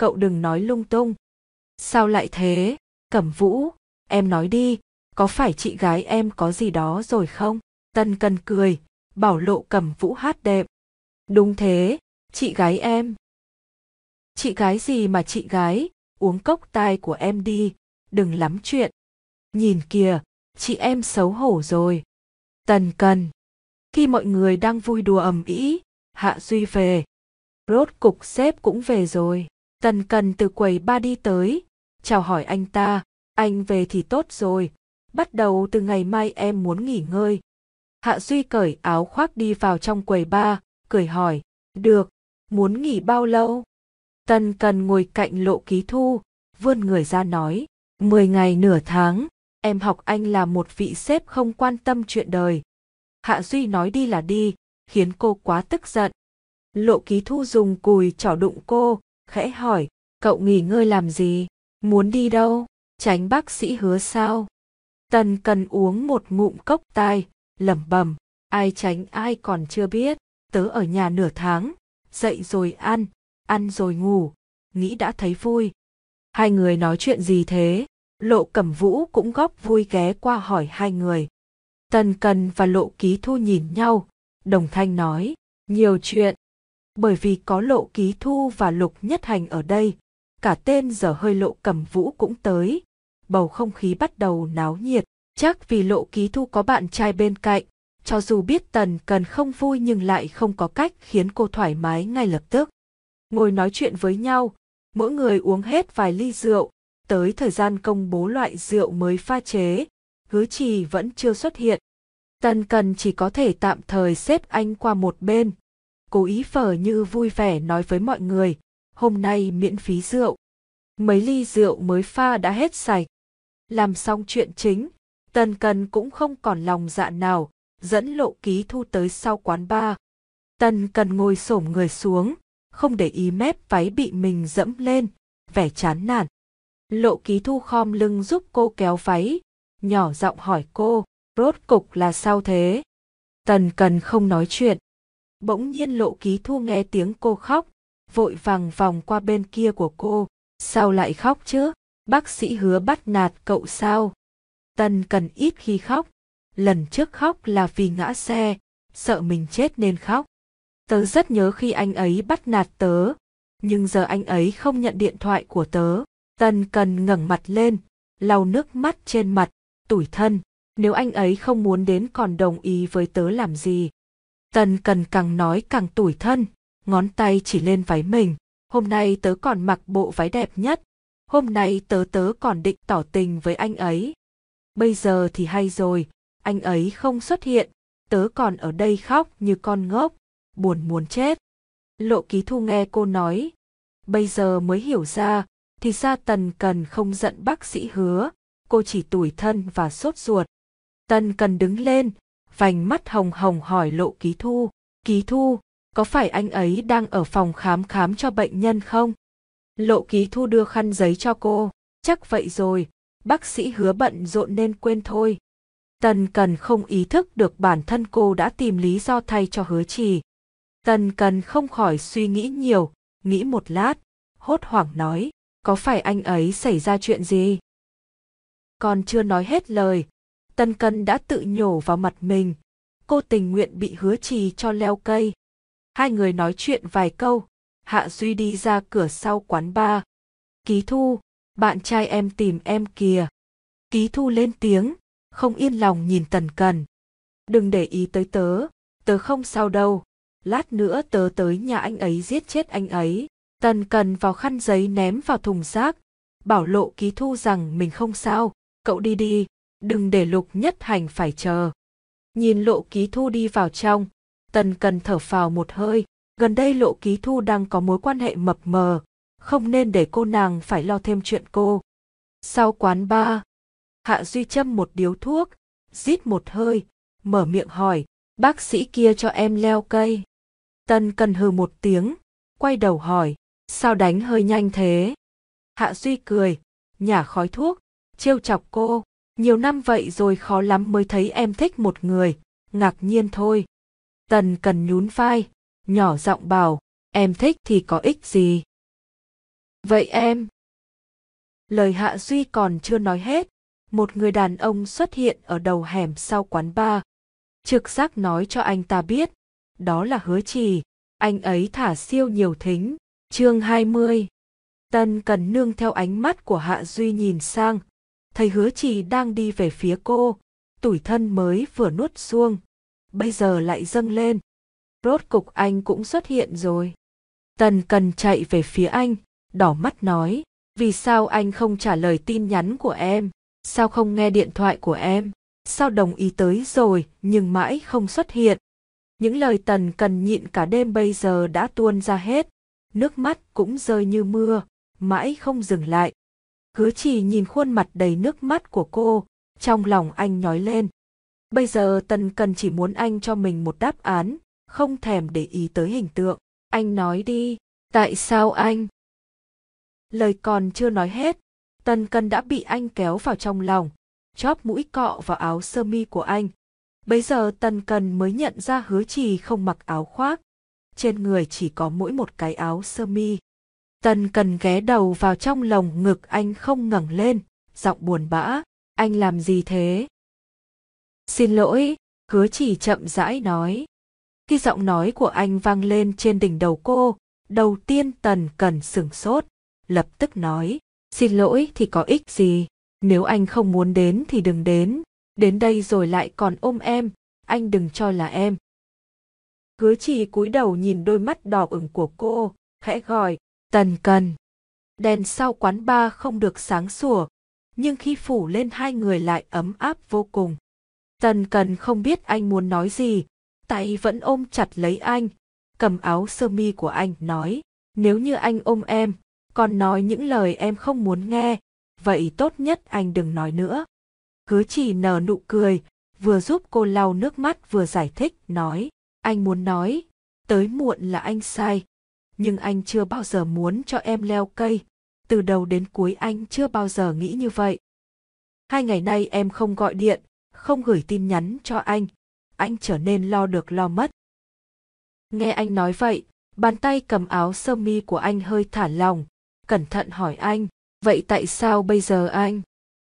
cậu đừng nói lung tung. Sao lại thế? Cẩm Vũ, em nói đi, có phải chị gái em có gì đó rồi không? Tần Cần cười, bảo Lộ Cẩm Vũ hát đệm. Đúng thế, chị gái em. Chị gái gì mà chị gái, uống cốc tai của em đi, đừng lắm chuyện. Nhìn kìa, chị em xấu hổ rồi. Tần Cần. Khi mọi người đang vui đùa ầm ĩ, Hạ Duy về. Rốt cục sếp cũng về rồi. Tần Cần từ quầy ba đi tới, chào hỏi anh ta, anh về thì tốt rồi, bắt đầu từ ngày mai em muốn nghỉ ngơi. Hạ Duy cởi áo khoác đi vào trong quầy ba, cười hỏi, được, muốn nghỉ bao lâu? Tần Cần ngồi cạnh Lộ Ký Thu, vươn người ra nói, mười ngày nửa tháng, em học anh là một vị sếp không quan tâm chuyện đời. Hạ Duy nói đi là đi, khiến cô quá tức giận. Lộ Ký Thu dùng cùi chỏ đụng cô, khẽ hỏi, cậu nghỉ ngơi làm gì? Muốn đi đâu? Tránh bác sĩ Hứa sao? Tần Cần uống một ngụm cốc tai, lẩm bẩm, ai tránh ai còn chưa biết, tớ ở nhà nửa tháng, dậy rồi ăn, ăn rồi ngủ, nghĩ đã thấy vui. Hai người nói chuyện gì thế? Lộ Cẩm Vũ cũng góp vui ghé qua hỏi hai người. Tần Cần và Lộ Ký Thu nhìn nhau, đồng thanh nói, nhiều chuyện. Bởi vì có Lộ Ký Thu và Lục Nhất Hành ở đây, cả tên dở hơi Lộ Cẩm Vũ cũng tới, bầu không khí bắt đầu náo nhiệt. Chắc vì Lộ Ký Thu có bạn trai bên cạnh, cho dù biết Tần Cần không vui nhưng lại không có cách khiến cô thoải mái ngay lập tức. Ngồi nói chuyện với nhau, mỗi người uống hết vài ly rượu, tới thời gian công bố loại rượu mới pha chế, Hứa Trì vẫn chưa xuất hiện. Tần Cần chỉ có thể tạm thời xếp anh qua một bên, cố ý phở như vui vẻ nói với mọi người, hôm nay miễn phí rượu. Mấy ly rượu mới pha đã hết sạch. Làm xong chuyện chính, Tần Cần cũng không còn lòng dạ nào, dẫn Lộ Ký Thu tới sau quán bar. Tần Cần ngồi xổm người xuống, không để ý mép váy bị mình dẫm lên, vẻ chán nản. Lộ Ký Thu khom lưng giúp cô kéo váy, nhỏ giọng hỏi cô, rốt cục là sao thế? Tần Cần không nói chuyện. Bỗng nhiên Lộ Ký Thu nghe tiếng cô khóc, vội vàng vòng qua bên kia của cô. Sao lại khóc chứ? Bác sĩ Hứa bắt nạt cậu sao? Tần Cần ít khi khóc. Lần trước khóc là vì ngã xe, sợ mình chết nên khóc. Tớ rất nhớ khi anh ấy bắt nạt tớ, nhưng giờ anh ấy không nhận điện thoại của tớ. Tần Cần ngẩng mặt lên, lau nước mắt trên mặt, tủi thân. Nếu anh ấy không muốn đến còn đồng ý với tớ làm gì? Tần Cần càng nói càng tủi thân, ngón tay chỉ lên váy mình. Hôm nay tớ còn mặc bộ váy đẹp nhất. Hôm nay tớ tớ còn định tỏ tình với anh ấy. Bây giờ thì hay rồi, anh ấy không xuất hiện, tớ còn ở đây khóc như con ngốc, buồn muốn chết. Lộ Ký Thu nghe cô nói, bây giờ mới hiểu ra, thì ra Tần Cần không giận bác sĩ Hứa, cô chỉ tủi thân và sốt ruột. Tần Cần đứng lên, vành mắt hồng hồng hỏi Lộ Ký Thu, Ký Thu, có phải anh ấy đang ở phòng khám khám cho bệnh nhân không? Lộ Ký Thu đưa khăn giấy cho cô, chắc vậy rồi, bác sĩ Hứa bận rộn nên quên thôi. Tần Cần không ý thức được bản thân cô đã tìm lý do thay cho Hứa Trì. Tần Cần không khỏi suy nghĩ nhiều, nghĩ một lát, hốt hoảng nói, có phải anh ấy xảy ra chuyện gì? Còn chưa nói hết lời, Tần Cần đã tự nhổ vào mặt mình, cô tình nguyện bị Hứa Trì cho leo cây. Hai người nói chuyện vài câu, Hạ Duy đi ra cửa sau quán bar. Ký Thu, bạn trai em tìm em kìa. Ký Thu lên tiếng, không yên lòng nhìn Tần Cần. Đừng để ý tới tớ, tớ không sao đâu, lát nữa tớ tới nhà anh ấy giết chết anh ấy. Tần Cần vào khăn giấy ném vào thùng rác, bảo Lộ Ký Thu rằng mình không sao, cậu đi đi, đừng để Lục Nhất Hành phải chờ. Nhìn Lộ Ký Thu đi vào trong, Tần Cần thở phào một hơi, gần đây Lộ Ký Thu đang có mối quan hệ mập mờ, không nên để cô nàng phải lo thêm chuyện cô. Sau quán bar, Hạ Duy châm một điếu thuốc, rít một hơi, mở miệng hỏi, bác sĩ kia cho em leo cây. Tần Cần hừ một tiếng, quay đầu hỏi, sao đánh hơi nhanh thế? Hạ Duy cười, nhả khói thuốc, trêu chọc cô, nhiều năm vậy rồi khó lắm mới thấy em thích một người, ngạc nhiên thôi. Tần Cần nhún vai, nhỏ giọng bảo, em thích thì có ích gì? Vậy em... Lời Hạ Duy còn chưa nói hết, một người đàn ông xuất hiện ở đầu hẻm sau quán bar. Trực giác nói cho anh ta biết, đó là Hứa Trì, anh ấy thả siêu nhiều thính. Chương hai mươi. Tần Cần nương theo ánh mắt của Hạ Duy nhìn sang, thấy Hứa Trì đang đi về phía cô, tủi thân mới vừa nuốt xuông, bây giờ lại dâng lên. Rốt cục anh cũng xuất hiện rồi. Tần Cần chạy về phía anh, đỏ mắt nói, vì sao anh không trả lời tin nhắn của em, sao không nghe điện thoại của em, sao đồng ý tới rồi nhưng mãi không xuất hiện. Những lời Tần Cần nhịn cả đêm bây giờ đã tuôn ra hết, nước mắt cũng rơi như mưa, mãi không dừng lại. Hứa Trì nhìn khuôn mặt đầy nước mắt của cô, trong lòng anh nhói lên. Bây giờ Tần Cần chỉ muốn anh cho mình một đáp án, không thèm để ý tới hình tượng. Anh nói đi, tại sao anh? Lời còn chưa nói hết, Tần Cần đã bị anh kéo vào trong lòng, chóp mũi cọ vào áo sơ mi của anh. Bấy giờ Tần Cần mới nhận ra Hứa Trì không mặc áo khoác, trên người chỉ có mỗi một cái áo sơ mi. Tần Cần ghé đầu vào trong lồng ngực anh không ngẩng lên, giọng buồn bã, anh làm gì thế? Xin lỗi, Hứa Trì chậm rãi nói. Khi giọng nói của anh vang lên trên đỉnh đầu cô, đầu tiên Tần Cần sửng sốt, lập tức nói, xin lỗi thì có ích gì, nếu anh không muốn đến thì đừng đến, đến đây rồi lại còn ôm em, anh đừng cho là em. Hứa Trì cúi đầu nhìn đôi mắt đỏ ửng của cô, khẽ gọi, Tần Cần. Đèn sau quán bar không được sáng sủa, nhưng khi phủ lên hai người lại ấm áp vô cùng. Tần Cần không biết anh muốn nói gì, tay vẫn ôm chặt lấy anh, cầm áo sơ mi của anh nói, nếu như anh ôm em, còn nói những lời em không muốn nghe, vậy tốt nhất anh đừng nói nữa. Hứa Trì nở nụ cười, vừa giúp cô lau nước mắt vừa giải thích, nói, anh muốn nói, tới muộn là anh sai, nhưng anh chưa bao giờ muốn cho em leo cây, từ đầu đến cuối anh chưa bao giờ nghĩ như vậy. Hai ngày nay em không gọi điện, không gửi tin nhắn cho anh, anh trở nên lo được lo mất. Nghe anh nói vậy, bàn tay cầm áo sơ mi của anh hơi thả lỏng, cẩn thận hỏi anh, vậy tại sao bây giờ anh?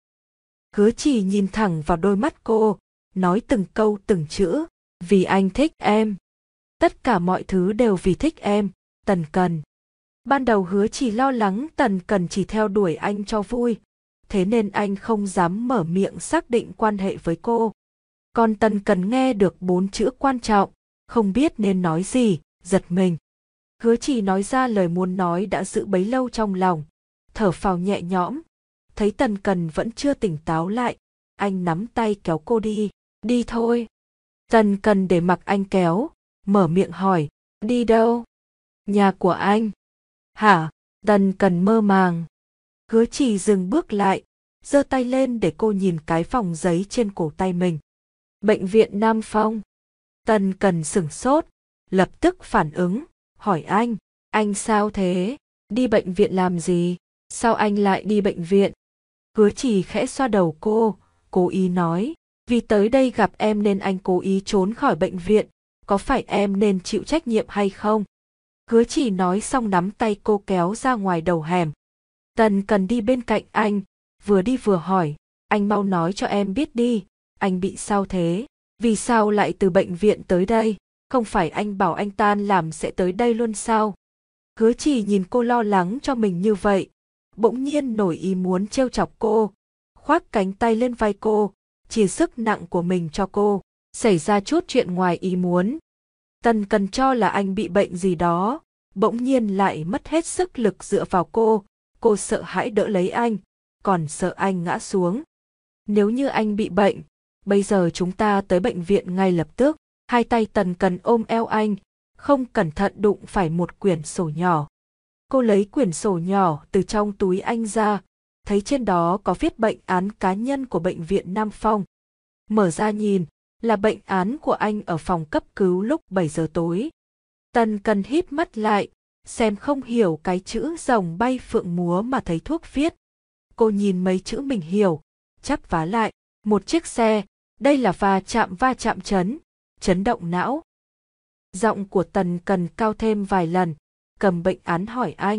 Hứa Trì nhìn thẳng vào đôi mắt cô, nói từng câu từng chữ, vì anh thích em. Tất cả mọi thứ đều vì thích em, Tần Cần. Ban đầu Hứa Trì lo lắng Tần Cần chỉ theo đuổi anh cho vui, thế nên anh không dám mở miệng xác định quan hệ với cô. Còn Tần Cần nghe được bốn chữ quan trọng, không biết nên nói gì, giật mình. Hứa Trì nói ra lời muốn nói đã giữ bấy lâu trong lòng, thở phào nhẹ nhõm. Thấy Tần Cần vẫn chưa tỉnh táo lại, anh nắm tay kéo cô đi, đi thôi. Tần Cần để mặc anh kéo, mở miệng hỏi, đi đâu? Nhà của anh. Hả? Tần Cần mơ màng. Hứa Trì dừng bước lại, giơ tay lên để cô nhìn cái vòng giấy trên cổ tay mình. Bệnh viện Nam Phong. Tần Cần sửng sốt, lập tức phản ứng, hỏi anh, anh sao thế? Đi bệnh viện làm gì? Sao anh lại đi bệnh viện? Hứa Trì khẽ xoa đầu cô, cố ý nói, vì tới đây gặp em nên anh cố ý trốn khỏi bệnh viện, có phải em nên chịu trách nhiệm hay không? Hứa Trì nói xong nắm tay cô kéo ra ngoài đầu hẻm. Tần Cần đi bên cạnh anh, vừa đi vừa hỏi, anh mau nói cho em biết đi, anh bị sao thế? Vì sao lại từ bệnh viện tới đây? Không phải anh bảo anh tan làm sẽ tới đây luôn sao? Hứa Trì nhìn cô lo lắng cho mình như vậy, bỗng nhiên nổi ý muốn trêu chọc cô, khoác cánh tay lên vai cô, chia sức nặng của mình cho cô. Xảy ra chút chuyện ngoài ý muốn. Tần Cần cho là anh bị bệnh gì đó, bỗng nhiên lại mất hết sức lực dựa vào cô, cô sợ hãi đỡ lấy anh, còn sợ anh ngã xuống. Nếu như anh bị bệnh, bây giờ chúng ta tới bệnh viện ngay lập tức. Hai tay Tần Cần ôm eo anh, không cẩn thận đụng phải một quyển sổ nhỏ. Cô lấy quyển sổ nhỏ từ trong túi anh ra, thấy trên đó có viết bệnh án cá nhân của bệnh viện Nam Phong. Mở ra nhìn, là bệnh án của anh ở phòng cấp cứu lúc bảy giờ tối. Tần Cần híp mắt lại, xem không hiểu cái chữ rồng bay phượng múa mà thấy thuốc viết. Cô nhìn mấy chữ mình hiểu, chắp vá lại, một chiếc xe, đây là va chạm va chạm chấn, chấn động não. Giọng của Tần Cần cao thêm vài lần, cầm bệnh án hỏi anh,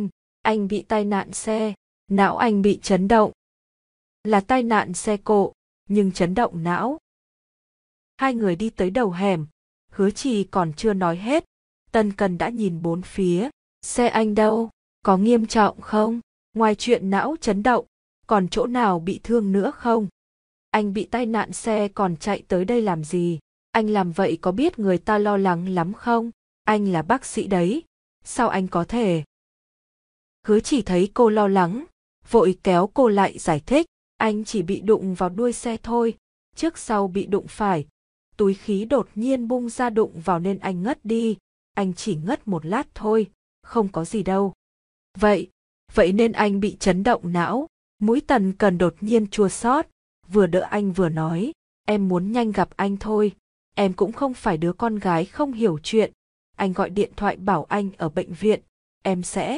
Anh bị tai nạn xe, não anh bị chấn động. Là tai nạn xe cộ, nhưng chấn động não. Hai người đi tới đầu hẻm, Hứa Trì còn chưa nói hết, Tần Cần đã nhìn bốn phía. Xe anh đâu? Có nghiêm trọng không? Ngoài chuyện não chấn động, còn chỗ nào bị thương nữa không? Anh bị tai nạn xe còn chạy tới đây làm gì? Anh làm vậy có biết người ta lo lắng lắm không? Anh là bác sĩ đấy, sao anh có thể? Hứa Chỉ thấy cô lo lắng, vội kéo cô lại giải thích, anh chỉ bị đụng vào đuôi xe thôi, trước sau bị đụng phải. Túi khí đột nhiên bung ra đụng vào nên anh ngất đi, anh chỉ ngất một lát thôi, không có gì đâu. Vậy, vậy nên anh bị chấn động não. Mũi Tần Cần đột nhiên chua xót, vừa đỡ anh vừa nói, em muốn nhanh gặp anh thôi, em cũng không phải đứa con gái không hiểu chuyện, anh gọi điện thoại bảo anh ở bệnh viện, em sẽ...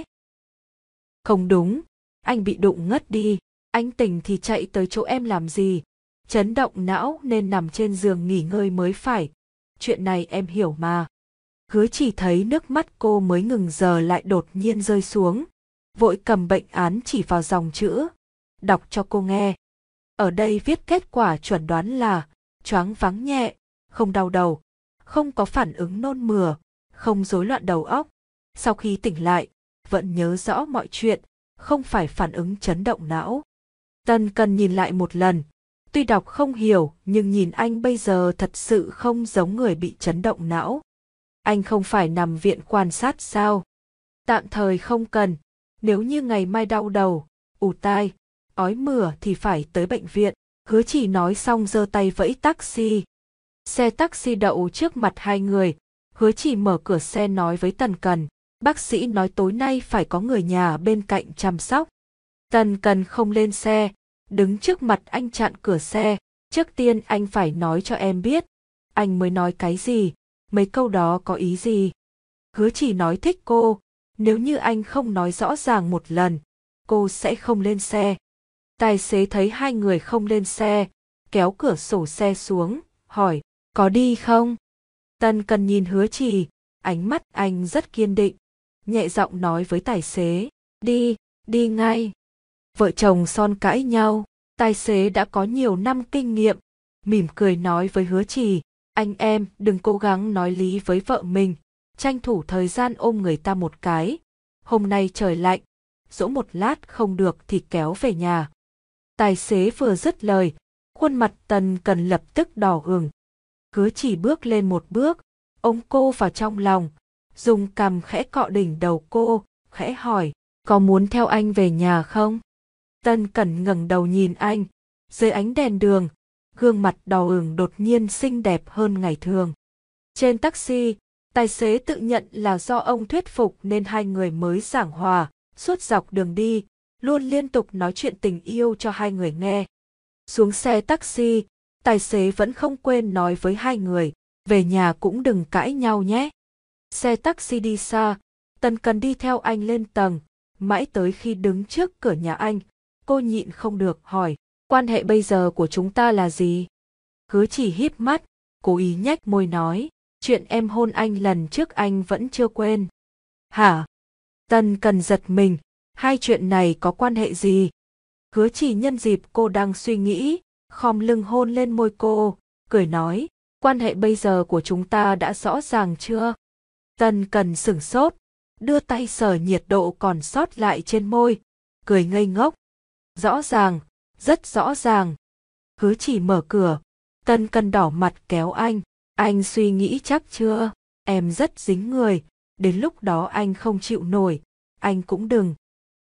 Không đúng, anh bị đụng ngất đi, anh tỉnh thì chạy tới chỗ em làm gì, chấn động não nên nằm trên giường nghỉ ngơi mới phải, chuyện này em hiểu mà. Hứa Chỉ thấy nước mắt cô mới ngừng giờ lại đột nhiên rơi xuống, vội cầm bệnh án chỉ vào dòng chữ, đọc cho cô nghe. Ở đây viết kết quả chuẩn đoán là choáng váng nhẹ, không đau đầu, không có phản ứng nôn mửa, không rối loạn đầu óc. Sau khi tỉnh lại, vẫn nhớ rõ mọi chuyện, không phải phản ứng chấn động não. Tần Cần nhìn lại một lần, tuy đọc không hiểu nhưng nhìn anh bây giờ thật sự không giống người bị chấn động não. Anh không phải nằm viện quan sát sao? Tạm thời không cần, nếu như ngày mai đau đầu, ù tai, ói mửa thì phải tới bệnh viện. Hứa Chỉ nói xong giơ tay vẫy taxi. Xe taxi đậu trước mặt hai người, Hứa Chỉ mở cửa xe nói với Tần Cần, bác sĩ nói tối nay phải có người nhà bên cạnh chăm sóc. Tần Cần không lên xe, đứng trước mặt anh chặn cửa xe, trước tiên anh phải nói cho em biết, anh mới nói cái gì, mấy câu đó có ý gì. Hứa Chỉ nói thích cô, nếu như anh không nói rõ ràng một lần, cô sẽ không lên xe. Tài xế thấy hai người không lên xe, kéo cửa sổ xe xuống, hỏi, có đi không? Tần Cần nhìn Hứa Chỉ, ánh mắt anh rất kiên định, nhẹ giọng nói với tài xế, đi, đi ngay. Vợ chồng son cãi nhau, tài xế đã có nhiều năm kinh nghiệm, mỉm cười nói với Hứa Chỉ, anh em đừng cố gắng nói lý với vợ mình, tranh thủ thời gian ôm người ta một cái. Hôm nay trời lạnh, dỗ một lát không được thì kéo về nhà. Tài xế vừa dứt lời, khuôn mặt Tần Cần lập tức đỏ ửng. Hứa Chỉ bước lên một bước, ôm cô vào trong lòng, dùng cằm khẽ cọ đỉnh đầu cô, khẽ hỏi, có muốn theo anh về nhà không? Tần Cần ngẩng đầu nhìn anh, dưới ánh đèn đường, gương mặt đỏ ửng đột nhiên xinh đẹp hơn ngày thường. Trên taxi, tài xế tự nhận là do ông thuyết phục nên hai người mới giảng hòa, suốt dọc đường đi, luôn liên tục nói chuyện tình yêu cho hai người nghe. Xuống xe taxi, tài xế vẫn không quên nói với hai người, về nhà cũng đừng cãi nhau nhé. Xe taxi đi xa, Tần Cần đi theo anh lên tầng, mãi tới khi đứng trước cửa nhà anh, cô nhịn không được hỏi, quan hệ bây giờ của chúng ta là gì? Hứa Chỉ híp mắt, cố ý nhếch môi nói, chuyện em hôn anh lần trước anh vẫn chưa quên. Hả? Tần Cần giật mình, hai chuyện này có quan hệ gì? Hứa Chỉ nhân dịp cô đang suy nghĩ, khom lưng hôn lên môi cô, cười nói, quan hệ bây giờ của chúng ta đã rõ ràng chưa? Tần Cần sửng sốt, đưa tay sờ nhiệt độ còn sót lại trên môi, cười ngây ngốc. Rõ ràng, rất rõ ràng. Hứa Chỉ mở cửa, Tần Cần đỏ mặt kéo anh, anh suy nghĩ chắc chưa? Em rất dính người, đến lúc đó anh không chịu nổi, anh cũng đừng.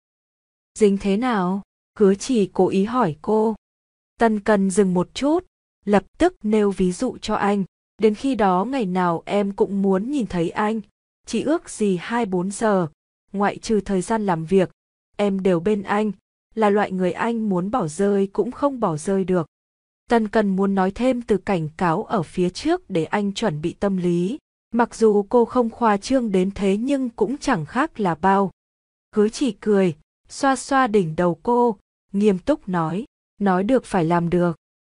Dính thế nào? Hứa Chỉ cố ý hỏi cô. Tần Cần dừng một chút, lập tức nêu ví dụ cho anh, đến khi đó ngày nào em cũng muốn nhìn thấy anh, chỉ ước gì hai bốn giờ, ngoại trừ thời gian làm việc, em đều bên anh, là loại người anh muốn bỏ rơi cũng không bỏ rơi được. Tần Cần muốn nói thêm từ cảnh cáo ở phía trước để anh chuẩn bị tâm lý, mặc dù cô không khoa trương đến thế nhưng cũng chẳng khác là bao. Hứa Chỉ cười, xoa xoa đỉnh đầu cô, nghiêm túc nói, nói được phải làm được.